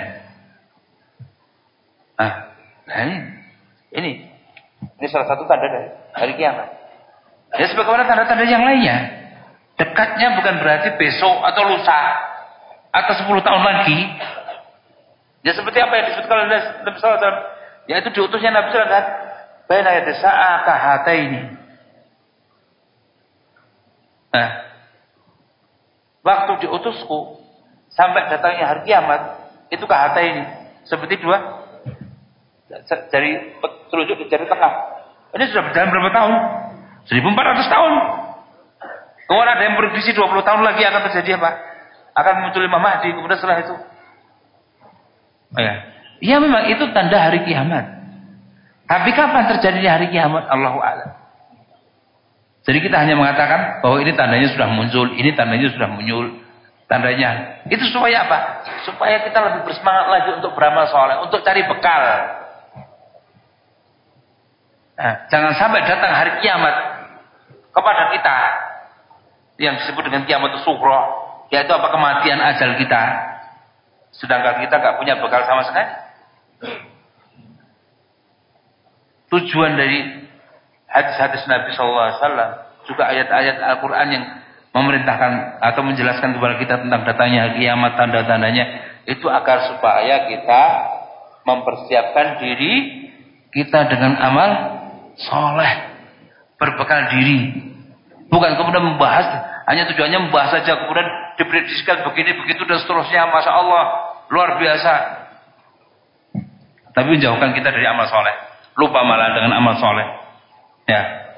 S1: Ah, nah ini, ini, ini salah satu tanda dari hari kiamat. Ya sebagaimana tanda-tanda yang lainnya. Dekatnya bukan berarti besok atau lusa atau sepuluh tahun lagi. Ya seperti apa yang disebutkan oleh Nabi sallallahu alaihi wasallam, yaitu diutusnya Nabi sallallahu alaihi wasallam baina yaday sa'aka hataini. Nah, waktu diutusku sampai datangnya hari kiamat itu kahataini, seperti dua jari telunjuk di jari tengah. Ini sudah berjalan berapa tahun? seribu empat ratus tahun. Kemudian ada yang prediksi dua puluh tahun lagi akan terjadi apa? Akan muncul Imam Mahdi. Kemudian setelah itu, oh ya, ya memang itu tanda hari kiamat. Tapi kapan terjadinya hari kiamat? Allahu a'lam. Jadi kita hanya mengatakan bahwa ini tandanya sudah muncul, ini tandanya sudah muncul, tandanya. Itu supaya apa? Supaya kita lebih bersemangat lagi untuk beramal saleh, untuk cari bekal. Nah, jangan sampai datang hari kiamat kepada kita yang disebut dengan kiamat sughra, yaitu apa? Kematian ajal kita, sedangkan kita gak punya bekal sama sekali. Tujuan dari hadis-hadis Nabi sallallahu alaihi wasallam juga ayat-ayat Al-Quran yang memerintahkan atau menjelaskan kepada kita tentang datangnya kiamat, tanda-tandanya, itu agar supaya kita mempersiapkan diri kita dengan amal soleh, berbekal diri, bukan kemudian membahas, hanya tujuannya membahas saja, kemudian diprediksikan begini begitu dan seterusnya, masya Allah luar biasa, tapi menjauhkan kita dari amal soleh, lupa malah dengan amal soleh, ya.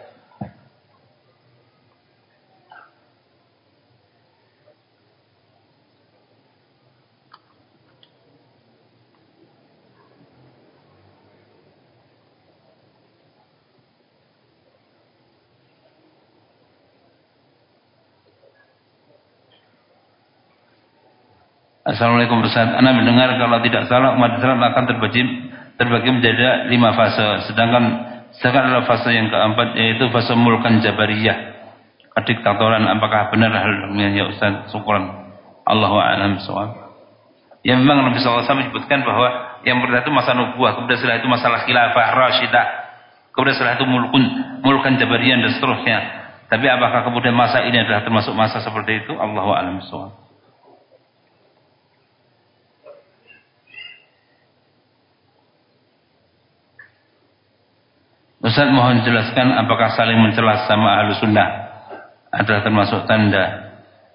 S1: Assalamualaikum Ustaz. Ana mendengar kalau tidak salah umat Islam akan terbagi terbagi menjadi lima fase. Sedangkan sedangkan adalah fase yang keempat, yaitu fase mulkan jabariyah, kediktatoran. Apakah benar hal ini ya Ustaz? Syukran. Allahu a'lam bishawab. Ya, memang Nabi sallallahu alaihi wasallam menyebutkan bahwa yang pertama itu masa nubuwah, kemudian setelah itu masalah khilafah rasyidah, kemudian setelah itu mulkun mulkan jabariyah dan seterusnya. Tapi apakah kemudian masa ini adalah termasuk masa seperti itu? Allahu a'lam bishawab. Ustaz, mohon jelaskan apakah saling mencela sama ahlu sunnah adalah termasuk tanda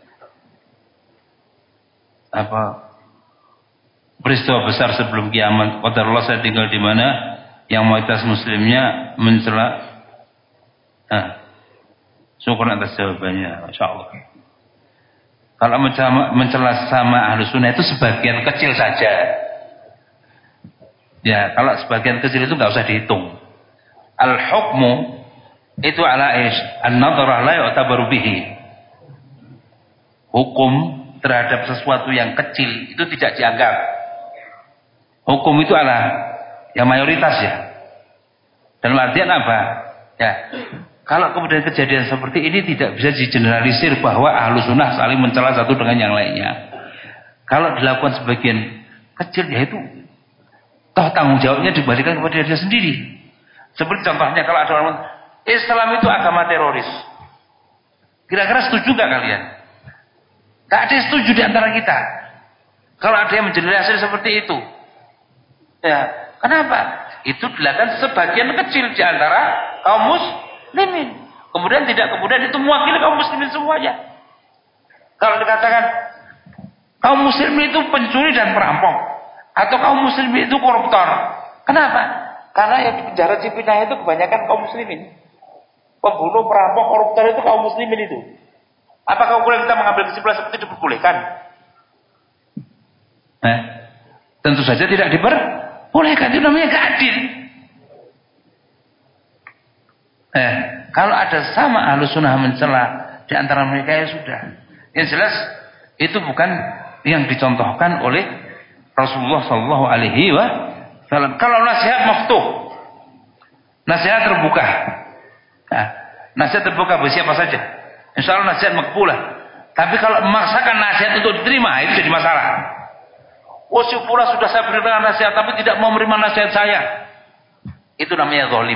S1: apa peristiwa besar sebelum kiamat. Qadarullah, saya tinggal di mana yang mayoritas muslimnya mencela. Nah, syukur atas jawabannya, masya Allah. Kalau mencela sama ahlu sunnah itu sebagian kecil saja. Ya, kalau sebagian kecil itu nggak usah dihitung. Al-hukmu itu ala ish an-nadharah la yu'tabaru bihi. Hukum terhadap sesuatu yang kecil itu tidak dianggap. Hukum itu ala yang mayoritas ya. Dalam artian apa? Ya. Kalau kemudian kejadian seperti ini tidak bisa digeneralisir bahwa ahlu sunnah saling mencela satu dengan yang lainnya. Kalau dilakukan sebagian kecil, ya itu toh tanggung jawabnya dibalikan kepada dia sendiri. Seperti contohnya kalau ada orang Islam itu agama teroris, kira-kira setuju gak kalian? Gak ada yang setuju di antara kita kalau ada yang menjelaskan seperti itu. Ya, kenapa? Itu dilakukan sebagian kecil di antara kaum muslimin. Kemudian tidak kemudian itu mewakili kaum muslimin semuanya. Kalau dikatakan kaum muslimin itu pencuri dan perampok, atau kaum muslimin itu koruptor, kenapa? Karena yang di penjara Cipinang itu kebanyakan kaum muslimin. Pembunuh, perampok, koruptor itu kaum muslimin itu. Apakah kemudian kita mengambil kesimpulan seperti itu diperbolehkan? Eh, tentu saja tidak diperbolehkan. Itu namanya gak adil. Eh, kalau ada sama ahlu sunnah mencela di antara mereka, ya sudah. Yang jelas itu bukan yang dicontohkan oleh Rasulullah Shallallahu Alaihi Wasallam. Kalau nasihat maftuh, nasihat terbuka, nah, nasihat terbuka bagi siapa saja, insya Allah nasihat makbulah. Tapi kalau memaksakan nasihat untuk diterima, itu jadi masalah. Oh, si pula sudah saya berikan nasihat, tapi tidak mau menerima nasihat saya, itu namanya zalim.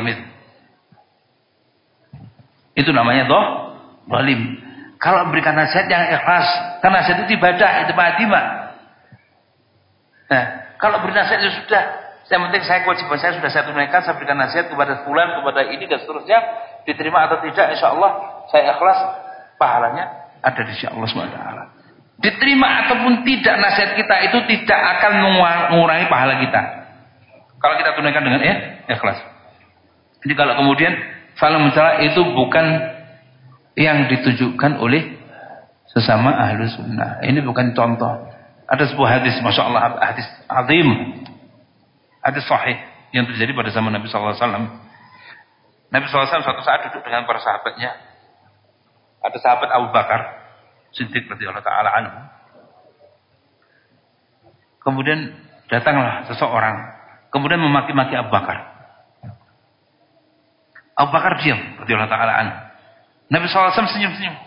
S1: Itu namanya doh, zalim. Kalau berikan nasihat yang ikhlas, karena nasihat itu ibadah, itu ma'adimah. Nah, kalau beri nasihat itu sudah. Yang penting saya kewajiban saya sudah saya tunaikan, saya berikan nasihat kepada fulan, kepada ini dan seterusnya, diterima atau tidak, insya Allah saya ikhlas, pahalanya ada di sisi Allah subhanahu wa taala. Diterima ataupun tidak nasihat kita itu tidak akan mengurangi pahala kita kalau kita tunaikan dengan eh, ikhlas. Jadi kalau kemudian saling mencela itu bukan yang ditujukan oleh sesama ahlu sunnah. Ini bukan contoh. Ada sebuah hadis, masya Allah, hadis azim, hadis sahih yang terjadi pada zaman Nabi sallallahu alaihi wasallam. Nabi sallallahu alaihi wasallam suatu saat duduk dengan para sahabatnya. Ada sahabat Abu Bakar Siddiq radhiyallahu taala anhu. Kemudian datanglah seseorang, kemudian memaki-maki Abu Bakar. Abu Bakar diam radhiyallahu taala anhu. Nabi sallallahu alaihi wasallam senyum-senyum.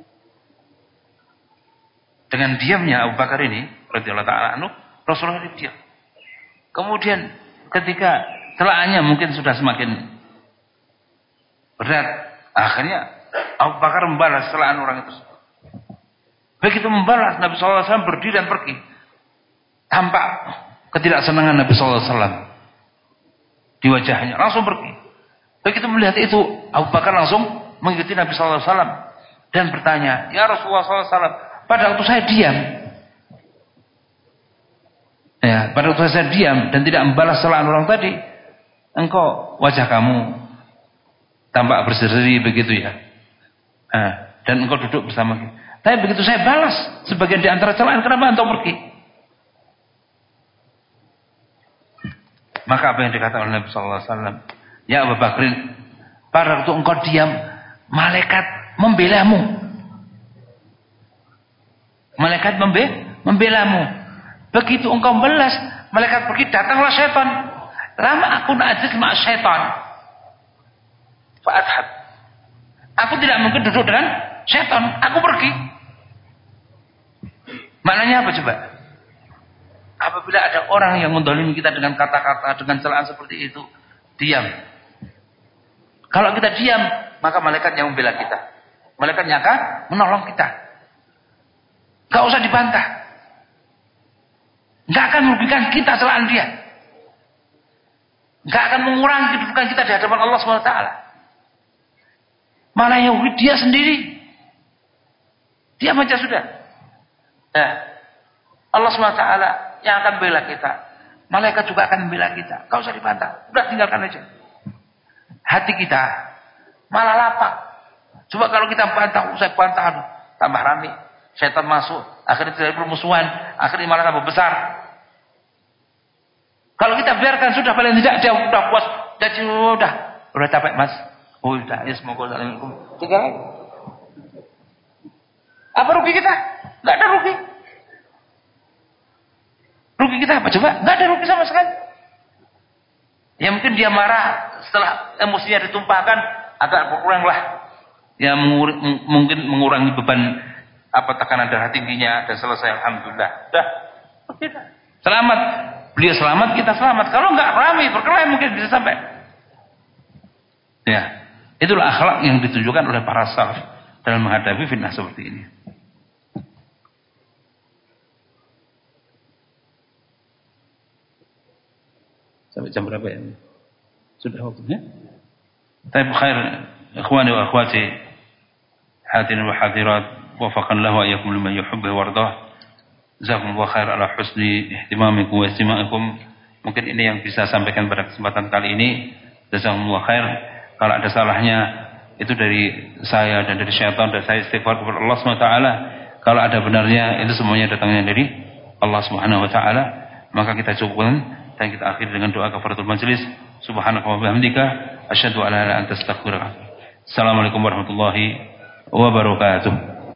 S1: Dengan diamnya Abu Bakar ini radhiyallahu taala anhu, Rasulullah diam. Kemudian ketika telaahnya mungkin sudah semakin berat, akhirnya Abu Bakar membalas celaan orang itu. Begitu membalas, Nabi sallallahu alaihi wasallam berdiri dan pergi. Tampak ketidaksenangan Nabi sallallahu alaihi wasallam di wajahnya, langsung pergi. Begitu melihat itu, Abu Bakar langsung mengikuti Nabi sallallahu alaihi wasallam dan bertanya, "Ya Rasulullah sallallahu alaihi wasallam, pada waktu saya diam, ya, pada waktu saya diam dan tidak membalas celaan orang tadi, engkau wajah kamu tampak berseri begitu ya. Nah, dan engkau duduk bersama kita. Tapi begitu saya balas sebagian di antara celaan, kenapa engkau pergi?" Maka apa yang dikatakan oleh Nabi sallallahu alaihi wasallam, "Ya Abu Bakrin, pada waktu engkau diam, malaikat membelamu. Malaikat membe membelamu. Begitu engkau membalas, malaikat pergi, datanglah syaitan. Lama aku najis ma syaitan. Fa'adhab. Aku tidak mungkin duduk dengan syaitan, aku pergi." Maknanya apa coba? Apabila ada orang yang mendolimi kita dengan kata-kata, dengan celaan seperti itu, diam. Kalau kita diam, maka malaikat yang membela kita. Malaikat yang akan menolong kita. Gak usah dibantah. Gak akan merugikan kita celaan dia. Gak akan mengurangi kedudukan kita di hadapan Allah subhanahu wa taala. Malah yang dia sendiri. Diam aja sudah. Ya. Allah subhanahu wa taala yang akan bela kita. Malaikat juga akan membela kita. Gak usah dibantah. Udah tinggalkan aja. Hati kita malah lapang. Coba kalau kita bantah, usai bantah, tambah rame. Syaitan masuk. Akhirnya terjadi permusuhan. Akhirnya malah tambah besar. Kalau kita biarkan, sudah paling tidak dia sudah puas. Dia sudah. Udah capek mas. Oh sudah. Ya semoga assalamualaikum. Tiga lagi. Apa rugi kita? Gak ada rugi. Rugi kita apa coba? Gak ada rugi sama sekali. Ya mungkin dia marah setelah emosinya ditumpahkan agak berkuranglah. Ya mengur mungkin mengurangi beban apa tekanan darah tingginya dan selesai alhamdulillah. Dah. Selamat. Beliau selamat, kita selamat. Kalau enggak ramai berkelahi mungkin bisa sampai. Ya. Itulah akhlak yang ditunjukkan oleh para salaf dalam menghadapi fitnah seperti ini. Sampai jam berapa ya? Sudah waktunya? Baik, khair ikhwani wa akhwati hadirin wa hadirat, wafaqan lahu wa iyyakum liman yuhibbu wa yardah. Jazakumullahu khair ala husni ihtimamikum wa istima'ikum. Mungkin ini yang bisa sampaikan pada kesempatan kali ini. Jazakumullahu khair. Kalau ada salahnya itu dari saya dan dari syaitan, dan saya istighfar kepada Allah subhanahu wa taala. Kalau ada benarnya itu semuanya datangnya dari Allah subhanahu wa taala. Maka kita cukupkan dan kita akhiri dengan doa kafaratul majelis. Subhanaka wa bihamdika asyhadu an la ilaha illa anta astaghfiruka. Assalamualaikum warahmatullahi wabarakatuh.